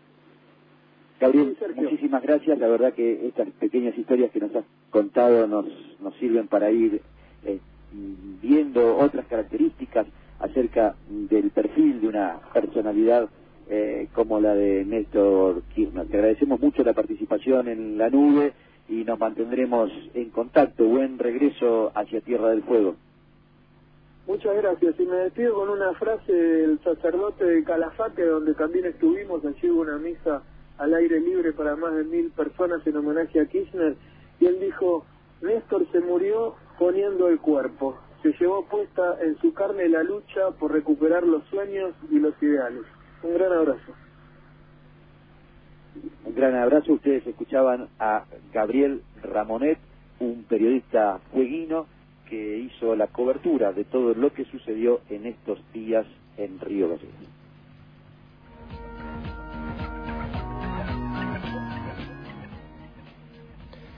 Gabriel, muchísimas gracias. La verdad que estas pequeñas historias que nos has contado nos, nos sirven para ir eh, viendo otras características acerca del perfil de una personalidad eh, como la de Néstor Kirchner. Te agradecemos mucho la participación en La Nube y nos mantendremos en contacto. Buen regreso hacia Tierra del Fuego. Muchas gracias. Y me despido con una frase del sacerdote de Calafate, donde también estuvimos. Allí hubo una misa al aire libre para más de mil personas en homenaje a Kirchner, y él dijo: Néstor se murió poniendo el cuerpo, se llevó puesta en su carne la lucha por recuperar los sueños y los ideales. Un gran abrazo. Un gran abrazo. Ustedes escuchaban a Gabriel Ramonet, un periodista fueguino que hizo la cobertura de todo lo que sucedió en estos días en Río Gallegos.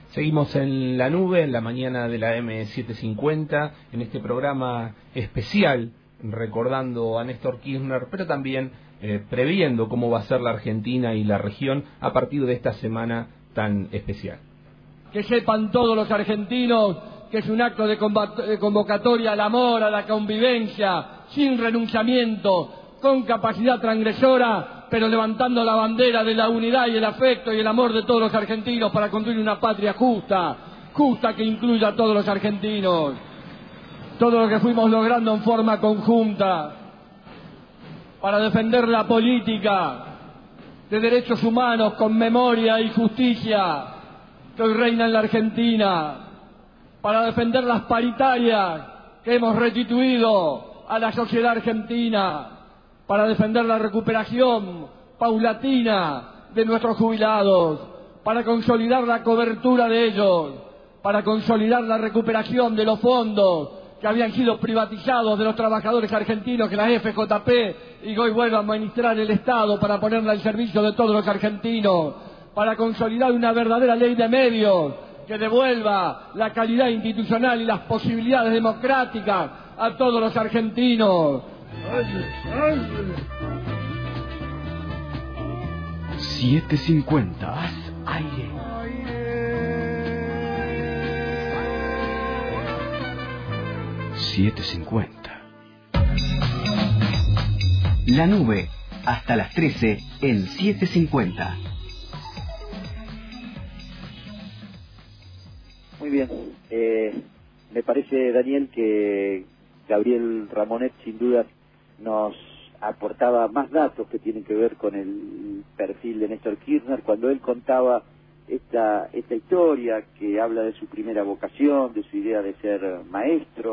Seguimos en la nube, en la mañana de la eme setecientos cincuenta, en este programa especial, recordando a Néstor Kirchner, pero también eh, previendo cómo va a ser la Argentina y la región a partir de esta semana tan especial. Que sepan todos los argentinos que es un acto de, de convocatoria al amor, a la convivencia, sin renunciamiento, con capacidad transgresora, pero levantando la bandera de la unidad y el afecto y el amor de todos los argentinos para construir una patria justa, justa que incluya a todos los argentinos. Todo lo que fuimos logrando en forma conjunta para defender la política de derechos humanos con memoria y justicia que hoy reina en la Argentina, para defender las paritarias que hemos restituido a la sociedad argentina, para defender la recuperación paulatina de nuestros jubilados, para consolidar la cobertura de ellos, para consolidar la recuperación de los fondos que habían sido privatizados de los trabajadores argentinos que la F J P y hoy vuelve a administrar el Estado para ponerla al servicio de todos los argentinos, para consolidar una verdadera ley de medios que devuelva la calidad institucional y las posibilidades democráticas a todos los argentinos. siete cincuenta. Aire. siete cincuenta. La nube, hasta las trece en siete cincuenta. Muy bien. Eh, me parece, Daniel, que Gabriel Ramonet sin duda nos aportaba más datos que tienen que ver con el perfil de Néstor Kirchner cuando él contaba esta, esta historia que habla de su primera vocación, de su idea de ser maestro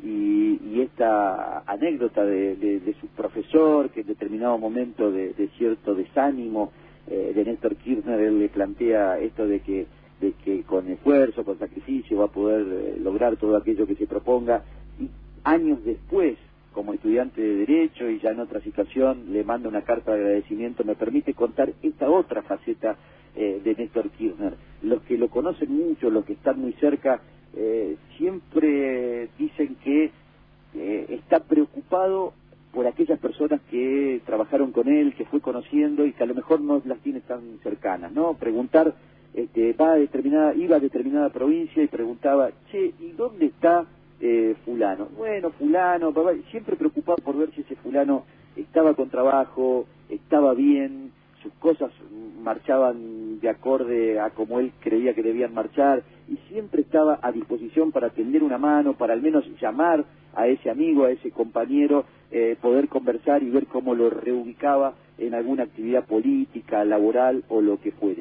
y, y esta anécdota de, de, de su profesor que en determinado momento de, de cierto desánimo eh, de Néstor Kirchner él le plantea esto de que de que con esfuerzo, con sacrificio va a poder eh, lograr todo aquello que se proponga y años después como estudiante de Derecho y ya en otra situación le manda una carta de agradecimiento. Me permite contar esta otra faceta eh, de Néstor Kirchner. Los que lo conocen mucho, los que están muy cerca, eh, siempre dicen que eh, está preocupado por aquellas personas que trabajaron con él, que fue conociendo y que a lo mejor no las tiene tan cercanas, ¿no? Preguntar, este, va a determinada, iba a determinada provincia y preguntaba, che, ¿y dónde está Eh, fulano? Bueno, fulano, papá, siempre preocupado por ver si ese fulano estaba con trabajo, estaba bien, sus cosas marchaban de acorde a como él creía que debían marchar, y siempre estaba a disposición para tender una mano, para al menos llamar a ese amigo, a ese compañero, eh, poder conversar y ver cómo lo reubicaba en alguna actividad política, laboral o lo que fuere.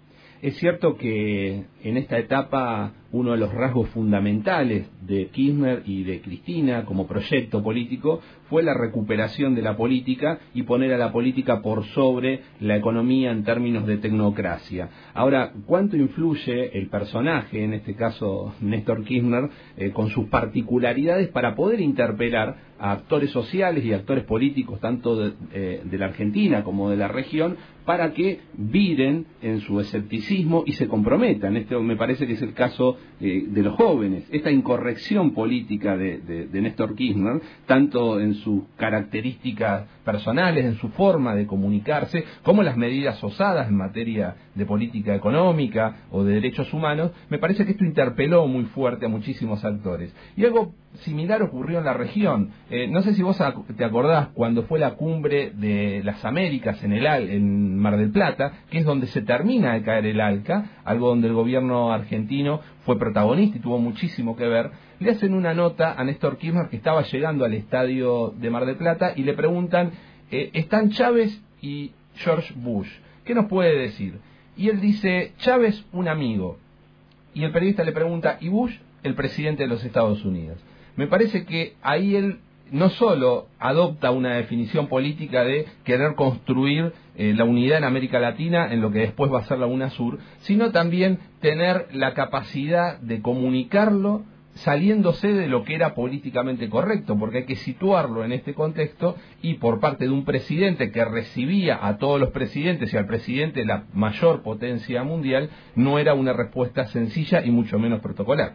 Es cierto que en esta etapa uno de los rasgos fundamentales de Kirchner y de Cristina como proyecto político fue la recuperación de la política y poner a la política por sobre la economía en términos de tecnocracia. Ahora, ¿cuánto influye el personaje, en este caso Néstor Kirchner, eh, con sus particularidades para poder interpelar a actores sociales y actores políticos tanto de, eh, de la Argentina como de la región para que viren en su escepticismo y se comprometan? Esto me parece que es el caso eh, de los jóvenes, esta incorrección política de, de, de Néstor Kirchner, tanto en sus características personales, en su forma de comunicarse, como las medidas osadas en materia de política económica o de derechos humanos. Me parece que esto interpeló muy fuerte a muchísimos actores. Y algo similar ocurrió en la región. Eh, no sé si vos te acordás cuando fue la cumbre de las Américas en el en Mar del Plata, que es donde se termina de caer el ALCA, algo donde el gobierno argentino fue protagonista y tuvo muchísimo que ver. Le hacen una nota a Néstor Kirchner que estaba llegando al estadio de Mar del Plata y le preguntan, eh, están Chávez y George Bush, ¿qué nos puede decir? Y él dice, Chávez, un amigo. Y el periodista le pregunta, ¿y Bush? El presidente de los Estados Unidos. Me parece que ahí él no solo adopta una definición política de querer construir eh, la unidad en América Latina, en lo que después va a ser la UNASUR, sino también tener la capacidad de comunicarlo saliéndose de lo que era políticamente correcto, porque hay que situarlo en este contexto, y por parte de un presidente que recibía a todos los presidentes y al presidente de la mayor potencia mundial, no era una respuesta sencilla y mucho menos protocolar.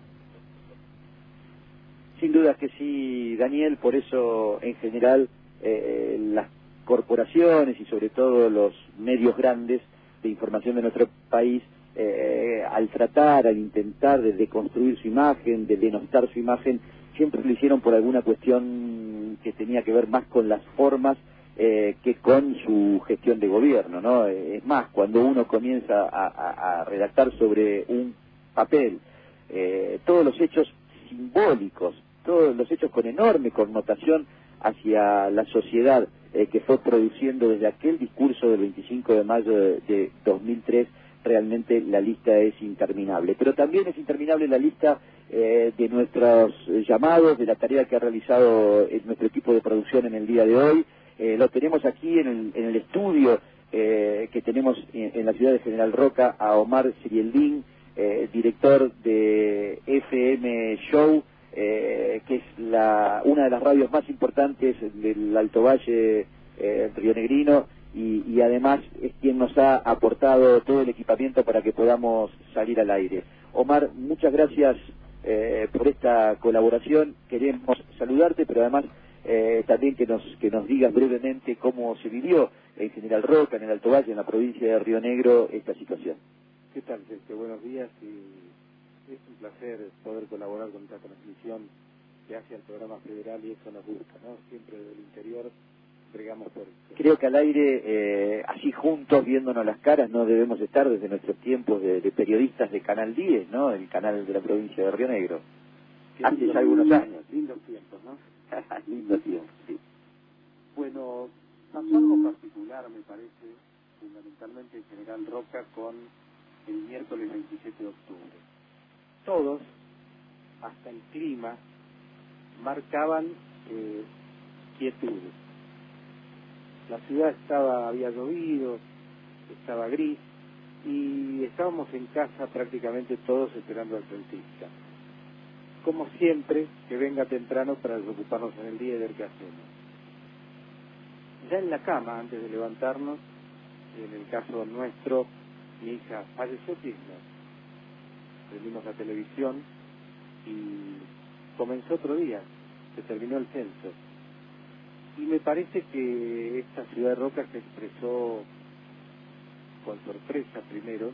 Sin duda que sí, Daniel, por eso en general eh, las corporaciones y sobre todo los medios grandes de información de nuestro país, Eh, al tratar, al intentar de deconstruir su imagen, de denostar su imagen, siempre lo hicieron por alguna cuestión que tenía que ver más con las formas eh, que con su gestión de gobierno, ¿no? Es más, cuando uno comienza a, a, a redactar sobre un papel eh, todos los hechos simbólicos, todos los hechos con enorme connotación hacia la sociedad eh, que fue produciendo desde aquel discurso del veinticinco de mayo de, de dos mil tres, realmente la lista es interminable. Pero también es interminable la lista eh, de nuestros llamados, de la tarea que ha realizado eh, nuestro equipo de producción en el día de hoy. Eh, lo tenemos aquí en el, en el estudio eh, que tenemos en, en la ciudad de General Roca a Omar Sirieldín, eh, director de F M Show, eh, que es la, una de las radios más importantes del Alto Valle eh, rionegrino, y, y además es quien nos ha aportado todo el equipamiento para que podamos salir al aire. Omar, muchas gracias eh, por esta colaboración. Queremos saludarte, pero además eh, también que nos que nos digas brevemente cómo se vivió en General Roca, en el Alto Valle, en la provincia de Río Negro, esta situación. ¿Qué tal, Sergio? Buenos días, y es un placer poder colaborar con esta transmisión que hace al programa federal, y eso nos gusta, ¿no? Siempre del interior bregamos por eso. Creo que al aire, eh, así juntos, viéndonos las caras, no debemos estar desde nuestros tiempos de, de periodistas de Canal diez, ¿no? El canal de la provincia de Río Negro. Qué Hace lindo, ya algunos años. Lindos tiempos, ¿no? Lindos tiempos, sí. Bueno, pasó algo particular, me parece, fundamentalmente en General Roca, con el miércoles veintisiete de octubre. Todos, hasta el clima, marcaban eh, quietudes. La ciudad estaba, había llovido, estaba gris, y estábamos en casa prácticamente todos esperando al dentista. Como siempre, que venga temprano para desocuparnos en el día y ver qué hacemos. Ya en la cama, antes de levantarnos, en el caso nuestro, mi hija falleció Kirchner. Prendimos la televisión y comenzó otro día, se terminó el censo. Y me parece que esta ciudad de Roca se expresó con sorpresa primero,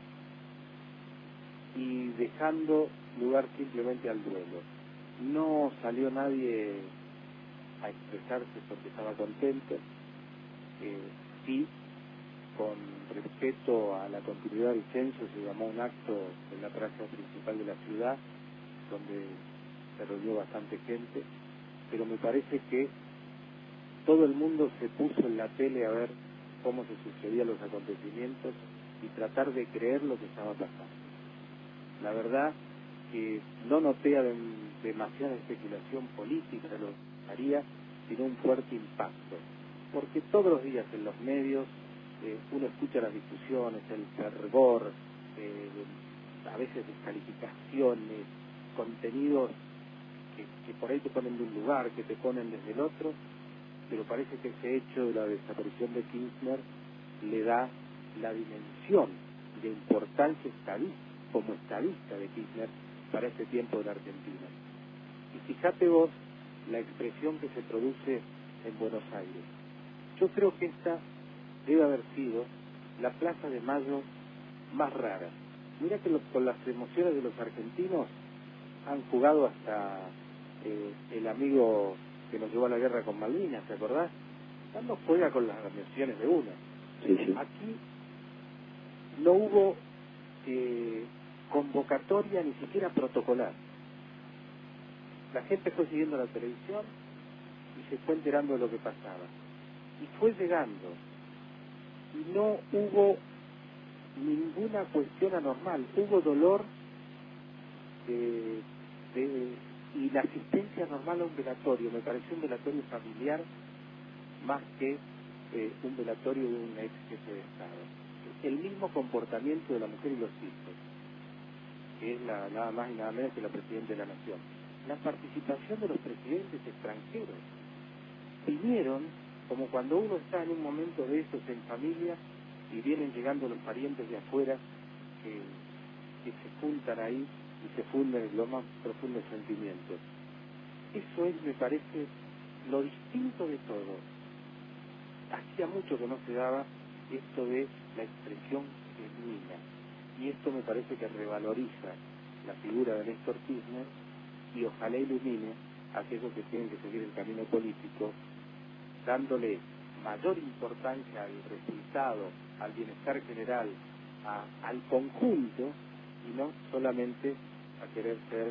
y dejando lugar simplemente al duelo. No salió nadie a expresarse porque estaba contento. Eh, sí, con respeto a la continuidad del censo, se llamó un acto en la plaza principal de la ciudad, donde se reunió bastante gente, pero me parece que todo el mundo se puso en la tele a ver cómo se sucedían los acontecimientos y tratar de creer lo que estaba pasando. La verdad que no noté demasiada especulación política, lo haría, sino un fuerte impacto. Porque todos los días en los medios eh, uno escucha las discusiones, el fervor, eh, a veces descalificaciones, contenidos que, que por ahí te ponen de un lugar, que te ponen desde el otro, pero parece que ese hecho de la desaparición de Kirchner le da la dimensión de importancia estadística, como estadista de Kirchner para este tiempo de la Argentina. Y fíjate vos la expresión que se produce en Buenos Aires. Yo creo que esta debe haber sido la Plaza de Mayo más rara. Mira que los, con las emociones de los argentinos han jugado hasta eh, el amigo que nos llevó a la guerra con Malvinas, ¿te acordás? No juega con las emociones de uno. Sí, sí. Aquí no hubo eh, convocatoria ni siquiera protocolar. La gente fue siguiendo la televisión y se fue enterando de lo que pasaba. Y fue llegando. Y no hubo ninguna cuestión anormal. Hubo dolor de, de, y la asistencia normal a un velatorio. Me pareció un velatorio familiar más que eh, un velatorio de un ex jefe de Estado. El mismo comportamiento de la mujer y los hijos, que es la, nada más y nada menos que la Presidenta de la Nación. la participación de los presidentes extranjeros. Vinieron como cuando uno está en un momento de estos en familia y vienen llegando los parientes de afuera que, que se juntan ahí y se funden en los más profundos sentimientos. Eso es, me parece, lo distinto de todo. Hacía mucho que no se daba esto de la expresión genuina, y esto me parece que revaloriza la figura de Néstor Kirchner y ojalá ilumine a aquellos que tienen que seguir el camino político, dándole mayor importancia al resultado, al bienestar general, a, al conjunto, y no solamente a querer ser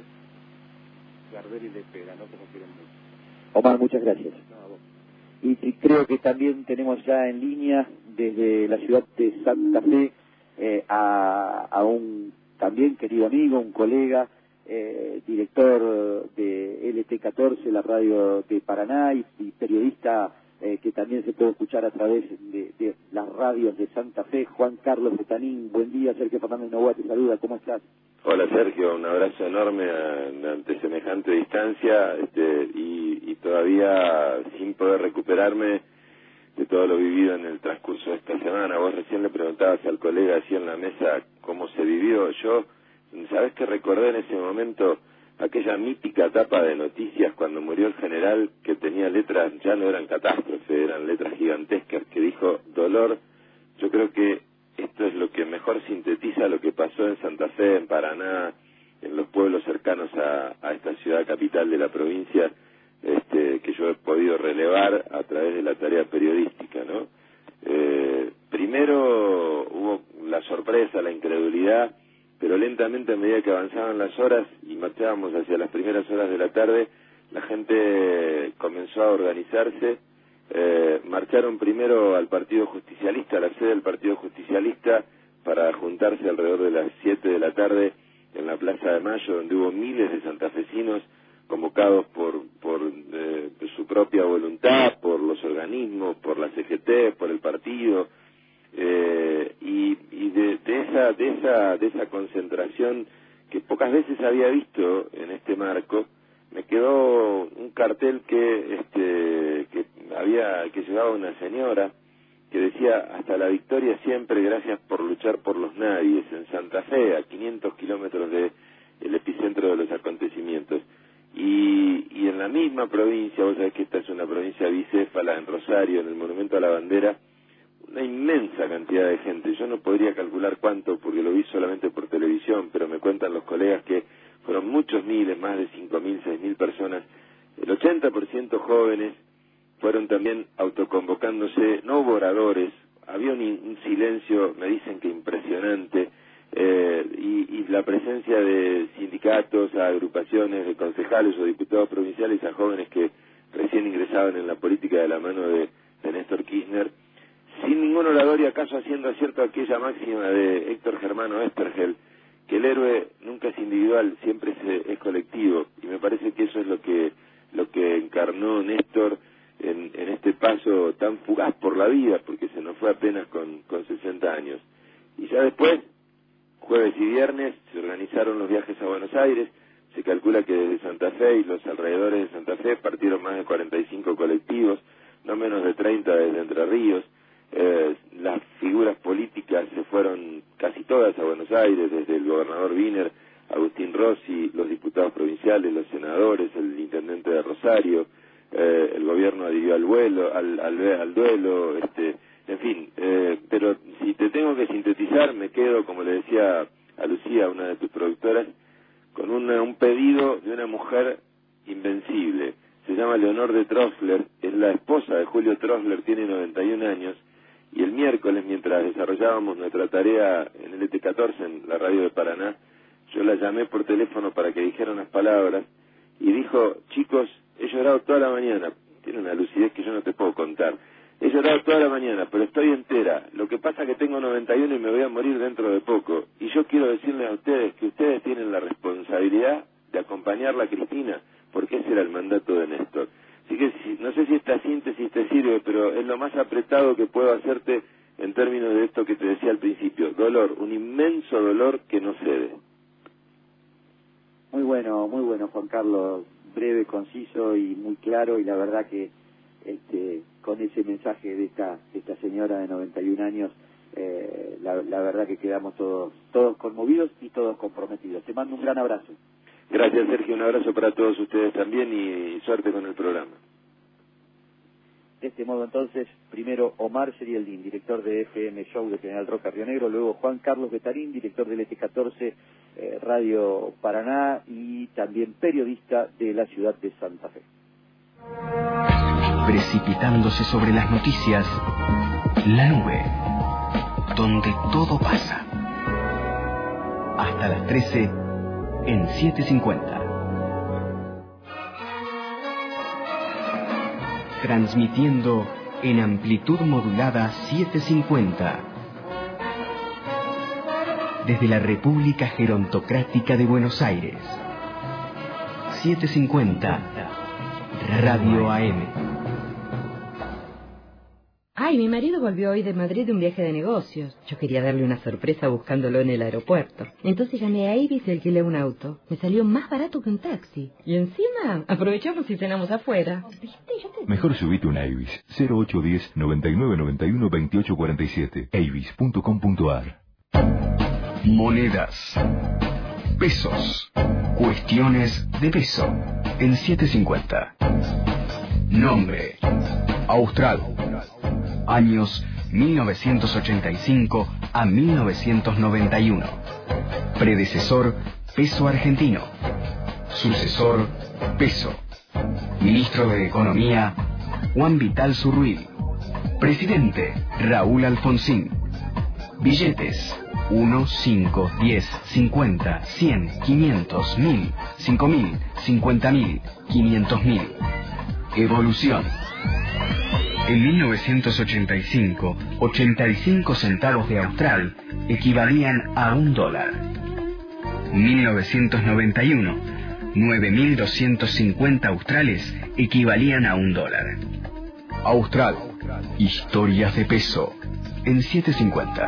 Gardel y Lepera, ¿no? Como quieren mucho. Omar, muchas gracias. No, a vos. Y, y creo que también tenemos ya en línea desde la ciudad de Santa Fe eh, a, a un también querido amigo, un colega, eh, director de L T catorce, la radio de Paraná, y, y periodista eh, que también se puede escuchar a través de, de las radios de Santa Fe, Juan Carlos Betanín. Buen día, Sergio Fernández Novoa te saluda, ¿cómo estás? Hola Sergio, un abrazo enorme a, ante semejante distancia este, y, y todavía sin poder recuperarme de todo lo vivido en el transcurso de esta semana. Vos recién le preguntabas al colega así en la mesa cómo se vivió. Yo, ¿sabés que recordé en ese momento aquella mítica etapa de noticias cuando murió el general, que tenía letras, ya no eran catástrofes, eran letras gigantescas, que dijo dolor? Yo creo que esto es lo que mejor sintetiza lo que pasó en Santa Fe, en Paraná, en los pueblos cercanos a, a esta ciudad capital de la provincia, este, que yo he podido relevar a través de la tarea periodística, ¿no? Eh, primero hubo la sorpresa, la incredulidad, pero lentamente a medida que avanzaban las horas y marchábamos hacia las primeras horas de la tarde, la gente comenzó a organizarse. Eh, marcharon primero al Partido Justicialista, a la sede del Partido Justicialista, para juntarse alrededor de las siete de la tarde en la Plaza de Mayo, donde hubo miles de santafesinos convocados por, por eh, su propia voluntad, por los organismos, por la C G T, por el partido, eh, y, y de, de esa de esa de esa concentración que pocas veces había visto en este marco, me quedó un cartel que este que había que llevaba una señora que decía: hasta la victoria siempre, gracias por luchar por los nadies, en Santa Fe, a quinientos kilómetros de el epicentro de los acontecimientos. Y, y en la misma provincia, vos sabés que esta es una provincia bicéfala, en Rosario, en el Monumento a la Bandera, una inmensa cantidad de gente. Yo no podría calcular cuánto porque lo vi solamente por televisión, pero me cuentan los colegas que fueron muchos miles, más de cinco mil, seis mil personas. El ochenta por ciento jóvenes, fueron también autoconvocándose, no hubo oradores, había un, un silencio, me dicen que impresionante, eh, y, y la presencia de sindicatos, a agrupaciones de concejales o diputados provinciales, a jóvenes que recién ingresaban en la política de la mano de, de Néstor Kirchner, sin ningún orador, y acaso haciendo acierto a aquella máxima de Héctor Germano Espergel, que el héroe nunca es individual, siempre es, es colectivo, y me parece que eso es lo que lo que encarnó Néstor en, en este paso tan fugaz por la vida, porque se nos fue apenas con, con sesenta años. Y ya después, jueves y viernes, se organizaron los viajes a Buenos Aires. Se calcula que desde Santa Fe y los alrededores de Santa Fe partieron más de cuarenta y cinco colectivos, no menos de treinta desde Entre Ríos. Eh, las figuras políticas se fueron casi todas a Buenos Aires, desde el gobernador Wiener, Agustín Rossi, los diputados provinciales, los senadores, el intendente de Rosario, eh, el gobierno adhirió al vuelo, al, al, al duelo, este, en fin, eh, pero si te tengo que sintetizar, me quedo, como le decía a Lucía, una de tus productoras, con una, un pedido de una mujer invencible. Se llama Leonor de Trosler, es la esposa de Julio Trosler, tiene noventa y un años, y el miércoles, mientras desarrollábamos nuestra tarea en el L T catorce, en la radio de Paraná, yo la llamé por teléfono para que dijera unas palabras, y dijo: chicos, he llorado toda la mañana. Tiene una lucidez que yo no te puedo contar. He llorado toda la mañana, pero estoy entera. Lo que pasa es que tengo noventa y uno y me voy a morir dentro de poco. Y yo quiero decirles a ustedes que ustedes tienen la responsabilidad de acompañarla a Cristina, porque ese era el mandato de Néstor. Así que si, no sé si esta síntesis te sirve, pero es lo más apretado que puedo hacerte en términos de esto que te decía al principio. Dolor, un inmenso dolor que no cede. Muy bueno, muy bueno, Juan Carlos, breve, conciso y muy claro, y la verdad que este, con ese mensaje de esta, de esta señora de noventa y un años, eh, la, la verdad que quedamos todos, todos conmovidos y todos comprometidos. Te mando un gran abrazo. Gracias, Sergio, un abrazo para todos ustedes también y suerte con el programa. De este modo, entonces, primero Omar Serialdín, director de F M Show de General Roca Río Negro, luego Juan Carlos Betarín, director del E T catorce eh, Radio Paraná y también periodista de la ciudad de Santa Fe. Precipitándose sobre las noticias, la nube, donde todo pasa. Hasta las trece en siete cincuenta. Transmitiendo en amplitud modulada setecientos cincuenta. Desde la República Gerontocrática de Buenos Aires. setecientos cincuenta. Radio A M. Ay, mi marido volvió hoy de Madrid de un viaje de negocios. Yo quería darle una sorpresa buscándolo en el aeropuerto. Entonces llamé a Ibis y alquilé un auto. Me salió más barato que un taxi. Y encima aprovechamos y cenamos afuera. ¿Viste? Yo te... Mejor subite un Ibis. cero ocho uno cero, noventa y nueve noventa y uno, veintiocho cuarenta y siete. ibis punto com punto ar. Monedas. Pesos. Cuestiones de peso. En setecientos cincuenta. Nombre. Austral. Años mil novecientos ochenta y cinco a mil novecientos noventa y uno. Predecesor, peso argentino. Sucesor, peso. Ministro de Economía, Juan Vital Zurruil. Presidente, Raúl Alfonsín. Billetes, uno, cinco, diez, cincuenta, cien, quinientos, mil, cinco mil, cincuenta mil, quinientos mil. Evolución. En mil novecientos ochenta y cinco, ochenta y cinco centavos de austral equivalían a un dólar. mil novecientos noventa y uno, nueve mil doscientos cincuenta australes equivalían a un dólar. Austral. Historias de peso. En setecientos cincuenta.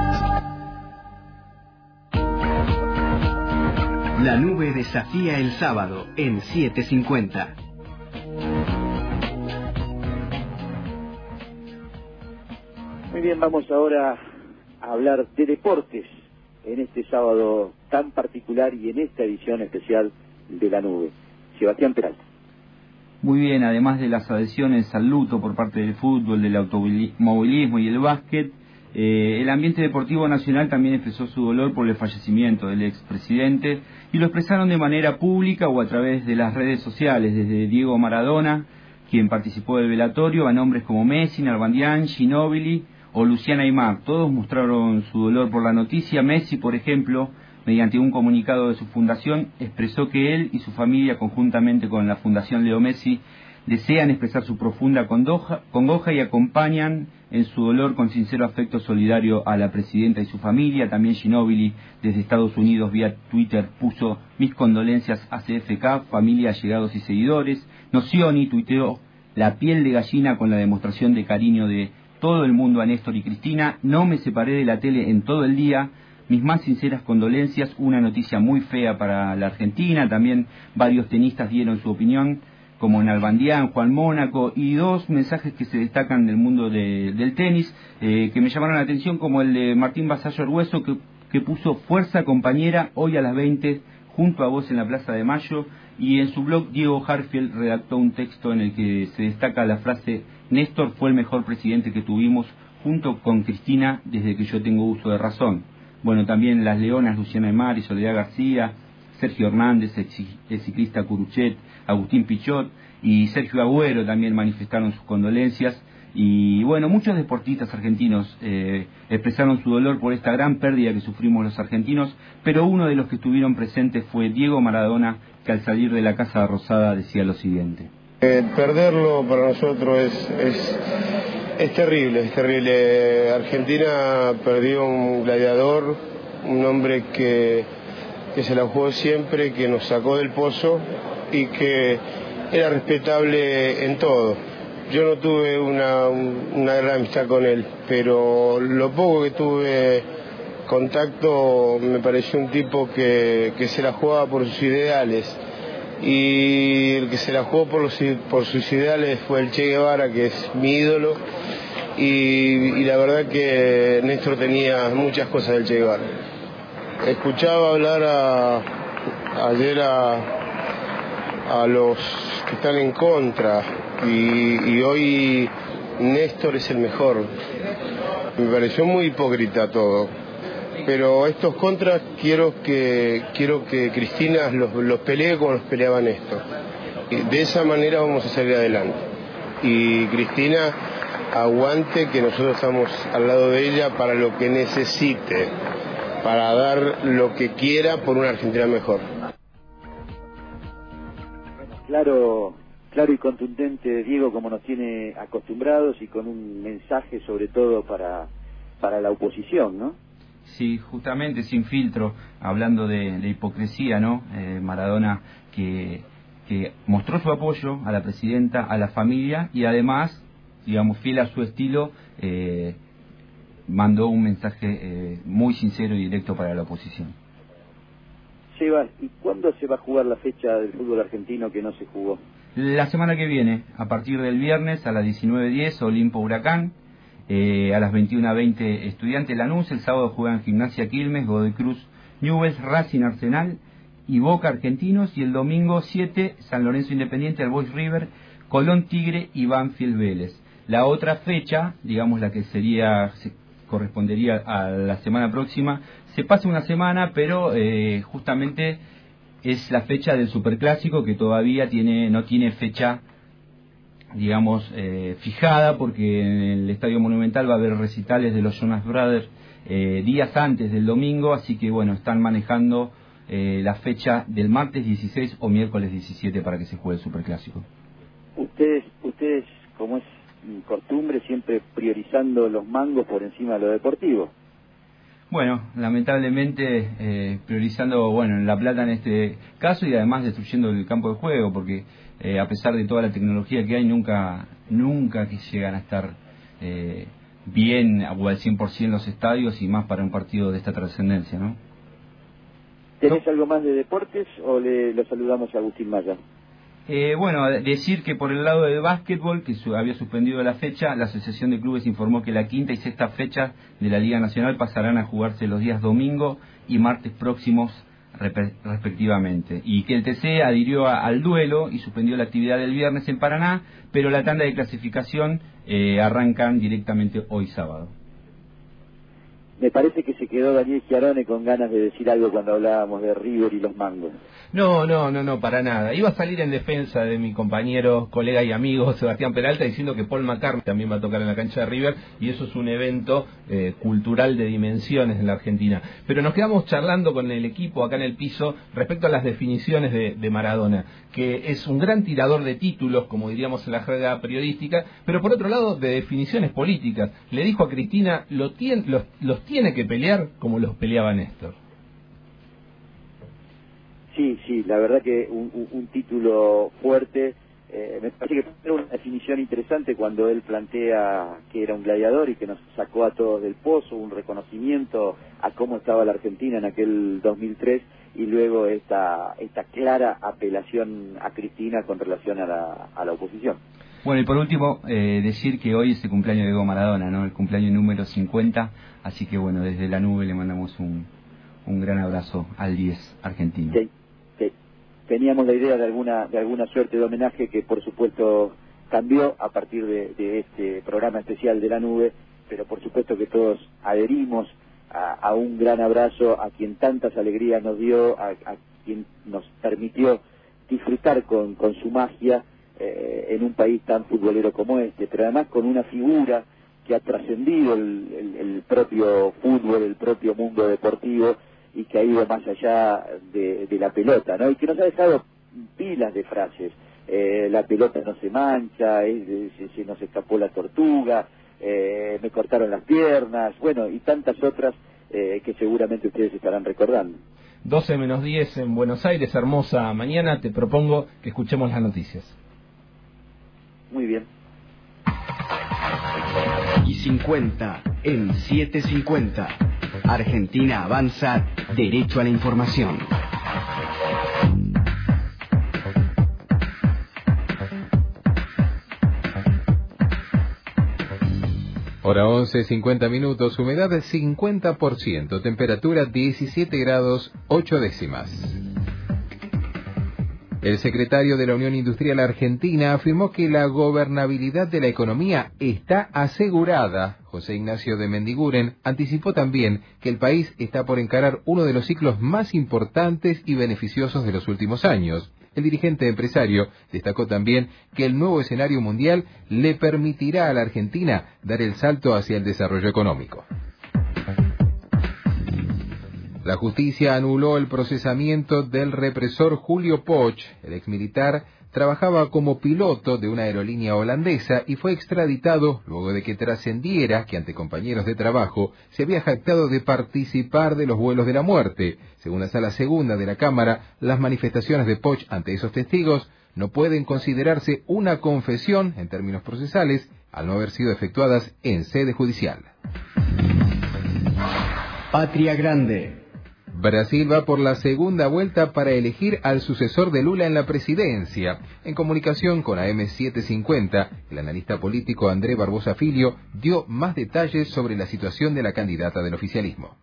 La nube desafía el sábado en setecientos cincuenta. Muy bien, vamos ahora a hablar de deportes en este sábado tan particular y en esta edición especial de La Nube. Sebastián Peralta. Muy bien, además de las adhesiones al luto por parte del fútbol, del automovilismo y el básquet, eh, el ambiente deportivo nacional también expresó su dolor por el fallecimiento del expresidente y lo expresaron de manera pública o a través de las redes sociales, desde Diego Maradona, quien participó del velatorio, a nombres como Messi, Nalbandián, Ginóbili o Luciana Aymar. Todos mostraron su dolor por la noticia. Messi, por ejemplo, mediante un comunicado de su fundación, expresó que él y su familia, conjuntamente con la Fundación Leo Messi, desean expresar su profunda congoja y acompañan en su dolor con sincero afecto solidario a la presidenta y su familia. También Ginóbili, desde Estados Unidos, vía Twitter, puso: mis condolencias a C F K, familia, allegados y seguidores. Nocioni tuiteó: la piel de gallina con la demostración de cariño de todo el mundo a Néstor y Cristina. No me separé de la tele en todo el día. Mis más sinceras condolencias. Una noticia muy fea para la Argentina. También varios tenistas dieron su opinión, como Nalbandián, Juan Mónaco, y dos mensajes que se destacan del mundo de, del tenis, eh, que me llamaron la atención, como el de Martín Vasallo Argueso, que, que puso: fuerza compañera, hoy a las veinte, junto a vos en la Plaza de Mayo. Y en su blog, Diego Harfield redactó un texto en el que se destaca la frase: Néstor fue el mejor presidente que tuvimos, junto con Cristina, desde que yo tengo uso de razón. Bueno, también las leonas Luciana Aymar y Soledad García, Sergio Hernández, el ciclista Curuchet, Agustín Pichot y Sergio Agüero también manifestaron sus condolencias. Y bueno, muchos deportistas argentinos eh, expresaron su dolor por esta gran pérdida que sufrimos los argentinos, pero uno de los que estuvieron presentes fue Diego Maradona, que al salir de la Casa Rosada decía lo siguiente: eh, perderlo para nosotros es, es, es terrible, es terrible. Argentina perdió un gladiador, un hombre que, que se la jugó siempre, que nos sacó del pozo y que era respetable en todo. Yo no tuve una, una gran amistad con él, pero lo poco que tuve contacto me pareció un tipo que, que se la jugaba por sus ideales, y el que se la jugó por, los, por sus ideales fue el Che Guevara, que es mi ídolo, y, y la verdad que Néstor tenía muchas cosas del Che Guevara. Escuchaba hablar a, ayer a, a los que están en contra, y, y hoy Néstor es el mejor. Me pareció muy hipócrita todo, pero estos contras quiero que quiero que Cristina los, los pelee como los peleaba Néstor. De esa manera vamos a salir adelante, y Cristina aguante que nosotros estamos al lado de ella para lo que necesite, para dar lo que quiera por una Argentina mejor. Claro, claro y contundente, Diego, como nos tiene acostumbrados, y con un mensaje sobre todo para, para la oposición, ¿no? Sí, justamente, sin filtro, hablando de, de hipocresía, ¿no? Eh, Maradona que, que mostró su apoyo a la presidenta, a la familia, y además, digamos, fiel a su estilo, eh, mandó un mensaje eh, muy sincero y directo para la oposición. Sebas, ¿y cuándo se va a jugar la fecha del fútbol argentino que no se jugó? La semana que viene, a partir del viernes a las diecinueve diez, Olimpo Huracán, eh, a las veintiuna veinte Estudiantes Lanús, el sábado juegan Gimnasia Quilmes, Godoy Cruz Newell's, Racing Arsenal y Boca Argentinos, y el domingo siete San Lorenzo Independiente, Boys River, Colón Tigre y Banfield Vélez. La otra fecha, digamos la que sería correspondería a la semana próxima, se pasa una semana, pero eh, justamente es la fecha del Superclásico, que todavía tiene no tiene fecha, digamos, eh, fijada, porque en el Estadio Monumental va a haber recitales de los Jonas Brothers eh, días antes del domingo, así que bueno, están manejando eh, la fecha del martes dieciséis o miércoles diecisiete para que se juegue el Superclásico. Ustedes, ustedes, como es costumbre, siempre priorizando los mangos por encima de lo deportivo. Bueno, lamentablemente eh, priorizando, bueno, la plata en este caso, y además destruyendo el campo de juego, porque eh, a pesar de toda la tecnología que hay, nunca nunca que llegan a estar eh, bien o al cien por ciento los estadios, y más para un partido de esta trascendencia, ¿no? ¿Tenés algo más de deportes o le lo saludamos a Agustín Maya? Eh, bueno, decir que por el lado del básquetbol, que su, había suspendido la fecha, la Asociación de Clubes informó que la quinta y sexta fecha de la Liga Nacional pasarán a jugarse los días domingo y martes próximos rep- respectivamente, y que el T C adhirió a, al duelo y suspendió la actividad del viernes en Paraná, pero la tanda de clasificación eh, arrancan directamente hoy sábado. Me parece que se quedó Daniel Giarone con ganas de decir algo cuando hablábamos de River y los mangos. No, no, no, no, para nada. Iba a salir en defensa de mi compañero, colega y amigo Sebastián Peralta, diciendo que Paul McCartney también va a tocar en la cancha de River, y eso es un evento eh, cultural de dimensiones en la Argentina. Pero nos quedamos charlando con el equipo acá en el piso respecto a las definiciones de, de Maradona, que es un gran tirador de títulos, como diríamos en la jerga periodística, pero por otro lado de definiciones políticas. Le dijo a Cristina, lo tien, los, los tiene que pelear como los peleaba Néstor. Sí, sí, la verdad que un, un, un título fuerte. Eh, me parece que fue una definición interesante cuando él plantea que era un gladiador y que nos sacó a todos del pozo, un reconocimiento a cómo estaba la Argentina en aquel dos mil tres, y luego esta esta clara apelación a Cristina con relación a la, a la oposición. Bueno, y por último, eh, decir que hoy es el cumpleaños de Diego Maradona, ¿no? El cumpleaños número cincuenta, así que bueno, desde la nube le mandamos un, un gran abrazo al diez argentino. Sí, sí. Teníamos la idea de alguna de alguna suerte de homenaje que por supuesto cambió a partir de, de este programa especial de la nube, pero por supuesto que todos adherimos a, a un gran abrazo a quien tantas alegrías nos dio, a, a quien nos permitió disfrutar con, con su magia eh, en un país tan futbolero como este, pero además con una figura que ha trascendido el, el, el propio fútbol, el propio mundo deportivo, y que ha ido más allá de, de la pelota, ¿no? Y que nos ha dejado pilas de frases. Eh, la pelota no se mancha, eh, se, se nos escapó la tortuga, eh, me cortaron las piernas, bueno, y tantas otras eh, que seguramente ustedes estarán recordando. doce menos diez en Buenos Aires, hermosa mañana. Te propongo que escuchemos las noticias. Muy bien. Y cincuenta en setecientos cincuenta. Argentina avanza, derecho a la información. Hora once, cincuenta minutos, humedad cincuenta por ciento, temperatura diecisiete grados ocho décimas. El secretario de la Unión Industrial Argentina afirmó que la gobernabilidad de la economía está asegurada. José Ignacio de Mendiguren anticipó también que el país está por encarar uno de los ciclos más importantes y beneficiosos de los últimos años. El dirigente empresario destacó también que el nuevo escenario mundial le permitirá a la Argentina dar el salto hacia el desarrollo económico. La justicia anuló el procesamiento del represor Julio Poch. El exmilitar trabajaba como piloto de una aerolínea holandesa y fue extraditado luego de que trascendiera que ante compañeros de trabajo se había jactado de participar de los vuelos de la muerte. Según la Sala Segunda de la Cámara, las manifestaciones de Poch ante esos testigos no pueden considerarse una confesión en términos procesales al no haber sido efectuadas en sede judicial. Patria Grande. Brasil va por la segunda vuelta para elegir al sucesor de Lula en la presidencia. En comunicación con A M setecientos cincuenta, el analista político André Barbosa Filho dio más detalles sobre la situación de la candidata del oficialismo.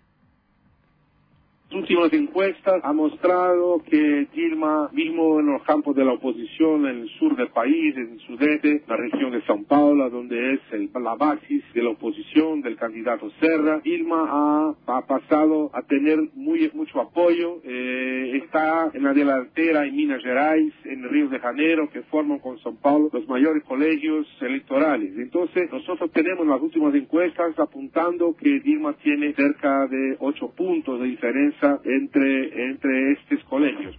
Las últimas encuestas han mostrado que Dilma, mismo en los campos de la oposición, en el sur del país, en el sudeste, la región de São Paulo, donde es el, la base de la oposición del candidato Serra, Dilma ha, ha pasado a tener muy, mucho apoyo, eh, está en la delantera en Minas Gerais, en Río de Janeiro, que forman con São Paulo los mayores colegios electorales. Entonces, nosotros tenemos las últimas encuestas apuntando que Dilma tiene cerca de ocho puntos de diferencia entre entre estos colegios.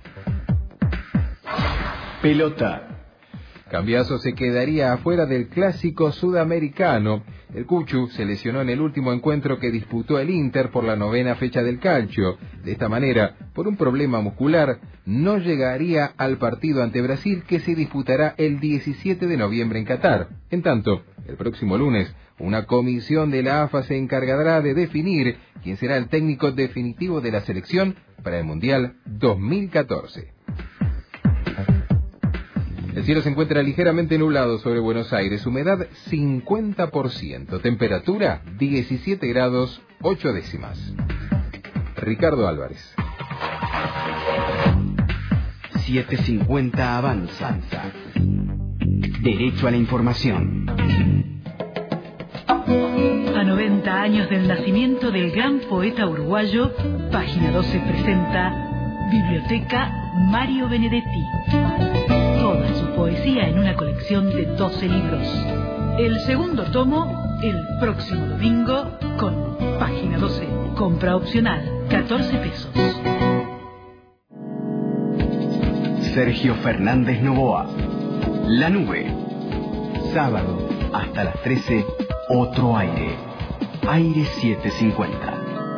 Pelota. Cambiaso se quedaría afuera del clásico sudamericano. El Cuchu se lesionó en el último encuentro que disputó el Inter por la novena fecha del calcio. De esta manera, por un problema muscular, no llegaría al partido ante Brasil que se disputará el diecisiete de noviembre en Qatar. En tanto, el próximo lunes, una comisión de la A F A se encargará de definir quién será el técnico definitivo de la selección para el Mundial dos mil catorce. El cielo se encuentra ligeramente nublado sobre Buenos Aires, humedad cincuenta por ciento, temperatura diecisiete grados ocho décimas. Ricardo Álvarez. setecientos cincuenta avanza. Derecho a la información. A noventa años del nacimiento del gran poeta uruguayo, Página doce presenta Biblioteca Mario Benedetti. Toda su poesía en una colección de doce libros. El segundo tomo, el próximo domingo, con Página doce. Compra opcional, catorce pesos. Sergio Fernández Novoa. La Nube. Sábado, hasta las trece, otro aire. Aire setecientos cincuenta.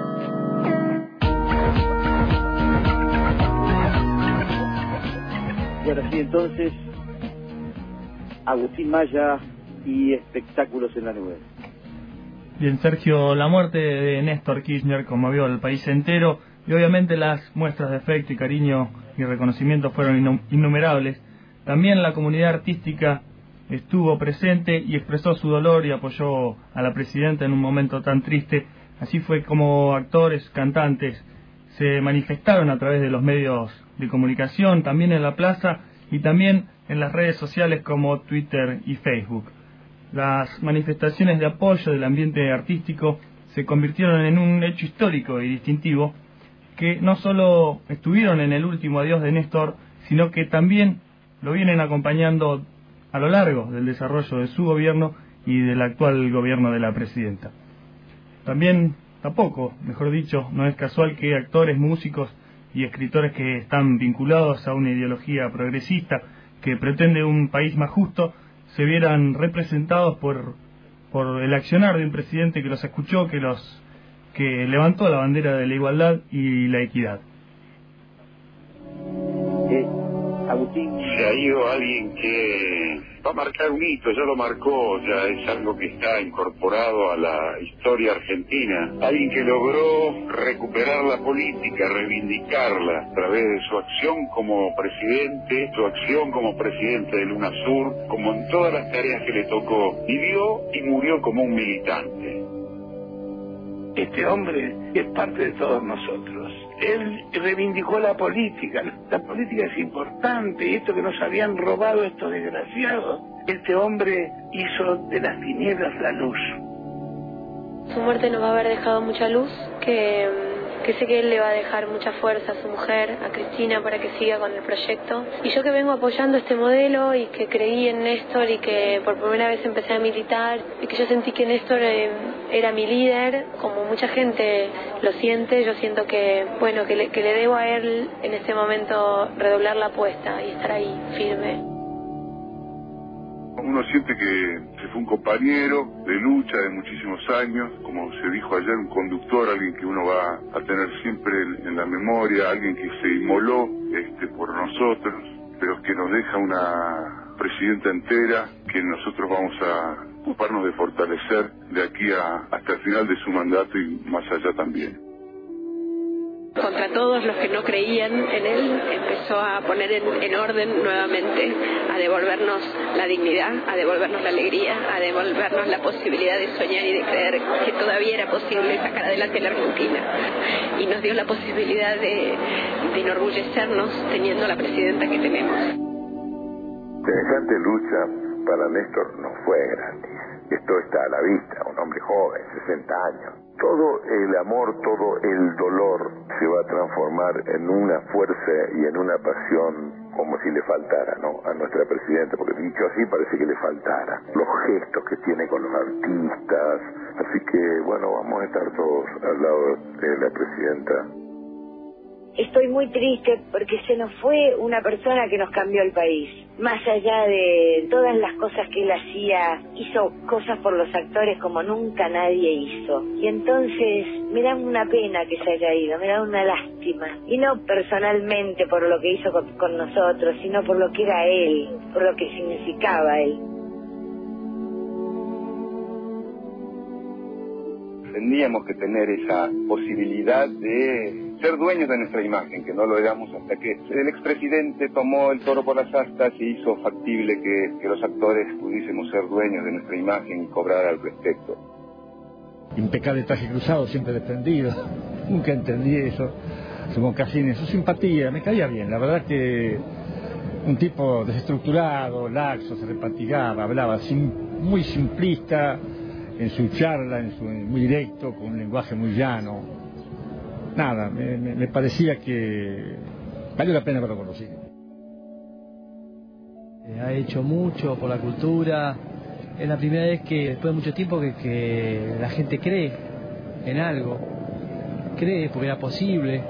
Bueno, sí, entonces, Agustín Maya y espectáculos en la nube. Bien, Sergio, la muerte de Néstor Kirchner conmovió al país entero y obviamente las muestras de afecto y cariño y reconocimiento fueron innumerables. También la comunidad artística estuvo presente y expresó su dolor y apoyó a la presidenta en un momento tan triste. Así fue como actores, cantantes, se manifestaron a través de los medios de comunicación, también en la plaza y también en las redes sociales como Twitter y Facebook. Las manifestaciones de apoyo del ambiente artístico se convirtieron en un hecho histórico y distintivo que no solo estuvieron en el último adiós de Néstor, sino que también lo vienen acompañando a lo largo del desarrollo de su gobierno y del actual gobierno de la presidenta. También, tampoco, mejor dicho, no es casual que actores, músicos y escritores que están vinculados a una ideología progresista que pretende un país más justo se vieran representados por, por el accionar de un presidente que los escuchó, que los que levantó la bandera de la igualdad y la equidad. Eh, Agustín. Se ha ido alguien que va a marcar un hito, ya lo marcó, ya es algo que está incorporado a la historia argentina. Alguien que logró recuperar la política, reivindicarla a través de su acción como presidente, su acción como presidente del UNASUR, como en todas las tareas que le tocó. Vivió y murió como un militante. Este hombre es parte de todos nosotros. Él reivindicó la política. La política es importante, y esto que nos habían robado estos desgraciados. Este hombre hizo de las tinieblas la luz. Su muerte nos va a haber dejado mucha luz, que, que sé que él le va a dejar mucha fuerza a su mujer, a Cristina, para que siga con el proyecto. Y yo que vengo apoyando este modelo y que creí en Néstor y que por primera vez empecé a militar y que yo sentí que Néstor eh, era mi líder, como mucha gente lo siente, yo siento que, bueno, que le, que le debo a él en este momento redoblar la apuesta y estar ahí firme. Uno siente que se fue un compañero de lucha de muchísimos años, como se dijo ayer, un conductor, alguien que uno va a tener siempre en, en la memoria, alguien que se inmoló este, por nosotros, pero que nos deja una presidenta entera que nosotros vamos a ocuparnos de fortalecer de aquí a, hasta el final de su mandato y más allá también. Contra todos los que no creían en él, empezó a poner en, en orden nuevamente, a devolvernos la dignidad, a devolvernos la alegría, a devolvernos la posibilidad de soñar y de creer que todavía era posible sacar adelante la Argentina. Y nos dio la posibilidad de, de enorgullecernos teniendo la presidenta que tenemos. Semejante lucha para Néstor no fue gratis. Esto está a la vista, un hombre joven, sesenta años. Todo el amor, todo el dolor se va a transformar en una fuerza y en una pasión como si le faltara, ¿no?, a nuestra presidenta, porque dicho así parece que le faltara. Los gestos que tiene con los artistas. Así que, bueno, vamos a estar todos al lado de la presidenta. Estoy muy triste porque se nos fue una persona que nos cambió el país. Más allá de todas las cosas que él hacía, hizo cosas por los actores como nunca nadie hizo. Y entonces me da una pena que se haya ido, me da una lástima. Y no personalmente por lo que hizo con, con nosotros, sino por lo que era él, por lo que significaba él. Tendríamos que tener esa posibilidad de ser dueños de nuestra imagen, que no lo éramos hasta que el expresidente tomó el toro por las astas y hizo factible que, que los actores pudiésemos ser dueños de nuestra imagen y cobrar al respecto. Impecable traje cruzado, siempre desprendido. Nunca entendí eso. Su mocasines, su simpatía, me caía bien. La verdad que un tipo desestructurado, laxo, se repatigaba, hablaba sim, muy simplista en su charla, en su, muy directo, con un lenguaje muy llano. Nada, me, me, me parecía que valió la pena haberlo conocido. Ha hecho mucho por la cultura. Es la primera vez que, después de mucho tiempo, que, que la gente cree en algo. Cree porque era posible.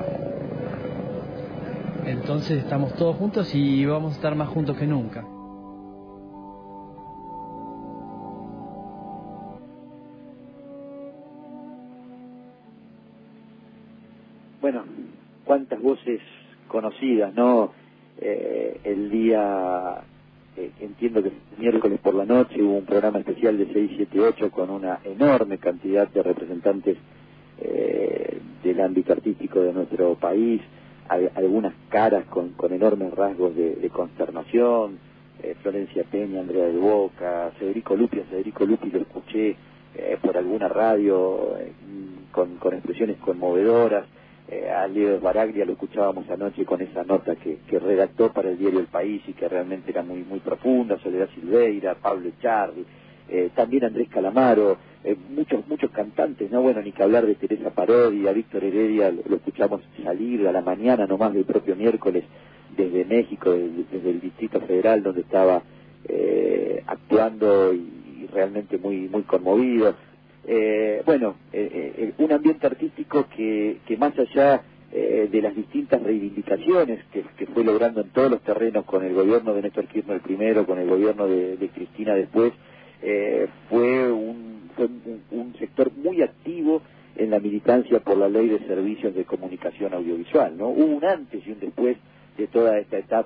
Entonces estamos todos juntos y vamos a estar más juntos que nunca. Bueno, cuántas voces conocidas, ¿no? Eh, el día, eh, entiendo que el miércoles por la noche hubo un programa especial de seis siete ocho con una enorme cantidad de representantes eh, del ámbito artístico de nuestro país, hay algunas caras con, con enormes rasgos de, de consternación, eh, Florencia Peña, Andrea del Boca, Federico Lupi, a Federico Lupi lo escuché eh, por alguna radio eh, con, con expresiones conmovedoras. Eh, a Leo Baraglia lo escuchábamos anoche con esa nota que, que redactó para el diario El País y que realmente era muy muy profunda, Soledad Silveira, Pablo Echarri, eh, también Andrés Calamaro, eh, muchos muchos cantantes, no bueno, ni que hablar de Teresa Parodi, a Víctor Heredia lo, lo escuchamos salir a la mañana nomás del propio miércoles desde México, desde, desde el Distrito Federal donde estaba eh, actuando y, y realmente muy muy conmovido. Eh, bueno, eh, eh, un ambiente artístico que, que más allá eh, de las distintas reivindicaciones que, que fue logrando en todos los terrenos con el gobierno de Néstor Kirchner primero, con el gobierno de, de Cristina después, eh, fue, un, fue un, un sector muy activo en la militancia por la ley de servicios de comunicación audiovisual, ¿no? Hubo un antes y un después de toda esta etapa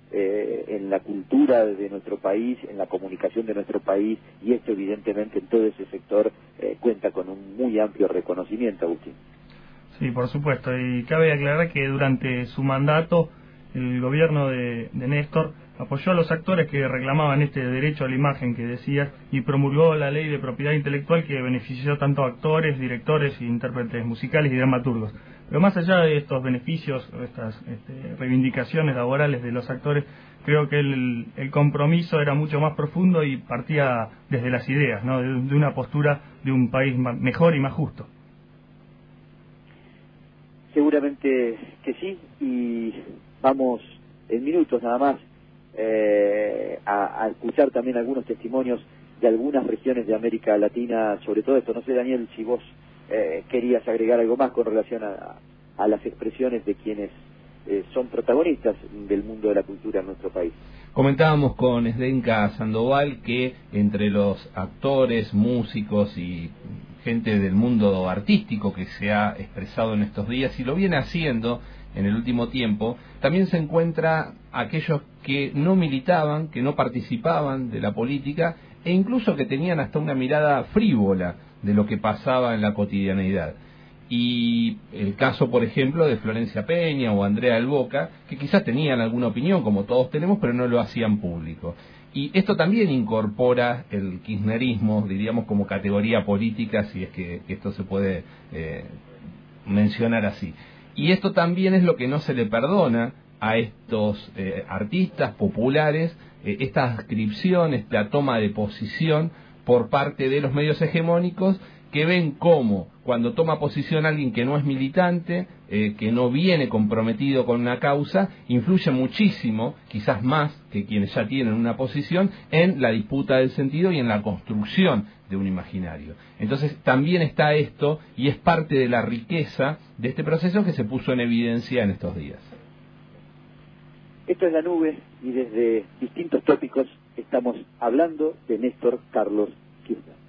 eh, en la cultura de nuestro país, en la comunicación de nuestro país, y esto evidentemente en todo ese sector eh, cuenta con un muy amplio reconocimiento, Agustín. Sí, por supuesto, y cabe aclarar que durante su mandato el gobierno de, de Néstor apoyó a los actores que reclamaban este derecho a la imagen que decías y promulgó la ley de propiedad intelectual que benefició tanto a actores, directores, intérpretes musicales y dramaturgos. Pero más allá de estos beneficios, estas este, reivindicaciones laborales de los actores, creo que el, el compromiso era mucho más profundo y partía desde las ideas, ¿no? de, de una postura de un país mejor y más justo. Seguramente que sí, y vamos en minutos nada más eh, a, a escuchar también algunos testimonios de algunas regiones de América Latina sobre todo esto. No sé, Daniel, si vos eh, querías agregar algo más con relación a, a las expresiones de quienes eh, son protagonistas del mundo de la cultura en nuestro país. Comentábamos con Zdenka Sandoval que entre los actores, músicos y gente del mundo artístico que se ha expresado en estos días y lo viene haciendo en el último tiempo, también se encuentra aquellos que no militaban, que no participaban de la política e incluso que tenían hasta una mirada frívola de lo que pasaba en la cotidianeidad. Y el caso, por ejemplo, de Florencia Peña o Andrea del Boca, que quizás tenían alguna opinión, como todos tenemos, pero no lo hacían público. Y esto también incorpora el kirchnerismo, diríamos, como categoría política, si es que esto se puede eh, mencionar así. Y esto también es lo que no se le perdona a estos eh, artistas populares, eh, esta adscripción, esta toma de posición por parte de los medios hegemónicos, que ven cómo cuando toma posición alguien que no es militante, eh, que no viene comprometido con una causa, influye muchísimo, quizás más que quienes ya tienen una posición, en la disputa del sentido y en la construcción de un imaginario. Entonces también está esto y es parte de la riqueza de este proceso que se puso en evidencia en estos días. Esto es La Nube y desde distintos tópicos estamos hablando de Néstor Carlos Kirchner.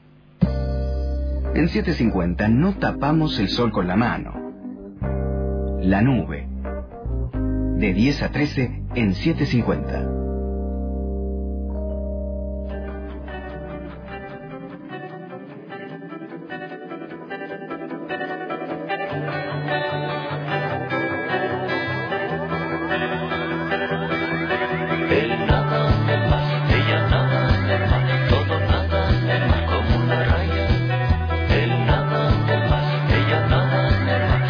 En setecientos cincuenta no tapamos el sol con la mano. La Nube. De diez a trece en setecientos cincuenta.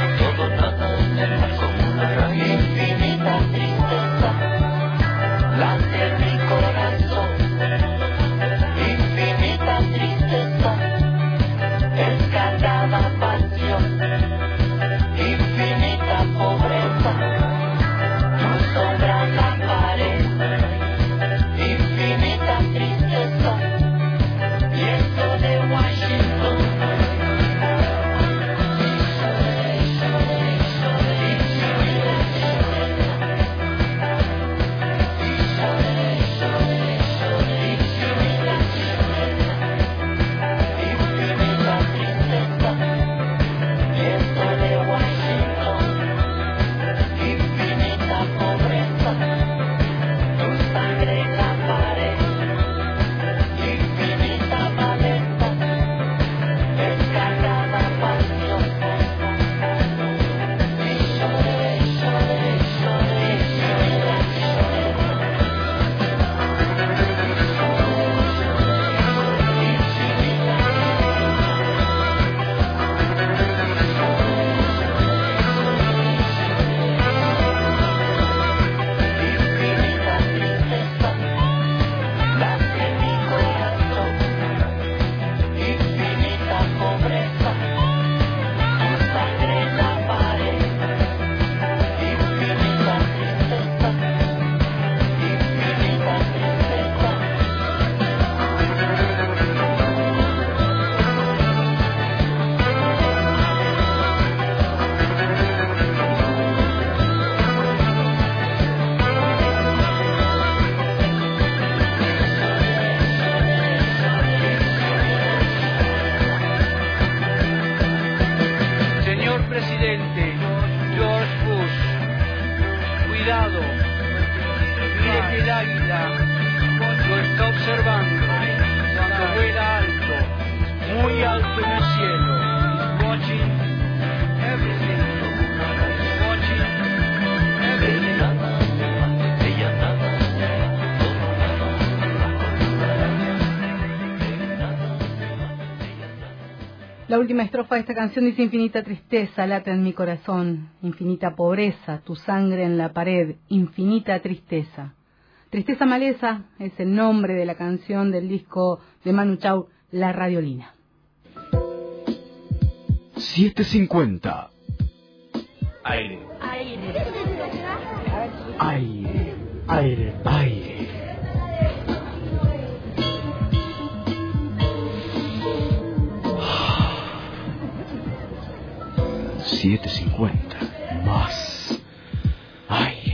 La La última estrofa de esta canción dice: infinita tristeza late en mi corazón, infinita pobreza, tu sangre en la pared, infinita tristeza. Tristeza Maleza es el nombre de la canción del disco de Manu Chao, La Radiolina. setecientos cincuenta. Aire. Aire. Aire. Aire. Aire. setecientos cincuenta. Más aire.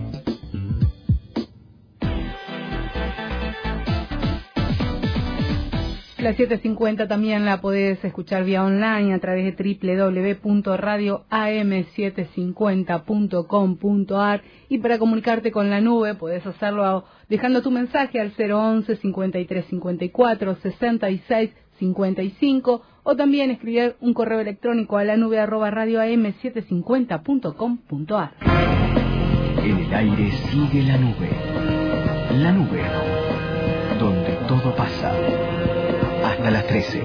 La setecientos cincuenta también la podés escuchar vía online a través de doble u doble u doble u punto radio a m setecientos cincuenta punto com punto a r, y para comunicarte con la nube podés hacerlo dejando tu mensaje al cero once cincuenta y tres cincuenta y cuatro sesenta y seis cincuenta y cinco, o también escribir un correo electrónico a la nube arroba radio a m setecientos cincuenta punto com punto a r. En el aire sigue la nube. La nube, donde todo pasa. Hasta las trece.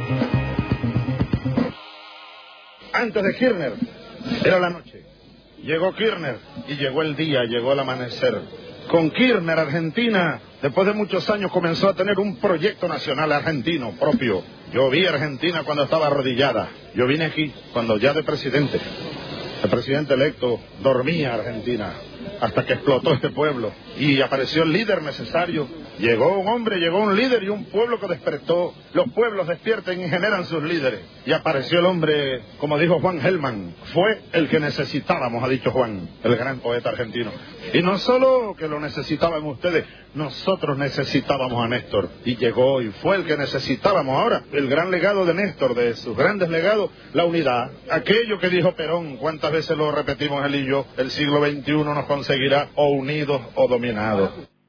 Antes de Kirchner era la noche. Llegó Kirchner y llegó el día, llegó el amanecer. Con Kirchner, Argentina, después de muchos años, comenzó a tener un proyecto nacional argentino propio. Yo vi a Argentina cuando estaba arrodillada. Yo vine aquí cuando ya de presidente. El presidente electo dormía Argentina hasta que explotó este pueblo y apareció el líder necesario. Llegó un hombre, llegó un líder y un pueblo que despertó. Los pueblos despiertan y generan sus líderes. Y apareció el hombre, como dijo Juan Gelman, fue el que necesitábamos, ha dicho Juan, el gran poeta argentino. Y no solo que lo necesitaban ustedes, nosotros necesitábamos a Néstor. Y llegó y fue el que necesitábamos. Ahora, el gran legado de Néstor, de sus grandes legados, la unidad. Aquello que dijo Perón, cuántas veces lo repetimos él y yo, el siglo veintiuno nos conseguirá o unidos o dominados.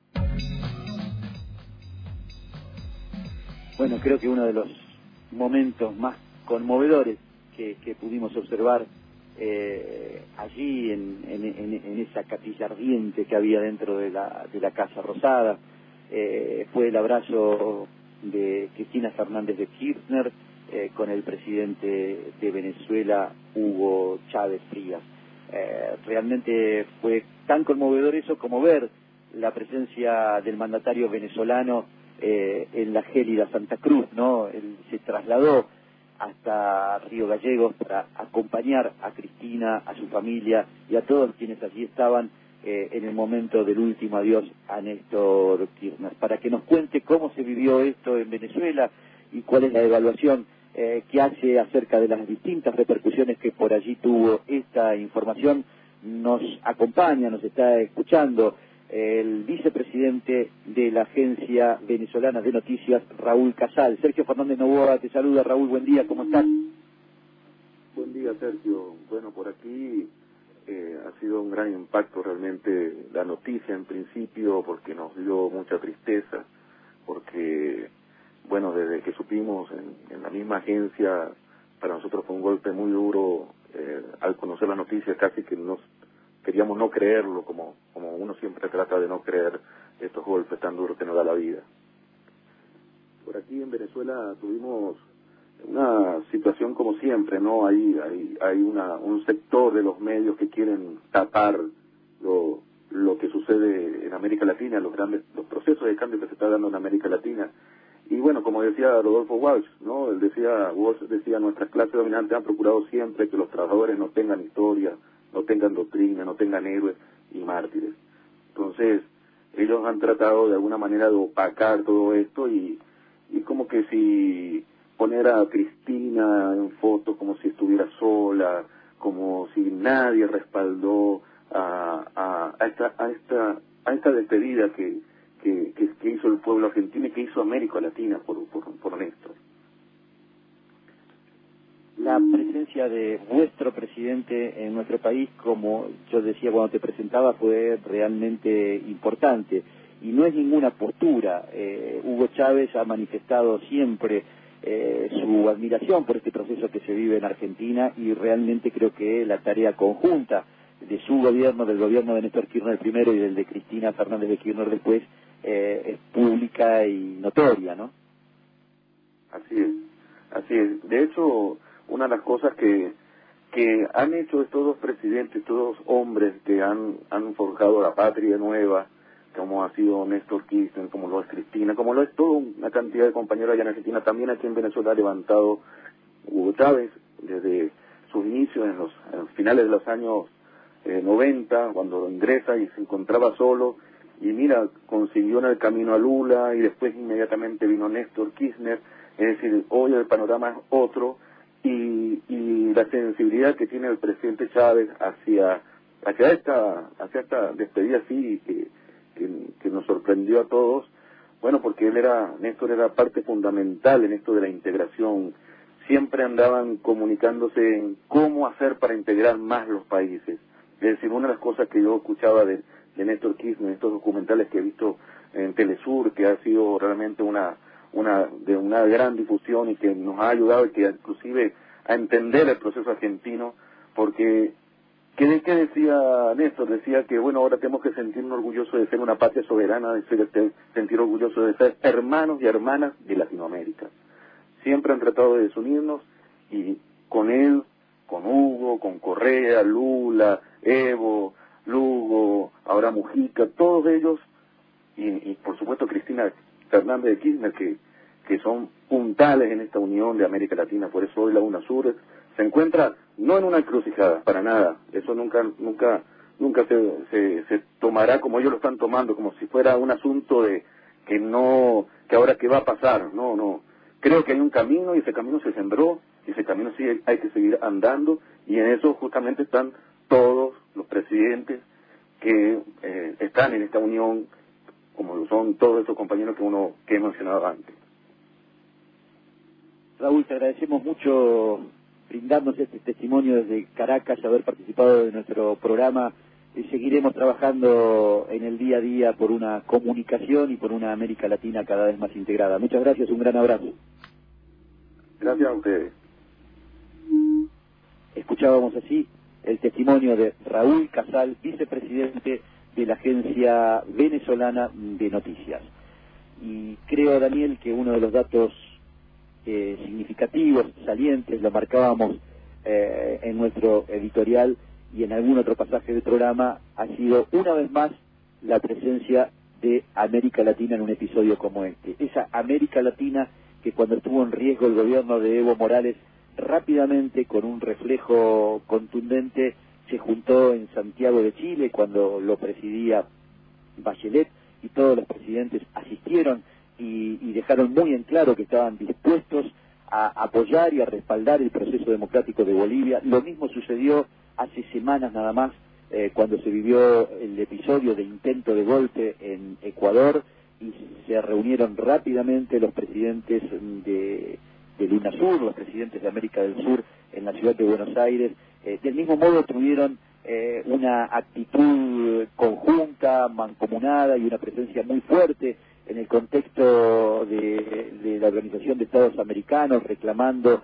Bueno, creo que uno de los momentos más conmovedores que, que pudimos observar eh, allí en, en, en, en esa capilla ardiente que había dentro de la, de la Casa Rosada eh, fue el abrazo de Cristina Fernández de Kirchner eh, con el presidente de Venezuela, Hugo Chávez Frías. Eh, realmente fue tan conmovedor eso como ver la presencia del mandatario venezolano eh, en la gélida Santa Cruz, ¿no? Él se trasladó hasta Río Gallegos para acompañar a Cristina, a su familia y a todos quienes allí estaban eh, en el momento del último adiós a Néstor Kirchner, para que nos cuente cómo se vivió esto en Venezuela y cuál es la evaluación eh, que hace acerca de las distintas repercusiones que por allí tuvo esta información. Nos acompaña, nos está escuchando el vicepresidente de la Agencia Venezolana de Noticias, Raúl Casal. Sergio Fernández Novoa te saluda. Raúl, buen día, ¿cómo estás? Buen día, Sergio. Bueno, por aquí eh, ha sido un gran impacto realmente la noticia en principio, porque nos dio mucha tristeza, porque, bueno, desde que supimos en, en la misma agencia, para nosotros fue un golpe muy duro. Eh, al conocer la noticia casi que nos queríamos no creerlo, como, como uno siempre trata de no creer estos golpes tan duros que nos da la vida. Por aquí en Venezuela tuvimos una situación como siempre, ¿no? Hay, hay, hay una, un sector de los medios que quieren tapar lo, lo que sucede en América Latina, los grandes, los procesos de cambio que se está dando en América Latina. Y bueno, como decía Rodolfo Walsh, ¿no? Él decía, Walsh decía, nuestras clases dominantes han procurado siempre que los trabajadores no tengan historia, no tengan doctrina, no tengan héroes y mártires. Entonces, ellos han tratado de alguna manera de opacar todo esto y, y como que si poner a Cristina en foto como si estuviera sola, como si nadie respaldó a, a, a esta a esta a esta despedida que que, que que hizo el pueblo argentino y que hizo América Latina por por, por Néstor. La presencia de vuestro presidente en nuestro país, como yo decía cuando te presentaba, fue realmente importante. Y no es ninguna postura. Eh, Hugo Chávez ha manifestado siempre eh, su admiración por este proceso que se vive en Argentina y realmente creo que la tarea conjunta de su gobierno, del gobierno de Néstor Kirchner primero y del de Cristina Fernández de Kirchner después, eh, es pública y notoria, ¿no? Así es, así es. De hecho, una de las cosas que, que han hecho estos dos presidentes, estos dos hombres que han, han forjado la patria nueva, como ha sido Néstor Kirchner, como lo es Cristina, como lo es toda una cantidad de compañeros allá en Argentina, también aquí en Venezuela ha levantado Hugo Chávez desde sus inicios en los, en los finales de los años eh, noventa, cuando ingresa y se encontraba solo, y mira, consiguió en el camino a Lula, y después inmediatamente vino Néstor Kirchner. Es decir, hoy el panorama es otro, y, y la sensibilidad que tiene el presidente Chávez hacia hacia esta hacia esta despedida así que, que, que nos sorprendió a todos, bueno, porque él era, Néstor era parte fundamental en esto de la integración. Siempre andaban comunicándose en cómo hacer para integrar más los países. Es decir, una de las cosas que yo escuchaba de, de Néstor Kirchner, estos documentales que he visto en Telesur, que ha sido realmente una una de una gran difusión y que nos ha ayudado y que inclusive a entender el proceso argentino, porque ¿qué, qué decía Néstor? Decía que bueno, ahora tenemos que sentirnos orgullosos de ser una patria soberana, de ser, de sentir orgullosos de ser hermanos y hermanas de Latinoamérica. Siempre han tratado de desunirnos, y con él, con Hugo, con Correa, Lula, Evo, Lugo, ahora Mujica, todos ellos, y, y por supuesto Cristina Fernández de Kirchner, que, que son puntales en esta unión de América Latina. Por eso hoy la UNASUR se encuentra no en una encrucijada, para nada. Eso nunca nunca nunca se, se, se tomará como ellos lo están tomando, como si fuera un asunto de que no, que ahora qué va a pasar. No, no. Creo que hay un camino, y ese camino se sembró, y ese camino sí hay que seguir andando, y en eso justamente están todos los presidentes que eh, están en esta unión, como lo son todos estos compañeros que uno que he mencionado antes. Raúl, te agradecemos mucho brindarnos este testimonio desde Caracas, haber participado de nuestro programa, y seguiremos trabajando en el día a día por una comunicación y por una América Latina cada vez más integrada. Muchas gracias, un gran abrazo. Gracias a ustedes. Escuchábamos así el testimonio de Raúl Casal, vicepresidente de la Agencia Venezolana de Noticias. Y creo, Daniel, que uno de los datos eh, significativos, salientes, lo marcábamos eh, en nuestro editorial y en algún otro pasaje del programa, ha sido una vez más la presencia de América Latina en un episodio como este. Esa América Latina que cuando estuvo en riesgo el gobierno de Evo Morales, rápidamente, con un reflejo contundente, se juntó en Santiago de Chile cuando lo presidía Bachelet, y todos los presidentes asistieron y, y dejaron muy en claro que estaban dispuestos a apoyar y a respaldar el proceso democrático de Bolivia. Lo mismo sucedió hace semanas nada más, eh, cuando se vivió el episodio de intento de golpe en Ecuador, y se reunieron rápidamente los presidentes de, de UNASUR, los presidentes de América del Sur en la ciudad de Buenos Aires. Eh, del mismo modo tuvieron eh, una actitud conjunta, mancomunada, y una presencia muy fuerte en el contexto de, de la Organización de Estados Americanos, reclamando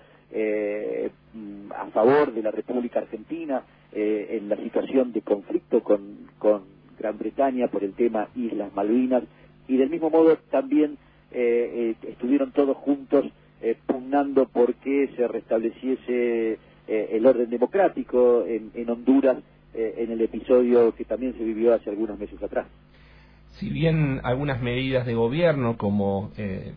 eh, a favor de la República Argentina eh, en la situación de conflicto con, con Gran Bretaña por el tema Islas Malvinas, y del mismo modo también eh, eh, estuvieron todos juntos eh, pugnando por que se restableciese eh, el orden democrático en, en Honduras, eh, en el episodio que también se vivió hace algunos meses atrás. Si bien algunas medidas de gobierno, como eh,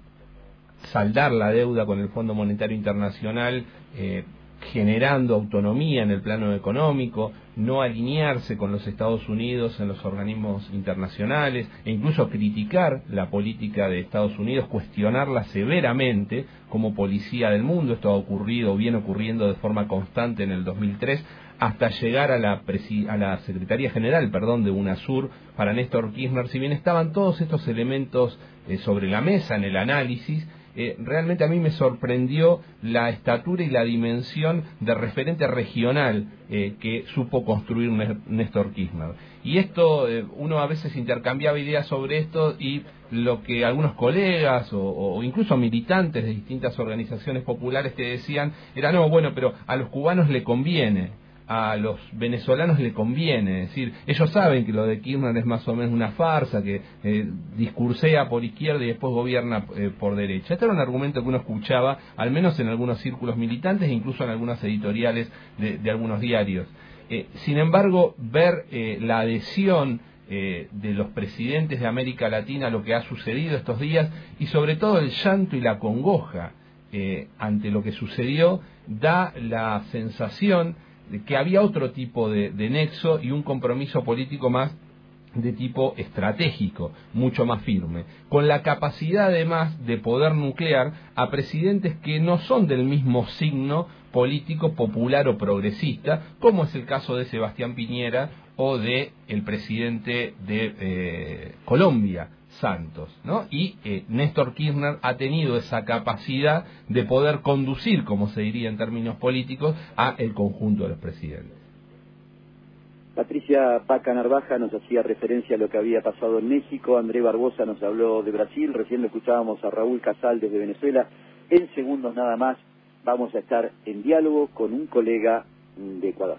saldar la deuda con el Fondo Monetario Internacional, eh, generando autonomía en el plano económico, no alinearse con los Estados Unidos en los organismos internacionales, e incluso criticar la política de Estados Unidos, cuestionarla severamente como policía del mundo. Esto ha ocurrido, o viene ocurriendo de forma constante en el dos mil tres, hasta llegar a la, presi a la Secretaría General, perdón, de UNASUR para Néstor Kirchner. Si bien estaban todos estos elementos eh, sobre la mesa en el análisis, Eh, realmente a mí me sorprendió la estatura y la dimensión de referente regional eh, que supo construir Néstor Kirchner. Y esto, eh, uno a veces intercambiaba ideas sobre esto, y lo que algunos colegas o, o incluso militantes de distintas organizaciones populares te decían era, no, bueno, pero a los cubanos le conviene. a los venezolanos le conviene. Es decir, ellos saben que lo de Kirchner es más o menos una farsa, que eh, discursea por izquierda y después gobierna eh, por derecha. Este era un argumento que uno escuchaba, al menos en algunos círculos militantes e incluso en algunas editoriales de, de algunos diarios. Eh, sin embargo, ver eh, la adhesión eh, de los presidentes de América Latina a lo que ha sucedido estos días, y sobre todo el llanto y la congoja eh, ante lo que sucedió, da la sensación de que había otro tipo de, de nexo y un compromiso político más de tipo estratégico, mucho más firme, con la capacidad además de poder nuclear a presidentes que no son del mismo signo político popular o progresista, como es el caso de Sebastián Piñera o de el presidente de eh, Colombia, Santos, ¿no? Y eh, Néstor Kirchner ha tenido esa capacidad de poder conducir, como se diría en términos políticos, a el conjunto de los presidentes. Patricia Paca Narvaja nos hacía referencia a lo que había pasado en México, André Barbosa nos habló de Brasil, recién lo escuchábamos a Raúl Casal desde Venezuela. En segundos nada más vamos a estar en diálogo con un colega de Ecuador.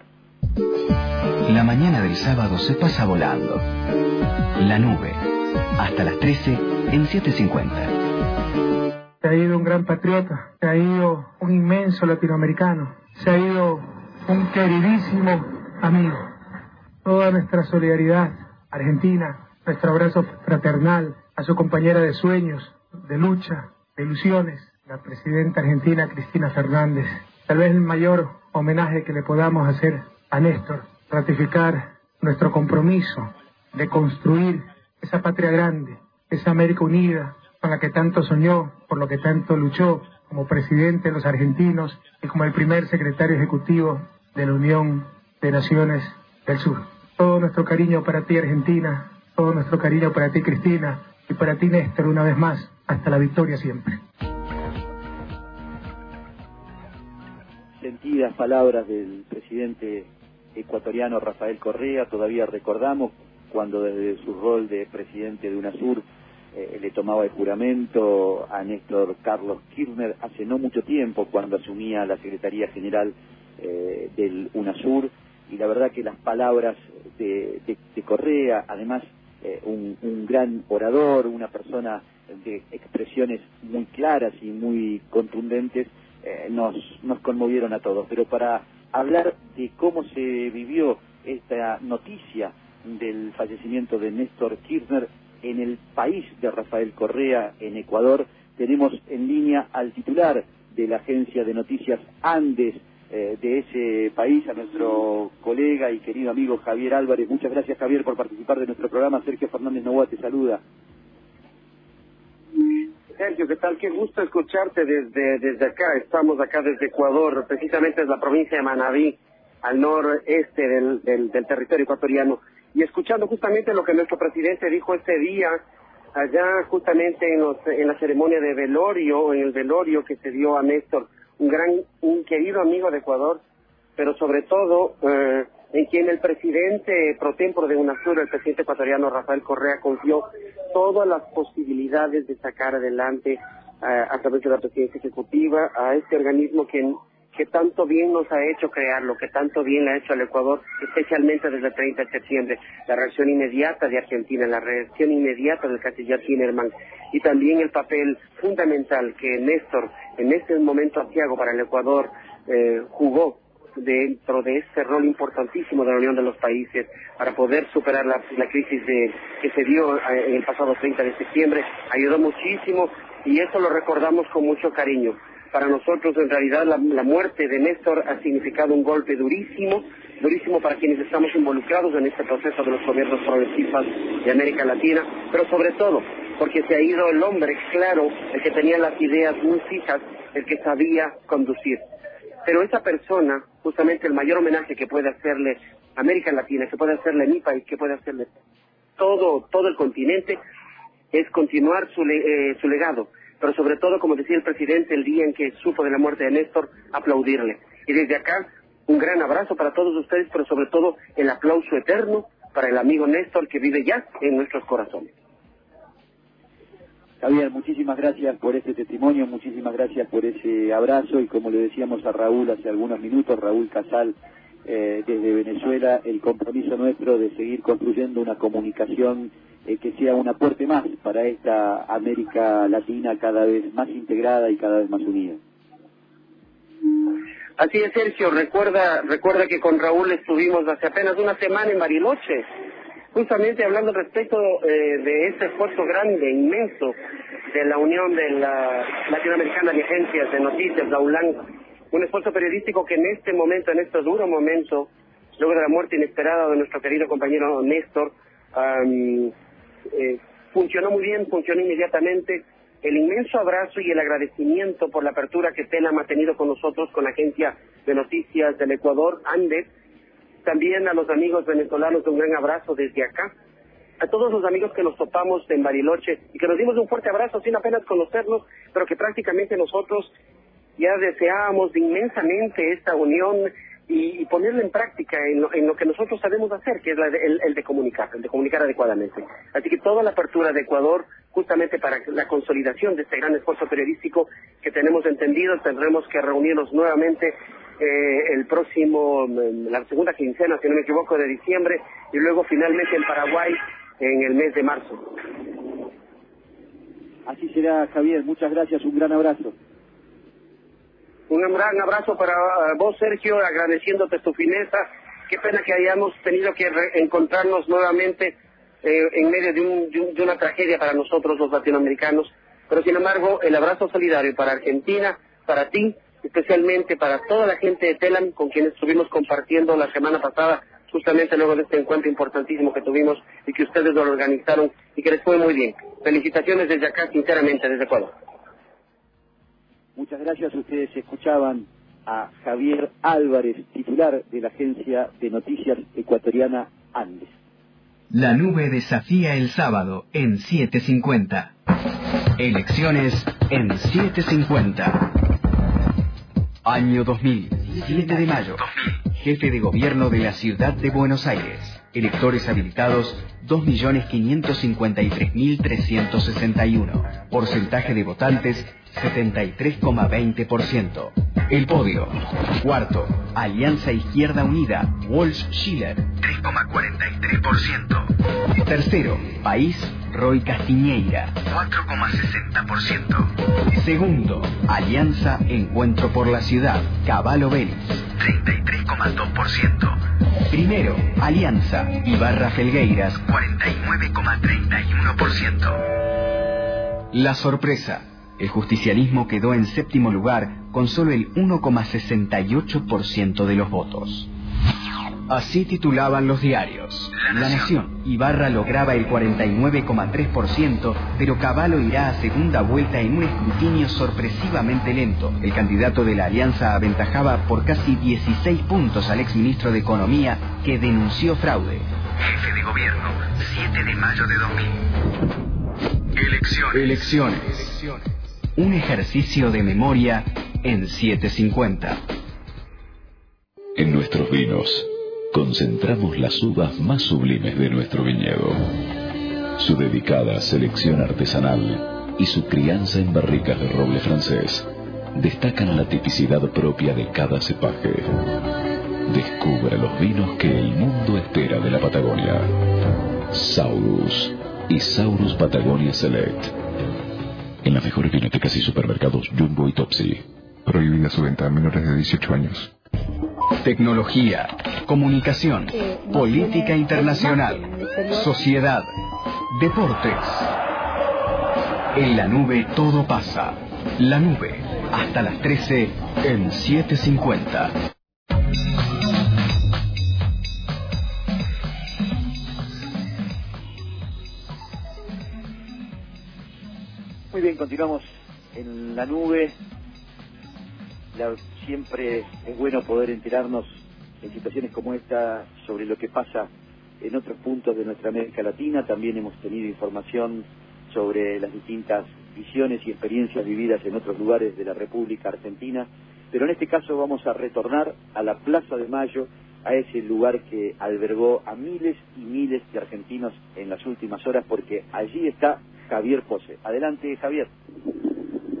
La mañana del sábado se pasa volando. La nube, hasta las trece en setecientos cincuenta. Se ha ido un gran patriota, se ha ido un inmenso latinoamericano, se ha ido un queridísimo amigo. Toda nuestra solidaridad argentina, nuestro abrazo fraternal a su compañera de sueños, de lucha, de ilusiones, la presidenta argentina Cristina Fernández. Tal vez el mayor homenaje que le podamos hacer a Néstor, ratificar nuestro compromiso de construir esa patria grande, esa América unida con la que tanto soñó, por lo que tanto luchó como presidente de los argentinos y como el primer secretario ejecutivo de la Unión de Naciones del Sur. Todo nuestro cariño para ti, Argentina, todo nuestro cariño para ti, Cristina, y para ti, Néstor, una vez más, hasta la victoria siempre. Sentidas palabras del presidente ecuatoriano Rafael Correa. Todavía recordamos cuando desde su rol de presidente de UNASUR eh, le tomaba el juramento a Néstor Carlos Kirchner hace no mucho tiempo, cuando asumía la Secretaría General eh, del UNASUR. Y la verdad que las palabras de, de, de Correa, además eh, un, un gran orador, una persona de expresiones muy claras y muy contundentes, eh, nos, nos conmovieron a todos. Pero para hablar de cómo se vivió esta noticia del fallecimiento de Néstor Kirchner en el país de Rafael Correa, en Ecuador, tenemos en línea al titular de la agencia de noticias Andes, Eh, de ese país, a nuestro colega y querido amigo Javier Álvarez. Muchas gracias, Javier, por participar de nuestro programa. Sergio Fernández Novoa te saluda. Sergio, ¿qué tal? Qué gusto escucharte desde desde acá. Estamos acá desde Ecuador, precisamente es la provincia de Manabí, al noreste del, del, del territorio ecuatoriano, y escuchando justamente lo que nuestro presidente dijo este día, allá justamente en, los, en la ceremonia de velorio, en el velorio que se dio a Néstor, un gran, un querido amigo de Ecuador, pero sobre todo eh, en quien el presidente pro tempore de UNASUR, el presidente ecuatoriano Rafael Correa, confió todas las posibilidades de sacar adelante eh, a través de la presidencia ejecutiva a este organismo que, que tanto bien nos ha hecho crearlo, que tanto bien le ha hecho al Ecuador, especialmente desde el treinta de septiembre, la reacción inmediata de Argentina, la reacción inmediata del canciller Timerman, y también el papel fundamental que Néstor, en este momento aciago para el Ecuador, eh, jugó dentro de este rol importantísimo de la Unión de los Países para poder superar la, la crisis de, que se dio en el pasado treinta de septiembre, ayudó muchísimo, y eso lo recordamos con mucho cariño. Para nosotros, en realidad, la, la muerte de Néstor ha significado un golpe durísimo, durísimo para quienes estamos involucrados en este proceso de los gobiernos progresistas de América Latina, pero sobre todo porque se ha ido el hombre claro, el que tenía las ideas muy fijas, el que sabía conducir. Pero esa persona, justamente el mayor homenaje que puede hacerle América Latina, que puede hacerle mi país, que puede hacerle todo, todo el continente, es continuar su, le, eh, su legado. Pero sobre todo, como decía el presidente el día en que supo de la muerte de Néstor, aplaudirle. Y desde acá, un gran abrazo para todos ustedes, pero sobre todo el aplauso eterno para el amigo Néstor, que vive ya en nuestros corazones. Javier, muchísimas gracias por este testimonio, muchísimas gracias por ese abrazo, y como le decíamos a Raúl hace algunos minutos, Raúl Casal eh, desde Venezuela el compromiso nuestro de seguir construyendo una comunicación eh, que sea un aporte más para esta América Latina cada vez más integrada y cada vez más unida. Así es, Sergio, recuerda recuerda que con Raúl estuvimos hace apenas una semana en Bariloche, justamente hablando respecto eh, de ese esfuerzo grande, inmenso, de la Unión de la Latinoamericana de Agencias de Noticias, la U L A N, un esfuerzo periodístico que en este momento, en este duro momento, luego de la muerte inesperada de nuestro querido compañero Néstor, um, eh, funcionó muy bien, funcionó inmediatamente. El inmenso abrazo y el agradecimiento por la apertura que TELAM ha tenido con nosotros, con la Agencia de Noticias del Ecuador, Andes. También a los amigos venezolanos un gran abrazo desde acá. A todos los amigos que nos topamos en Bariloche y que nos dimos un fuerte abrazo sin apenas conocernos, pero que prácticamente nosotros ya deseábamos inmensamente esta unión y, y ponerla en práctica en lo, en lo que nosotros sabemos hacer, que es la de, el, el de comunicar, el de comunicar adecuadamente. Así que toda la apertura de Ecuador, justamente para la consolidación de este gran esfuerzo periodístico que tenemos entendido, tendremos que reunirnos nuevamente eh, el próximo, la segunda quincena, si no me equivoco, de diciembre, y luego finalmente en Paraguay en el mes de marzo. Así será, Javier. Muchas gracias. Un gran abrazo. Un gran abrazo para vos, Sergio, agradeciéndote tu fineza. Qué pena que hayamos tenido que encontrarnos nuevamente eh, en medio de, un, de, un, de una tragedia para nosotros los latinoamericanos. Pero sin embargo, el abrazo solidario para Argentina, para ti, especialmente para toda la gente de TELAM con quienes estuvimos compartiendo la semana pasada, justamente luego de este encuentro importantísimo que tuvimos y que ustedes lo organizaron y que les fue muy bien. Felicitaciones desde acá, sinceramente, desde Ecuador. Muchas gracias. Ustedes escuchaban a Javier Álvarez, titular de la Agencia de Noticias Ecuatoriana Andes. La nube desafía el sábado en siete cincuenta. Elecciones en siete cincuenta. Año dos mil, siete de mayo. Jefe de gobierno de la ciudad de Buenos Aires. Electores habilitados dos millones quinientos cincuenta y tres mil trescientos sesenta y uno. Porcentaje de votantes setenta y tres coma veinte por ciento. El podio. Cuarto, Alianza Izquierda Unida, Walsh-Schiller, tres coma cuarenta y tres por ciento. Tercero, País, Roy Castiñeira, cuatro coma sesenta por ciento. Segundo, Alianza Encuentro por la Ciudad, Cavallo Vélez, treinta y tres coma dos por ciento. Primero, Alianza Ibarra Felgueiras, cuarenta y nueve coma treinta y uno por ciento. La sorpresa. El justicialismo quedó en séptimo lugar con solo el uno coma sesenta y ocho por ciento de los votos. Así titulaban los diarios. La Nación. Ibarra lograba el cuarenta y nueve coma tres por ciento, pero Cavallo irá a segunda vuelta en un escrutinio sorpresivamente lento. El candidato de la Alianza aventajaba por casi dieciséis puntos al exministro de Economía, que denunció fraude. Jefe de gobierno, siete de mayo de dos mil. Elecciones. Elecciones. Un ejercicio de memoria en siete cincuenta. En nuestros vinos concentramos las uvas más sublimes de nuestro viñedo. Su dedicada selección artesanal y su crianza en barricas de roble francés destacan la tipicidad propia de cada cepaje. Descubra los vinos que el mundo espera de la Patagonia. Saurus y Saurus Patagonia Select. En las mejores vinotecas y supermercados Jumbo y Topsy. Prohibida su venta a menores de dieciocho años. Tecnología, comunicación, política internacional, sociedad, deportes. En la nube todo pasa. La nube, hasta las trece en siete cincuenta. Muy bien, continuamos en la nube. La, siempre es bueno poder enterarnos en situaciones como esta sobre lo que pasa en otros puntos de nuestra América Latina. También hemos tenido información sobre las distintas visiones y experiencias vividas en otros lugares de la República Argentina. Pero en este caso vamos a retornar a la Plaza de Mayo, a ese lugar que albergó a miles y miles de argentinos en las últimas horas, porque allí está Javier Pose. Adelante, Javier.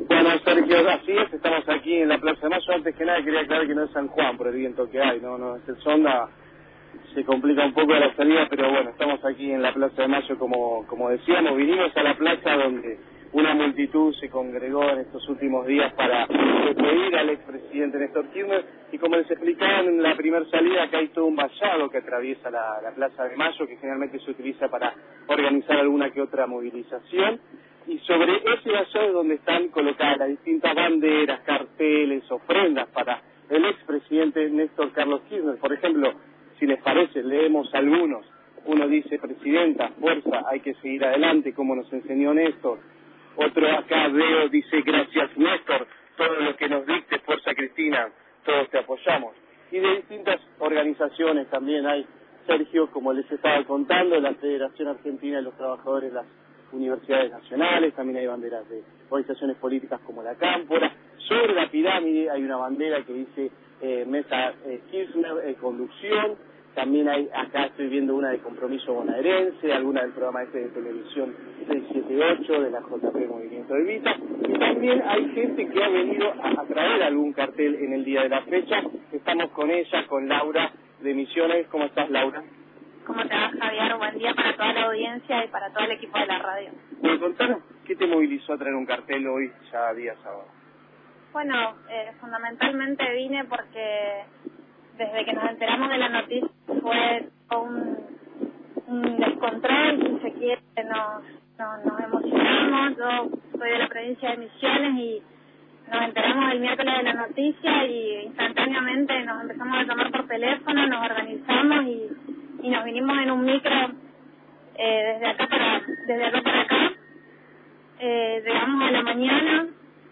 Bueno, Sergio, así es, estamos aquí en la Plaza de Mayo. Antes que nada quería aclarar que no es San Juan por el viento que hay, no, no, es el Sonda, se complica un poco la salida, pero bueno, estamos aquí en la Plaza de Mayo como, como decíamos, vinimos a la plaza donde una multitud se congregó en estos últimos días para despedir al expresidente Néstor Kirchner, y como les explicaba en la primera salida, acá hay todo un vallado que atraviesa la, la Plaza de Mayo, que generalmente se utiliza para organizar alguna que otra movilización. Y sobre ese vallado es donde están colocadas las distintas banderas, carteles, ofrendas para el expresidente Néstor Carlos Kirchner. Por ejemplo, si les parece, leemos algunos. Uno dice: presidenta, fuerza, hay que seguir adelante, como nos enseñó Néstor. Otro acá veo, dice: gracias Néstor, todo lo que nos diste, fuerza Cristina, todos te apoyamos. Y de distintas organizaciones también hay, Sergio, como les estaba contando, la Federación Argentina de los Trabajadores, las universidades nacionales, también hay banderas de organizaciones políticas como la Cámpora. Sobre la pirámide hay una bandera que dice eh, Mesa eh, Kirchner, eh, conducción. También hay, acá estoy viendo una de Compromiso Bonaerense, alguna del programa este de televisión seiscientos setenta y ocho, de la J P Movimiento Evita. Y también hay gente que ha venido a, a traer algún cartel en el día de la fecha. Estamos con ella, con Laura de Misiones. ¿Cómo estás, Laura? ¿Cómo te va, Javier? Buen día para toda la audiencia y para todo el equipo de la radio. Bueno, contanos, ¿qué te movilizó a traer un cartel hoy, ya día sábado? Bueno, eh, fundamentalmente vine porque desde que nos enteramos de la noticia fue un, un descontrol, si se quiere, nos, nos, nos emocionamos. Yo soy de la provincia de Misiones y nos enteramos el miércoles de la noticia y instantáneamente nos empezamos a llamar por teléfono, nos organizamos y, y nos vinimos en un micro eh, desde acá para desde acá para acá. Eh, llegamos a la mañana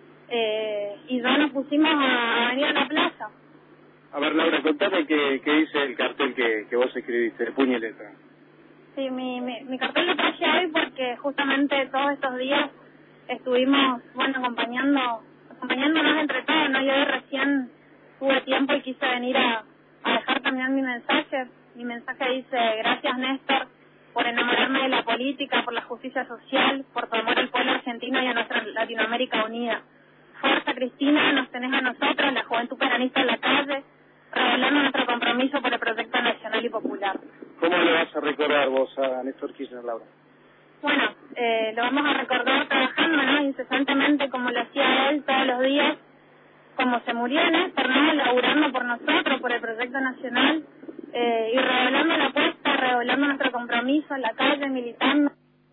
eh, y ya nos pusimos a, a venir a la plaza. A ver, Laura, contame qué, qué dice el cartel que, que vos escribiste, de puño y letra. Sí, mi, mi, mi cartel lo traje hoy porque justamente todos estos días estuvimos, bueno, acompañando, acompañándonos entre todos, ¿no? Yo hoy recién tuve tiempo y quise venir a, a dejar también mi mensaje. Mi mensaje dice: gracias, Néstor, por enamorarme de la política, por la justicia social, por tu amor al pueblo argentino y a nuestra Latinoamérica unida. Fuerza, Cristina, nos tenés a nosotros, la juventud peronista en la calle, revelando nuestro compromiso por el proyecto nacional y popular. ¿Cómo le vas a recordar vos a Néstor Kirchner, Laura? Bueno, eh, lo vamos a recordar trabajando, ¿no? Incesantemente, como lo hacía él todos los días, como se murió Néstor, ¿no? Laburando por nosotros, por el proyecto nacional, eh, y revelando la apuesta, revelando nuestro compromiso en la calle, militando,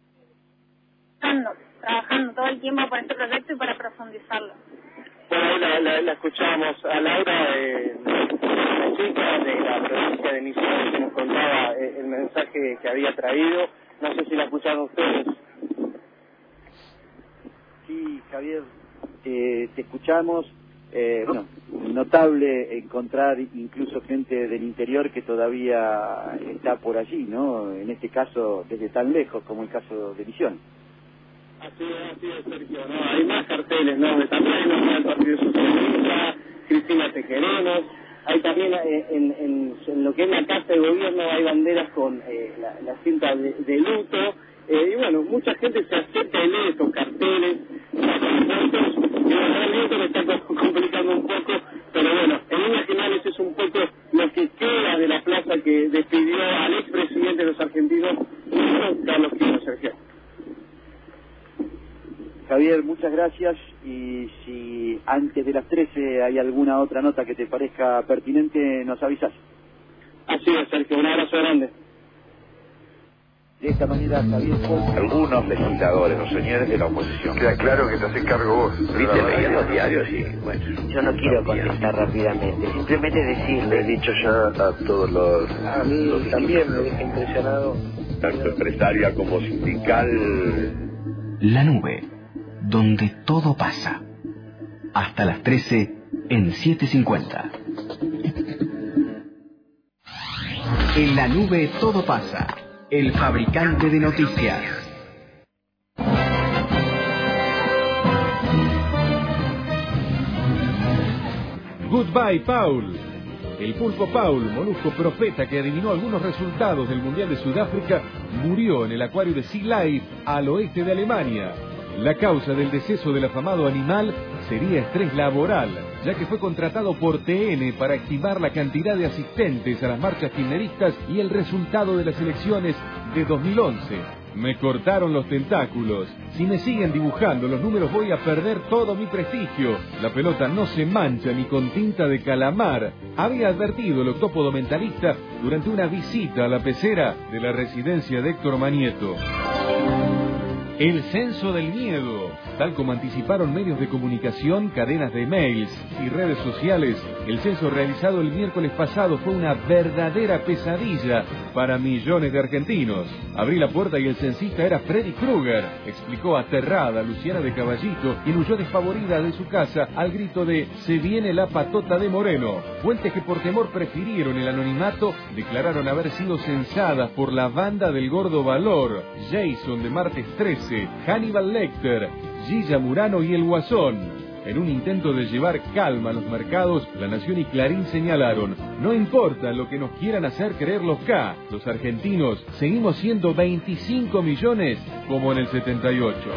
trabajando todo el tiempo por este proyecto y para profundizarlo. Bueno, la, la, la escuchamos a Laura, eh, una chica de la provincia de Misiones, que nos contaba eh, el mensaje que había traído. No sé si la escucharon ustedes. Sí, Javier, eh, te escuchamos. Eh, bueno, notable encontrar incluso gente del interior que todavía está por allí, ¿no? En este caso, desde tan lejos como el caso de Misiones. Así es, así es, Sergio, ¿no? Hay más carteles, ¿no? De también, ¿no? El Partido Socialista, Cristina te queremos. Hay también eh, en, en, en lo que es la Casa de Gobierno hay banderas con eh, la, la cinta de, de luto. Eh, y bueno, mucha gente se acerca y lee estos carteles, sacan fotos, y bueno, el viento me está complicando un poco, pero bueno, en líneas generales es un poco lo que queda de la plaza que despidió al expresidente de los argentinos, Carlos Kirchner, Sergio. Javier, muchas gracias, y si antes de las trece hay alguna otra nota que te parezca pertinente, nos avisas. Así es, Sergio, un abrazo grande. De esta manera, Javier Pol... Algunos legisladores o señores de la oposición. Queda claro que te haces cargo vos. Viste, leía los diarios y, bueno... Yo no quiero contestar rápidamente, simplemente decirle... Le he dicho ya a todos los... A mí los también me deja impresionado. Tanto empresaria como sindical... La nube, donde todo pasa. Hasta las trece en setecientos cincuenta. En la nube todo pasa. El fabricante de noticias. Goodbye, Paul. El pulpo Paul, molusco profeta que adivinó algunos resultados del Mundial de Sudáfrica, murió en el acuario de Sea Life al oeste de Alemania. La causa del deceso del afamado animal sería estrés laboral, ya que fue contratado por T N para estimar la cantidad de asistentes a las marchas kirchneristas y el resultado de las elecciones de dos mil once. Me cortaron los tentáculos. Si me siguen dibujando los números voy a perder todo mi prestigio. La pelota no se mancha ni con tinta de calamar. Había advertido el octópodo mentalista durante una visita a la pecera de la residencia de Héctor Manieto. El censo del miedo. Tal como anticiparon medios de comunicación, cadenas de mails y redes sociales, el censo realizado el miércoles pasado fue una verdadera pesadilla para millones de argentinos. Abrí la puerta y el censista era Freddy Krueger, explicó aterrada Luciana de Caballito, quien huyó despavorida de su casa al grito de "se viene la patota de Moreno". Fuentes que por temor prefirieron el anonimato declararon haber sido censadas por la banda del Gordo Valor, Jason de Martes trece, Hannibal Lecter, Gilla Murano y el Guasón. En un intento de llevar calma a los mercados, La Nación y Clarín señalaron: no importa lo que nos quieran hacer creer los K, los argentinos seguimos siendo veinticinco millones como en el setenta y ocho.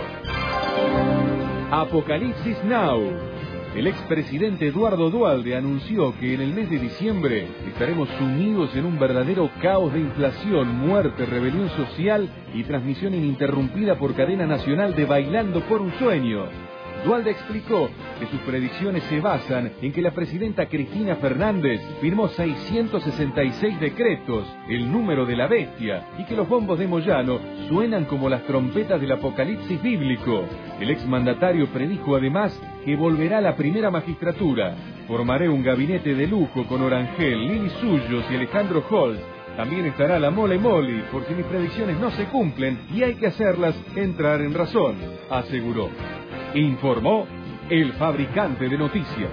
Apocalipsis Now. El expresidente Eduardo Duhalde anunció que en el mes de diciembre estaremos sumidos en un verdadero caos de inflación, muerte, rebelión social y transmisión ininterrumpida por cadena nacional de Bailando por un Sueño. Duhalde explicó que sus predicciones se basan en que la presidenta Cristina Fernández firmó seiscientos sesenta y seis decretos, el número de la bestia, y que los bombos de Moyano suenan como las trompetas del apocalipsis bíblico. El exmandatario predijo además que volverá a la primera magistratura. Formaré un gabinete de lujo con Orangel, Lili Suyos y Alejandro Holz. También estará la Mole Moli, por si mis predicciones no se cumplen y hay que hacerlas entrar en razón, aseguró. Informó el fabricante de noticias.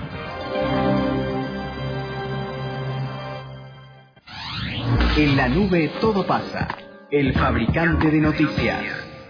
En la nube todo pasa. El fabricante de noticias.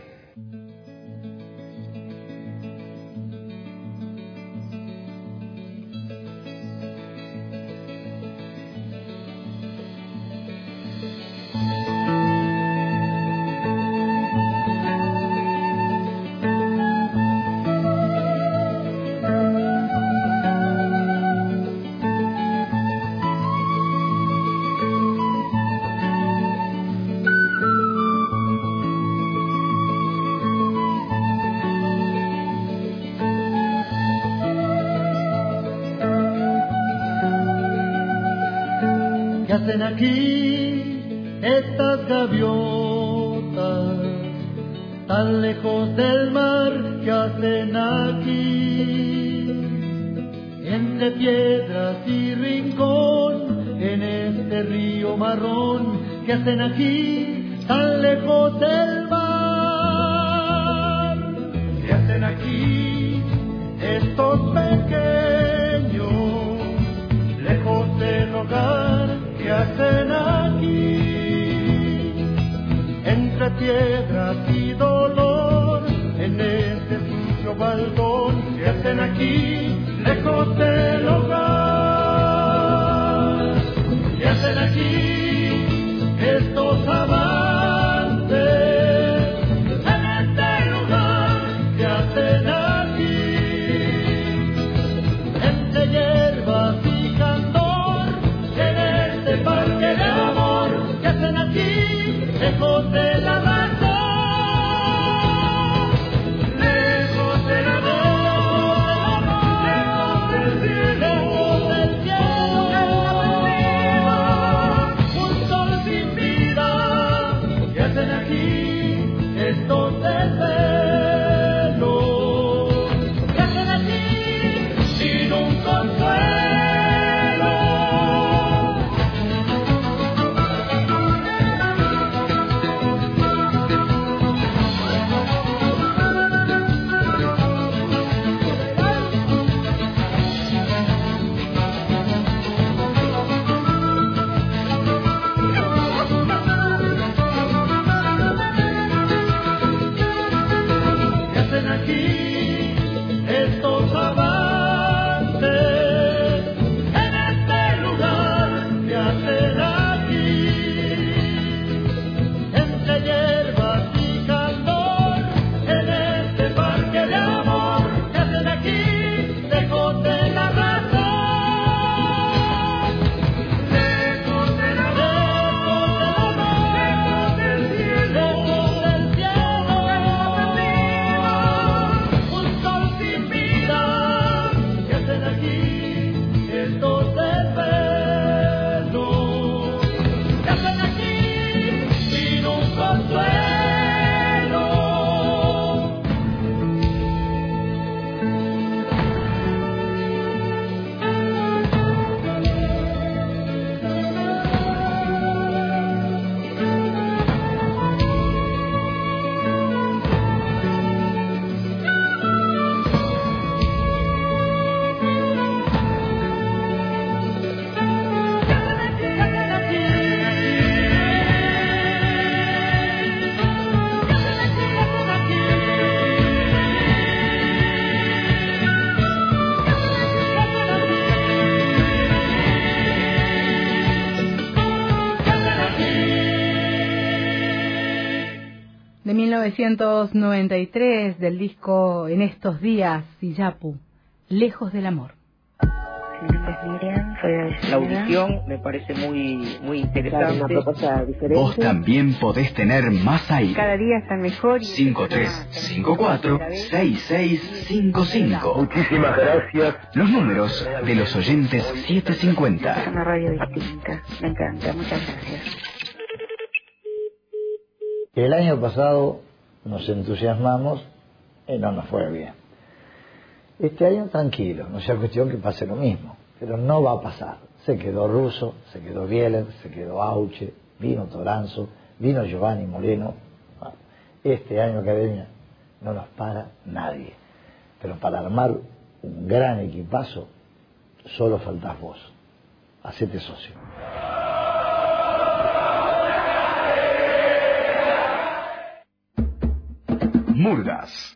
¿Qué hacen aquí estas gaviotas tan lejos del mar? ¿Qué hacen aquí entre piedras y rincón en este río marrón? ¿Qué hacen aquí tan lejos del mar? ¿Qué hacen aquí estos pequeños lejos del hogar? ¿Qué hacen aquí entre piedras y dolor en este sucio baldón? ¿Qué hacen aquí lejos del hogar? ¿Qué hacen aquí estos amantes en este lugar? ¿Qué hacen aquí entre hierbas y candor en este parque de amor? ¿Qué hacen aquí lejos de la razón? Lejos del amor, lejos del cielo. novecientos noventa y tres, del disco En estos días, Siyapu, Lejos del amor. Mi nombre es Miriam, soy de La audición me parece muy muy interesante. Una propuesta diferente. Vos también podés tener más aire. Cada día están mejor. cinco tres cinco cuatro seis seis cinco cinco. Muchísimas gracias. Los números de los oyentes setecientos cincuenta. Es una radio distinta. Me encanta. Muchas gracias. El año pasado nos entusiasmamos y no nos fue bien. Este año tranquilo, no sea cuestión que pase lo mismo, pero no va a pasar. Se quedó Russo, se quedó Bieler, se quedó Auche, vino Toranzo, vino Giovanni Moreno. Este año academia no nos para nadie, pero para armar un gran equipazo solo faltás vos. Hacete socio. Murgas.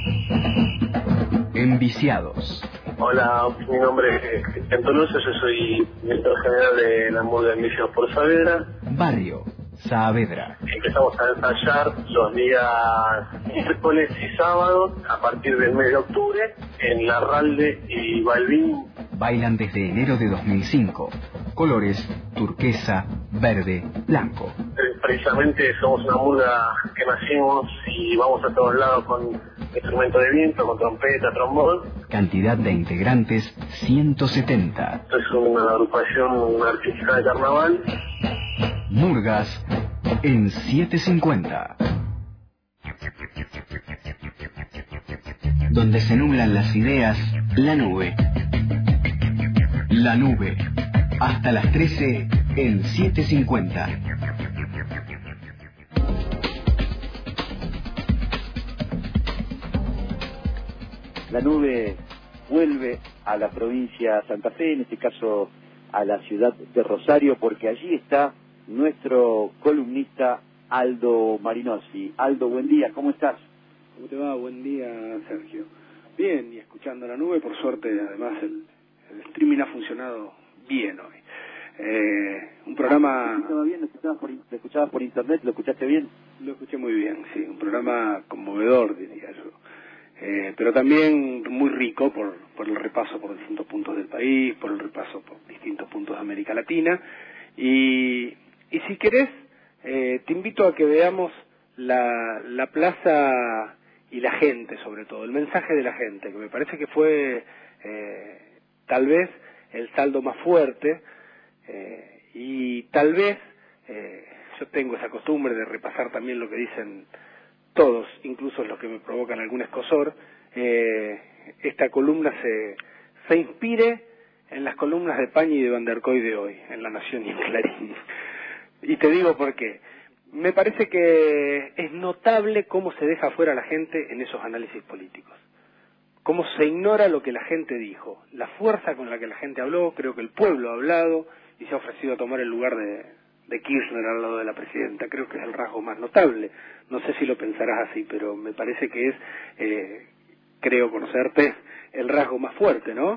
Enviciados. Hola, mi nombre es Cristian Tolosa, yo soy director general de la Murga Enviciados por Saavedra. Barrio Saavedra. Empezamos a ensayar los días miércoles y sábados a partir del mes de octubre en Larralde y Balbín. Bailan desde enero de dos mil cinco. Colores turquesa, verde, blanco. Precisamente somos una murga que nacimos y vamos a todos lados con instrumento de viento, con trompeta, trombón. Cantidad de integrantes ciento setenta. Esto es una agrupación artística de carnaval. Murgas en setecientos cincuenta. Donde se nublan las ideas, la nube. La nube. Hasta las trece en setecientos cincuenta. La nube vuelve a la provincia de Santa Fe, en este caso a la ciudad de Rosario, porque allí está nuestro columnista Aldo Marinozzi. Aldo, buen día, ¿cómo estás? ¿Cómo te va? Buen día, Sergio. Bien, y escuchando la nube, por suerte, además el, el streaming ha funcionado bien hoy. Eh, un programa... ¿Estaba bien? ¿Lo escuchabas, por, ¿Lo escuchabas por internet? ¿Lo escuchaste bien? Lo escuché muy bien, sí, un programa conmovedor, diría yo. Eh, pero también muy rico por, por el repaso por distintos puntos del país, por el repaso por distintos puntos de América Latina. Y, y si querés, eh, te invito a que veamos la, la plaza y la gente, sobre todo, el mensaje de la gente, que me parece que fue eh, tal vez el saldo más fuerte, eh, y tal vez, eh, yo tengo esa costumbre de repasar también lo que dicen todos, incluso los que me provocan algún escozor, eh, esta columna se, se inspire en las columnas de Pañi y de Van der Koy de hoy, en La Nación y en Clarín. Y te digo por qué. Me parece que es notable cómo se deja fuera a la gente en esos análisis políticos. Cómo se ignora lo que la gente dijo, la fuerza con la que la gente habló. Creo que el pueblo ha hablado y se ha ofrecido a tomar el lugar de, de Kirchner al lado de la presidenta. Creo que es el rasgo más notable. No sé si lo pensarás así, pero me parece que es, eh, creo conocerte, el rasgo más fuerte, ¿no?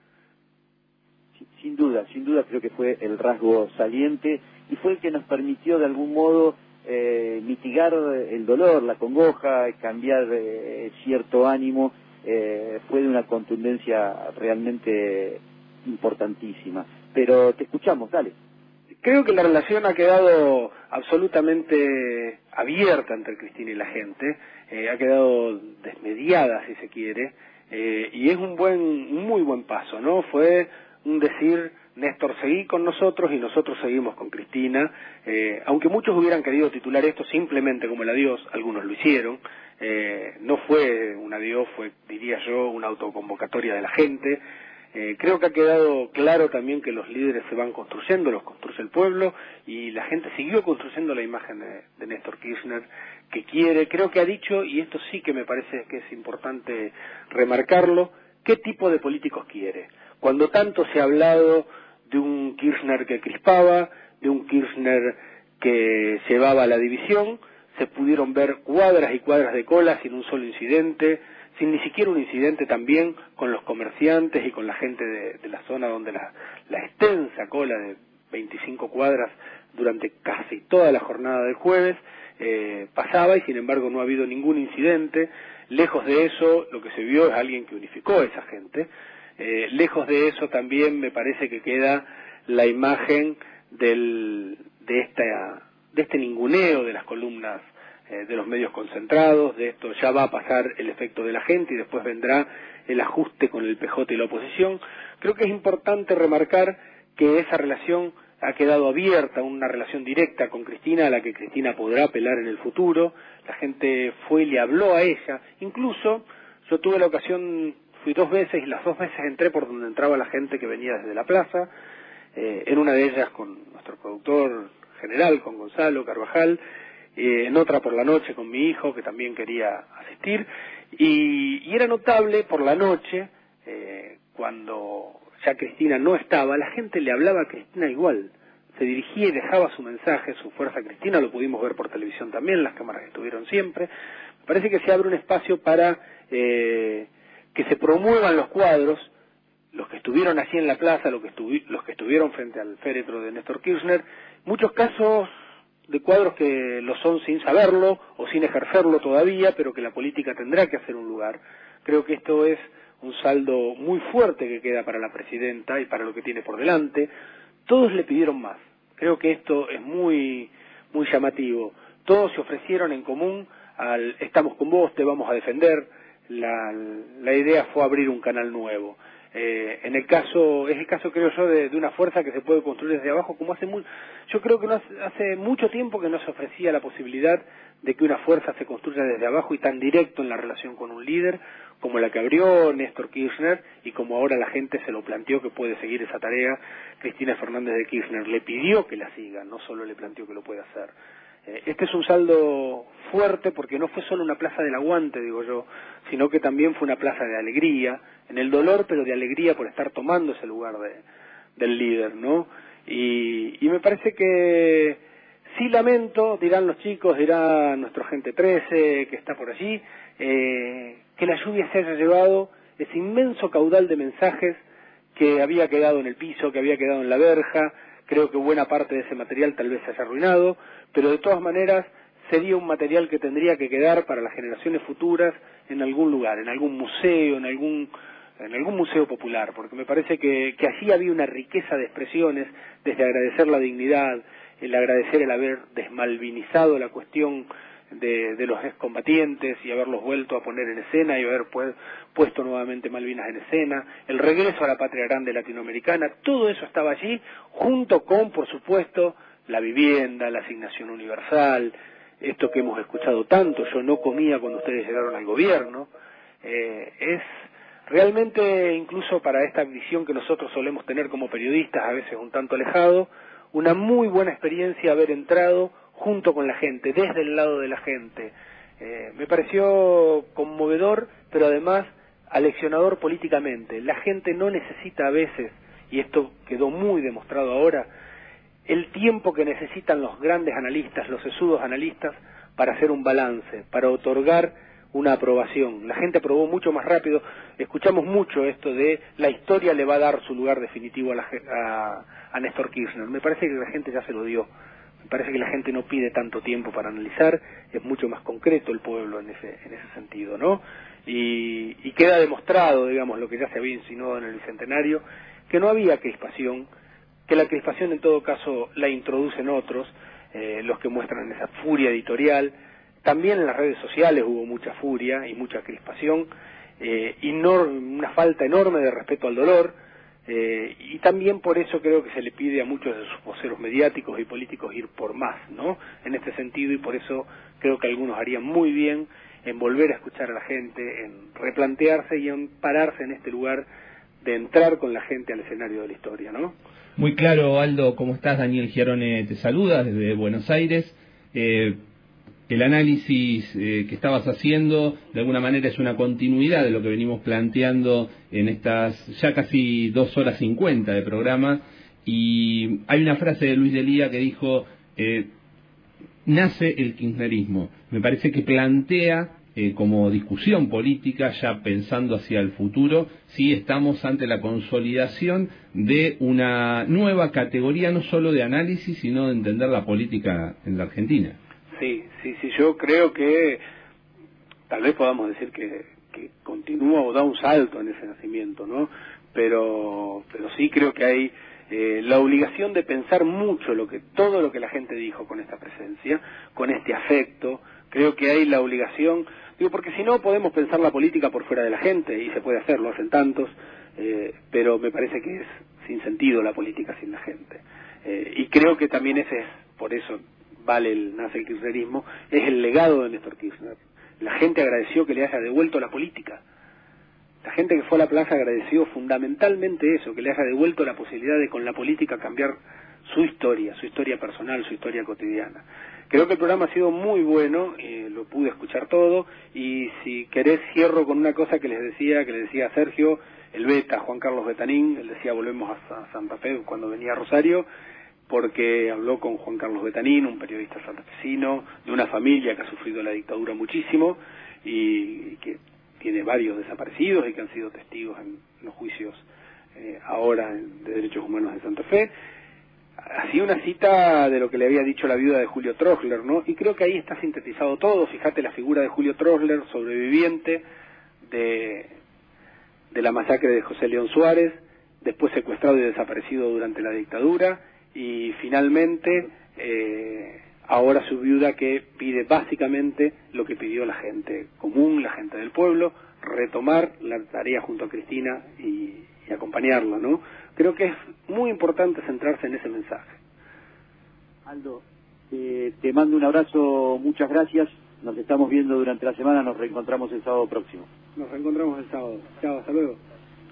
Sin duda, sin duda creo que fue el rasgo saliente y fue el que nos permitió de algún modo eh, mitigar el dolor, la congoja, cambiar eh, cierto ánimo. Eh, fue de una contundencia realmente importantísima. Pero te escuchamos, dale. Creo que la relación ha quedado absolutamente abierta entre Cristina y la gente, eh, ha quedado desmediada, si se quiere, eh, y es un buen, un muy buen paso, ¿no? Fue un decir, Néstor, seguí con nosotros y nosotros seguimos con Cristina, eh, aunque muchos hubieran querido titular esto simplemente como el adiós, algunos lo hicieron, eh, no fue un adiós, fue, diría yo, una autoconvocatoria de la gente. Eh, creo que ha quedado claro también que los líderes se van construyendo, los construye el pueblo, y la gente siguió construyendo la imagen de, de Néstor Kirchner que quiere. Creo que ha dicho, y esto sí que me parece que es importante remarcarlo, qué tipo de políticos quiere. Cuando tanto se ha hablado de un Kirchner que crispaba, de un Kirchner que llevaba a la división, se pudieron ver cuadras y cuadras de cola sin un solo incidente, sin ni siquiera un incidente también con los comerciantes y con la gente de, de la zona donde la, la extensa cola de veinticinco cuadras durante casi toda la jornada del jueves. eh, pasaba y sin embargo no ha habido ningún incidente. Lejos de eso, lo que se vio es alguien que unificó a esa gente. Eh, lejos de eso también me parece que queda la imagen del, de, esta, de este ninguneo de las columnas eh, de los medios concentrados, de esto ya va a pasar el efecto de la gente y después vendrá el ajuste con el P J y la oposición. Creo que es importante remarcar que esa relación ha quedado abierta, una relación directa con Cristina, a la que Cristina podrá apelar en el futuro. La gente fue y le habló a ella. Incluso yo tuve la ocasión, fui dos veces y las dos veces entré por donde entraba la gente que venía desde la plaza, eh, en una de ellas con nuestro productor general, con Gonzalo Carvajal, eh, en otra por la noche con mi hijo, que también quería asistir, y, y era notable por la noche, eh, cuando ya Cristina no estaba, la gente le hablaba a Cristina igual, se dirigía y dejaba su mensaje, su fuerza a Cristina, lo pudimos ver por televisión también, las cámaras estuvieron siempre. Me parece que se abre un espacio para eh, que se promuevan los cuadros, los que estuvieron allí en la plaza, los que, estuvi los que estuvieron frente al féretro de Néstor Kirchner, muchos casos de cuadros que lo son sin saberlo o sin ejercerlo todavía, pero que la política tendrá que hacer un lugar. Creo que esto es un saldo muy fuerte que queda para la presidenta y para lo que tiene por delante. Todos le pidieron más. Creo que esto es muy muy llamativo. Todos se ofrecieron en común al estamos con vos, te vamos a defender. La, la idea fue abrir un canal nuevo. Eh, en el caso, es el caso creo yo de, de una fuerza que se puede construir desde abajo, como hace muy, yo creo que no hace, hace mucho tiempo que no se ofrecía la posibilidad de que una fuerza se construya desde abajo y tan directo en la relación con un líder como la que abrió Néstor Kirchner y como ahora la gente se lo planteó que puede seguir esa tarea. Cristina Fernández de Kirchner le pidió que la siga, no solo le planteó que lo pueda hacer. Eh, este es un saldo fuerte porque no fue solo una plaza del aguante, digo yo, sino que también fue una plaza de alegría, en el dolor, pero de alegría por estar tomando ese lugar de, del líder, ¿no? Y, y me parece que sí lamento, dirán los chicos, dirá nuestro Gente trece que está por allí, eh, que la lluvia se haya llevado ese inmenso caudal de mensajes que había quedado en el piso, que había quedado en la verja. Creo que buena parte de ese material tal vez se haya arruinado, pero de todas maneras sería un material que tendría que quedar para las generaciones futuras en algún lugar, en algún museo, en algún en algún museo popular, porque me parece que, que allí había una riqueza de expresiones, desde agradecer la dignidad, el agradecer el haber desmalvinizado la cuestión de, de los excombatientes y haberlos vuelto a poner en escena y haber pu puesto nuevamente Malvinas en escena, el regreso a la patria grande latinoamericana, todo eso estaba allí, junto con, por supuesto, la vivienda, la asignación universal, esto que hemos escuchado tanto, yo no comía cuando ustedes llegaron al gobierno, eh, es realmente, incluso para esta visión que nosotros solemos tener como periodistas, a veces un tanto alejado, una muy buena experiencia haber entrado junto con la gente, desde el lado de la gente. Eh, me pareció conmovedor, pero además aleccionador políticamente. La gente no necesita a veces, y esto quedó muy demostrado ahora, el tiempo que necesitan los grandes analistas, los sesudos analistas, para hacer un balance, para otorgar una aprobación. La gente aprobó mucho más rápido. Escuchamos mucho esto de la historia le va a dar su lugar definitivo a, la, a, a Néstor Kirchner. Me parece que la gente ya se lo dio. Me parece que la gente no pide tanto tiempo para analizar, es mucho más concreto el pueblo en ese, en ese sentido, ¿no? Y, y queda demostrado, digamos, lo que ya se había insinuado en el Bicentenario, que no había crispación, que la crispación en todo caso la introducen otros, eh, los que muestran esa furia editorial. También en las redes sociales hubo mucha furia y mucha crispación, eh, y no, una falta enorme de respeto al dolor, eh, y también por eso creo que se le pide a muchos de sus voceros mediáticos y políticos ir por más, ¿no? En este sentido, y por eso creo que algunos harían muy bien en volver a escuchar a la gente, en replantearse y en pararse en este lugar de entrar con la gente al escenario de la historia, ¿no? Muy claro, Aldo, ¿cómo estás? Daniel Giarone te saluda desde Buenos Aires. Eh, El análisis eh, que estabas haciendo, de alguna manera, es una continuidad de lo que venimos planteando en estas ya casi dos horas cincuenta de programa. Y hay una frase de Luis Delía que dijo, eh, nace el kirchnerismo. Me parece que plantea eh, como discusión política, ya pensando hacia el futuro, si estamos ante la consolidación de una nueva categoría, no solo de análisis, sino de entender la política en la Argentina. sí, sí, sí, yo creo que tal vez podamos decir que, que continúa o da un salto en ese nacimiento, ¿no? Pero, pero sí creo que hay eh, la obligación de pensar mucho lo que todo lo que la gente dijo con esta presencia, con este afecto. Creo que hay la obligación, digo, porque si no podemos pensar la política por fuera de la gente, y se puede hacer, lo hacen tantos, eh, pero me parece que es sin sentido la política sin la gente. Eh, y creo que también ese es, por eso vale el, nace el kirchnerismo, es el legado de Néstor Kirchner. La gente agradeció que le haya devuelto la política. La gente que fue a la plaza agradeció fundamentalmente eso, que le haya devuelto la posibilidad de con la política cambiar su historia, su historia personal, su historia cotidiana. Creo que el programa ha sido muy bueno, eh, lo pude escuchar todo, y si querés cierro con una cosa que les decía, que le decía a Sergio, el Beta, Juan Carlos Betanín, él decía volvemos a, a Santa Fe cuando venía a Rosario, porque habló con Juan Carlos Betanín, un periodista santafesino, de una familia que ha sufrido la dictadura muchísimo, y que tiene varios desaparecidos y que han sido testigos en los juicios eh, ahora de derechos humanos de Santa Fe. Hacía una cita de lo que le había dicho la viuda de Julio Trosler, ¿no? Y creo que ahí está sintetizado todo. Fíjate la figura de Julio Trosler, sobreviviente de, de la masacre de José León Suárez, después secuestrado y desaparecido durante la dictadura, y finalmente eh, ahora su viuda, que pide básicamente lo que pidió la gente común, la gente del pueblo, retomar la tarea junto a Cristina y, y acompañarla, ¿no? Creo que es muy importante centrarse en ese mensaje. Aldo, eh, te mando un abrazo, muchas gracias. Nos estamos viendo durante la semana, nos reencontramos el sábado próximo. Nos reencontramos el sábado. Chao, hasta luego.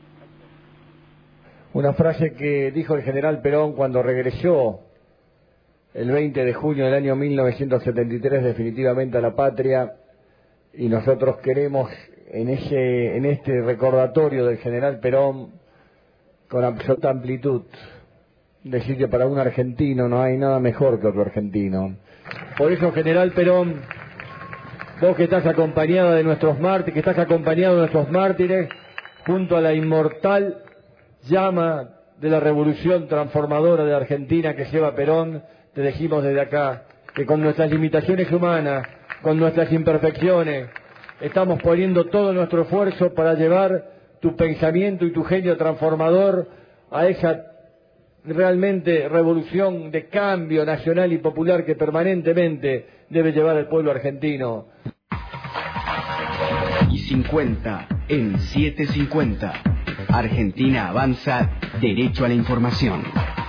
Una frase que dijo el general Perón cuando regresó el veinte de junio del año mil novecientos setenta y tres definitivamente a la patria, y nosotros queremos en ese en este recordatorio del general Perón con absoluta amplitud decir que para un argentino no hay nada mejor que otro argentino. Por eso, general Perón, vos que estás acompañado de nuestros mártires, que estás acompañado de nuestros mártires, junto a la inmortal llama de la revolución transformadora de Argentina que lleva Perón, te decimos desde acá que con nuestras limitaciones humanas, con nuestras imperfecciones, estamos poniendo todo nuestro esfuerzo para llevar tu pensamiento y tu genio transformador a esa realmente revolución de cambio nacional y popular que permanentemente debe llevar el pueblo argentino. Y cincuenta en setecientos cincuenta. Argentina avanza, derecho a la información.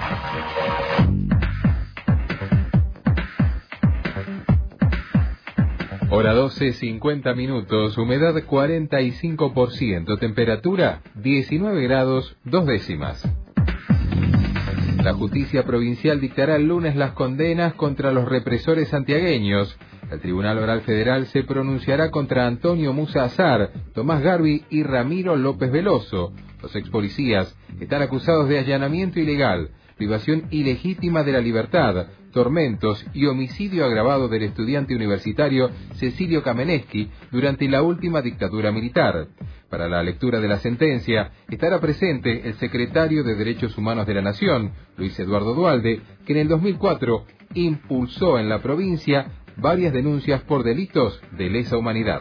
Hora doce, cincuenta minutos, humedad cuarenta y cinco por ciento, temperatura diecinueve grados, dos décimas. La justicia provincial dictará el lunes las condenas contra los represores santiagueños. El Tribunal Oral Federal se pronunciará contra Antonio Musa Azar, Tomás Garbi y Ramiro López Veloso. Los ex policías están acusados de allanamiento ilegal, privación ilegítima de la libertad, tormentos y homicidio agravado del estudiante universitario Cecilio Kamenetsky durante la última dictadura militar. Para la lectura de la sentencia estará presente el secretario de Derechos Humanos de la Nación, Luis Eduardo Duhalde, que en el dos mil cuatro impulsó en la provincia varias denuncias por delitos de lesa humanidad.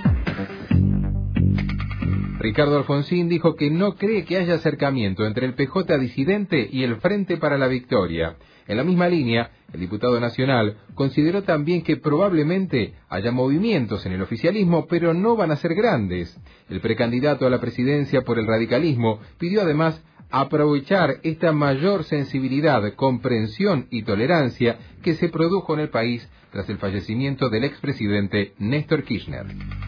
Ricardo Alfonsín dijo que no cree que haya acercamiento entre el P J disidente y el Frente para la Victoria. En la misma línea, el diputado nacional consideró también que probablemente haya movimientos en el oficialismo, pero no van a ser grandes. El precandidato a la presidencia por el radicalismo pidió además aprovechar esta mayor sensibilidad, comprensión y tolerancia que se produjo en el país tras el fallecimiento del expresidente Néstor Kirchner.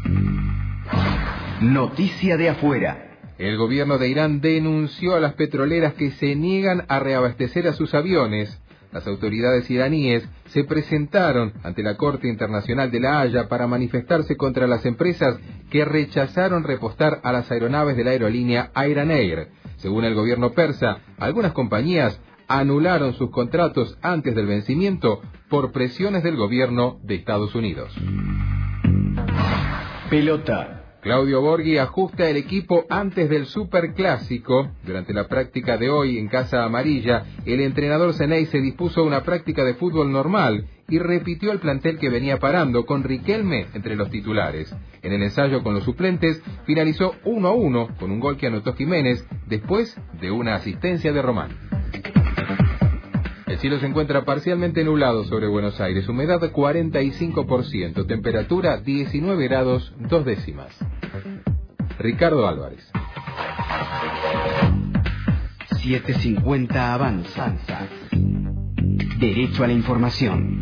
Noticia de afuera. El gobierno de Irán denunció a las petroleras que se niegan a reabastecer a sus aviones. Las autoridades iraníes se presentaron ante la Corte Internacional de La Haya para manifestarse contra las empresas que rechazaron repostar a las aeronaves de la aerolínea Iran Air. Según el gobierno persa, algunas compañías anularon sus contratos antes del vencimiento por presiones del gobierno de Estados Unidos. Pelota. Claudio Borghi ajusta el equipo antes del Superclásico. Durante la práctica de hoy en Casa Amarilla, el entrenador Ceney se dispuso a una práctica de fútbol normal y repitió el plantel que venía parando, con Riquelme entre los titulares. En el ensayo con los suplentes finalizó uno a uno con un gol que anotó Jiménez después de una asistencia de Román. El cielo se encuentra parcialmente nublado sobre Buenos Aires, humedad cuarenta y cinco por ciento, temperatura diecinueve grados dos décimas. Ricardo Álvarez. setecientos cincuenta Avanza. Derecho a la información.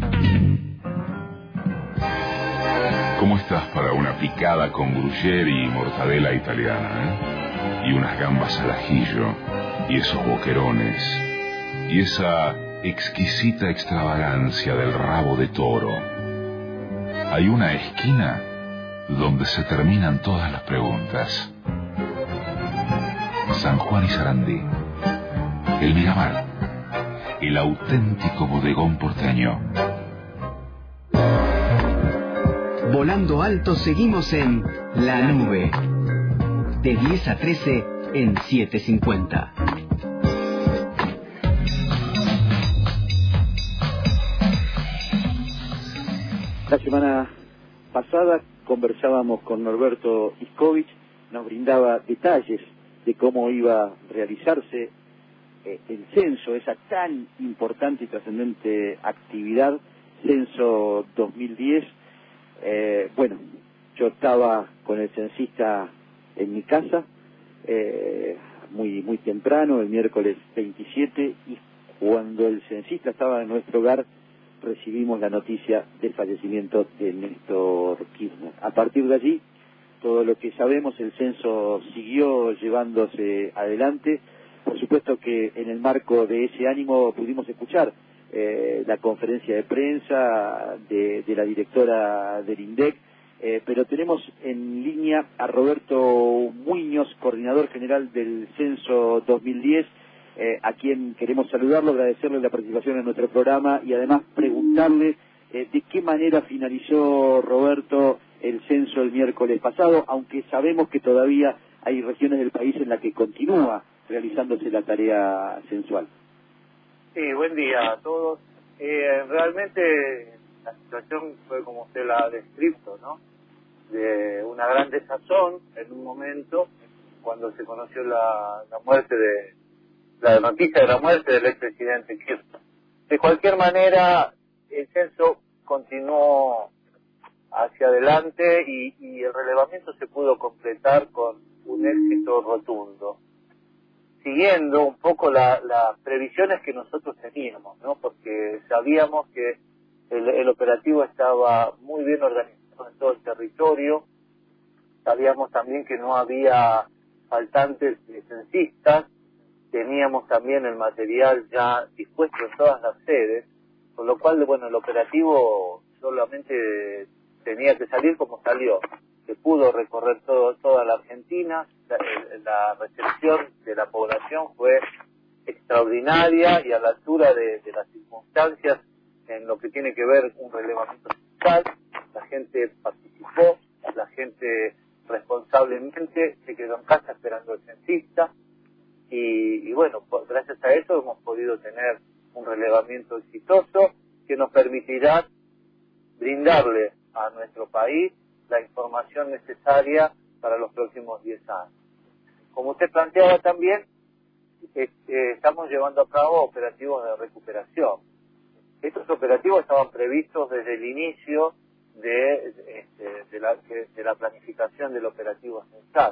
¿Cómo estás para una picada con gruyere y mortadela italiana, eh? Y unas gambas al ajillo, y esos boquerones, y esa exquisita extravagancia del rabo de toro? Hay una esquina donde se terminan todas las preguntas. San Juan y Sarandí, el Miramar, el auténtico bodegón porteño. Volando alto seguimos en La Nube, de diez a trece en setecientos cincuenta. La semana pasada conversábamos con Norberto Iscovich, nos brindaba detalles de cómo iba a realizarse eh, el censo, esa tan importante y trascendente actividad, Censo dos mil diez. Eh, bueno, yo estaba con el censista en mi casa, eh, muy, muy temprano, el miércoles veintisiete, y cuando el censista estaba en nuestro hogar, recibimos la noticia del fallecimiento de Néstor Kirchner. A partir de allí, todo lo que sabemos, el censo siguió llevándose adelante. Por supuesto que en el marco de ese ánimo pudimos escuchar eh, la conferencia de prensa de, de la directora del INDEC, eh, pero tenemos en línea a Roberto Muñoz, coordinador general del Censo dos mil diez, Eh, a quien queremos saludarlo, agradecerle la participación en nuestro programa y además preguntarle eh, de qué manera finalizó, Roberto, el censo el miércoles pasado, aunque sabemos que todavía hay regiones del país en las que continúa realizándose la tarea censual. Sí, buen día a todos. Eh, realmente la situación fue como usted la ha descrito, ¿no? De una gran desazón en un momento cuando se conoció la, la muerte de la noticia de la muerte del expresidente Kirchner. De cualquier manera, el censo continuó hacia adelante y, y el relevamiento se pudo completar con un éxito rotundo, siguiendo un poco la, las previsiones que nosotros teníamos, ¿no? Porque sabíamos que el, el operativo estaba muy bien organizado en todo el territorio, sabíamos también que no había faltantes de censistas, teníamos también el material ya dispuesto en todas las sedes, con lo cual, bueno, el operativo solamente tenía que salir como salió. Se pudo recorrer todo, toda la Argentina, la, la recepción de la población fue extraordinaria y a la altura de, de las circunstancias en lo que tiene que ver un relevamiento fiscal. La gente participó, la gente responsablemente se quedó en casa esperando al censista. Y, y bueno, pues gracias a eso hemos podido tener un relevamiento exitoso que nos permitirá brindarle a nuestro país la información necesaria para los próximos diez años. Como usted planteaba también, eh, eh, estamos llevando a cabo operativos de recuperación. Estos operativos estaban previstos desde el inicio de, de, de, la, de, de la planificación del operativo censal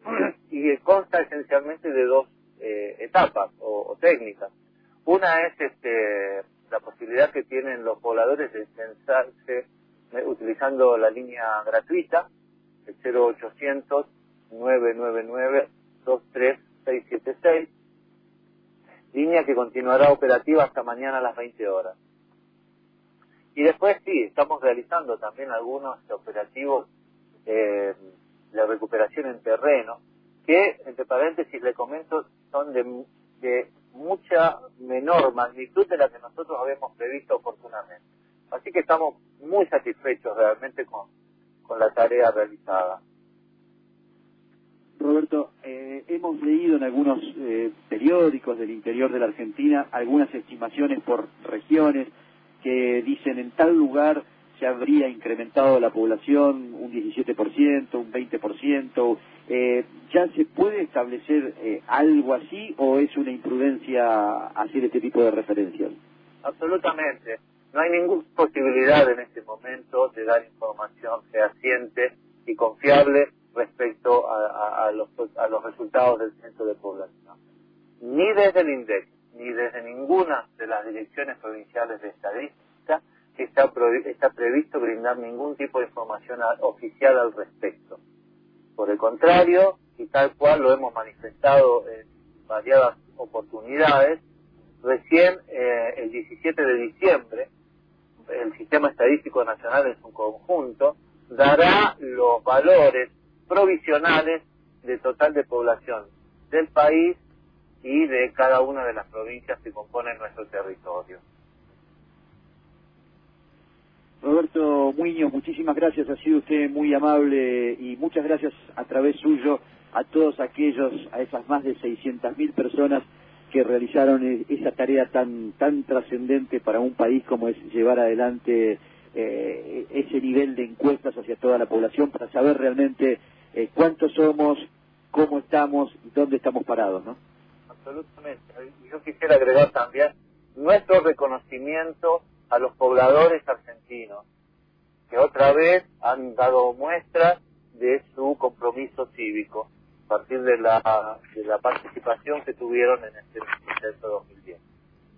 y consta esencialmente de dos Eh, etapas o, o técnicas. Una es este, la posibilidad que tienen los pobladores de censarse eh, utilizando la línea gratuita, el cero ochocientos, nueve nueve nueve, dos tres seis siete seis, línea que continuará operativa hasta mañana a las veinte horas. Y después sí, estamos realizando también algunos operativos eh, de recuperación en terreno, que, entre paréntesis, le comento, son de, de mucha menor magnitud de la que nosotros habíamos previsto oportunamente. Así que estamos muy satisfechos realmente con, con la tarea realizada. Roberto, eh, hemos leído en algunos eh, periódicos del interior de la Argentina algunas estimaciones por regiones que dicen en tal lugar se habría incrementado la población un diecisiete por ciento, un veinte por ciento. Eh, ¿Ya se puede establecer eh, algo así o es una imprudencia hacer este tipo de referencias? Absolutamente. No hay ninguna posibilidad en este momento de dar información fehaciente y confiable respecto a, a, a, los, a los resultados del censo de población. Ni desde el INDEC, ni desde ninguna de las direcciones provinciales de estadística está, está previsto brindar ningún tipo de información a, oficial al respecto. Por el contrario, y tal cual lo hemos manifestado en variadas oportunidades, recién eh, el diecisiete de diciembre, el Sistema Estadístico Nacional en su conjunto dará los valores provisionales de total de población del país y de cada una de las provincias que componen nuestro territorio. Roberto Muñoz, muchísimas gracias, ha sido usted muy amable y muchas gracias a través suyo a todos aquellos, a esas más de seiscientas mil personas que realizaron esa tarea tan tan trascendente para un país como es llevar adelante eh, ese nivel de encuestas hacia toda la población para saber realmente eh, cuántos somos, cómo estamos y dónde estamos parados, ¿no? Absolutamente. Yo quisiera agregar también nuestro reconocimiento a los pobladores argentinos, que otra vez han dado muestras de su compromiso cívico a partir de la, de la participación que tuvieron en este censo dos mil diez.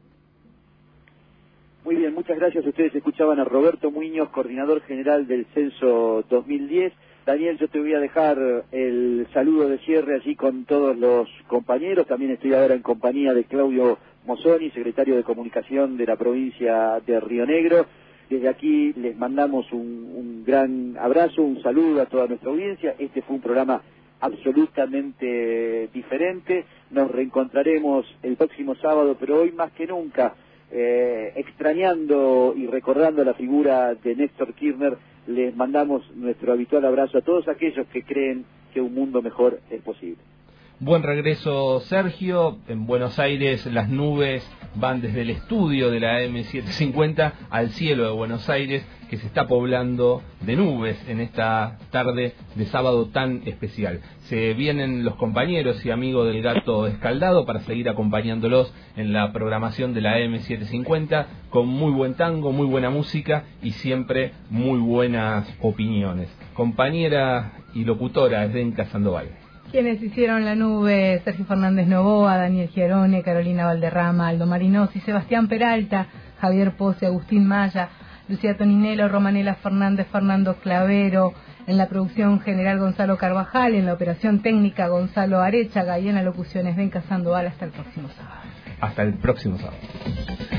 Muy bien, muchas gracias. Ustedes escuchaban a Roberto Muñoz, coordinador general del censo dos mil diez. Daniel, yo te voy a dejar el saludo de cierre allí con todos los compañeros. También estoy ahora en compañía de Claudio Mozzoni, secretario de Comunicación de la provincia de Río Negro. Desde aquí les mandamos un, un gran abrazo, un saludo a toda nuestra audiencia. Este fue un programa absolutamente diferente. Nos reencontraremos el próximo sábado, pero hoy más que nunca, eh, extrañando y recordando la figura de Néstor Kirchner, les mandamos nuestro habitual abrazo a todos aquellos que creen que un mundo mejor es posible. Buen regreso, Sergio. En Buenos Aires las nubes van desde el estudio de la M setecientos cincuenta al cielo de Buenos Aires, que se está poblando de nubes en esta tarde de sábado tan especial. Se vienen los compañeros y amigos del Gato Escaldado para seguir acompañándolos en la programación de la M setecientos cincuenta con muy buen tango, muy buena música y siempre muy buenas opiniones. Compañera y locutora Esdenka Sandoval. Quienes hicieron la nube: Sergio Fernández Novoa, Daniel Giarone, Carolina Valderrama, Aldo Marinosi, Sebastián Peralta, Javier Posse, Agustín Maya, Lucía Toninelo, Romanela Fernández, Fernando Clavero, en la producción general Gonzalo Carvajal, en la operación técnica Gonzalo Arechaga y en la locución Esdenka Sandoval. Hasta el próximo sábado. Hasta el próximo sábado.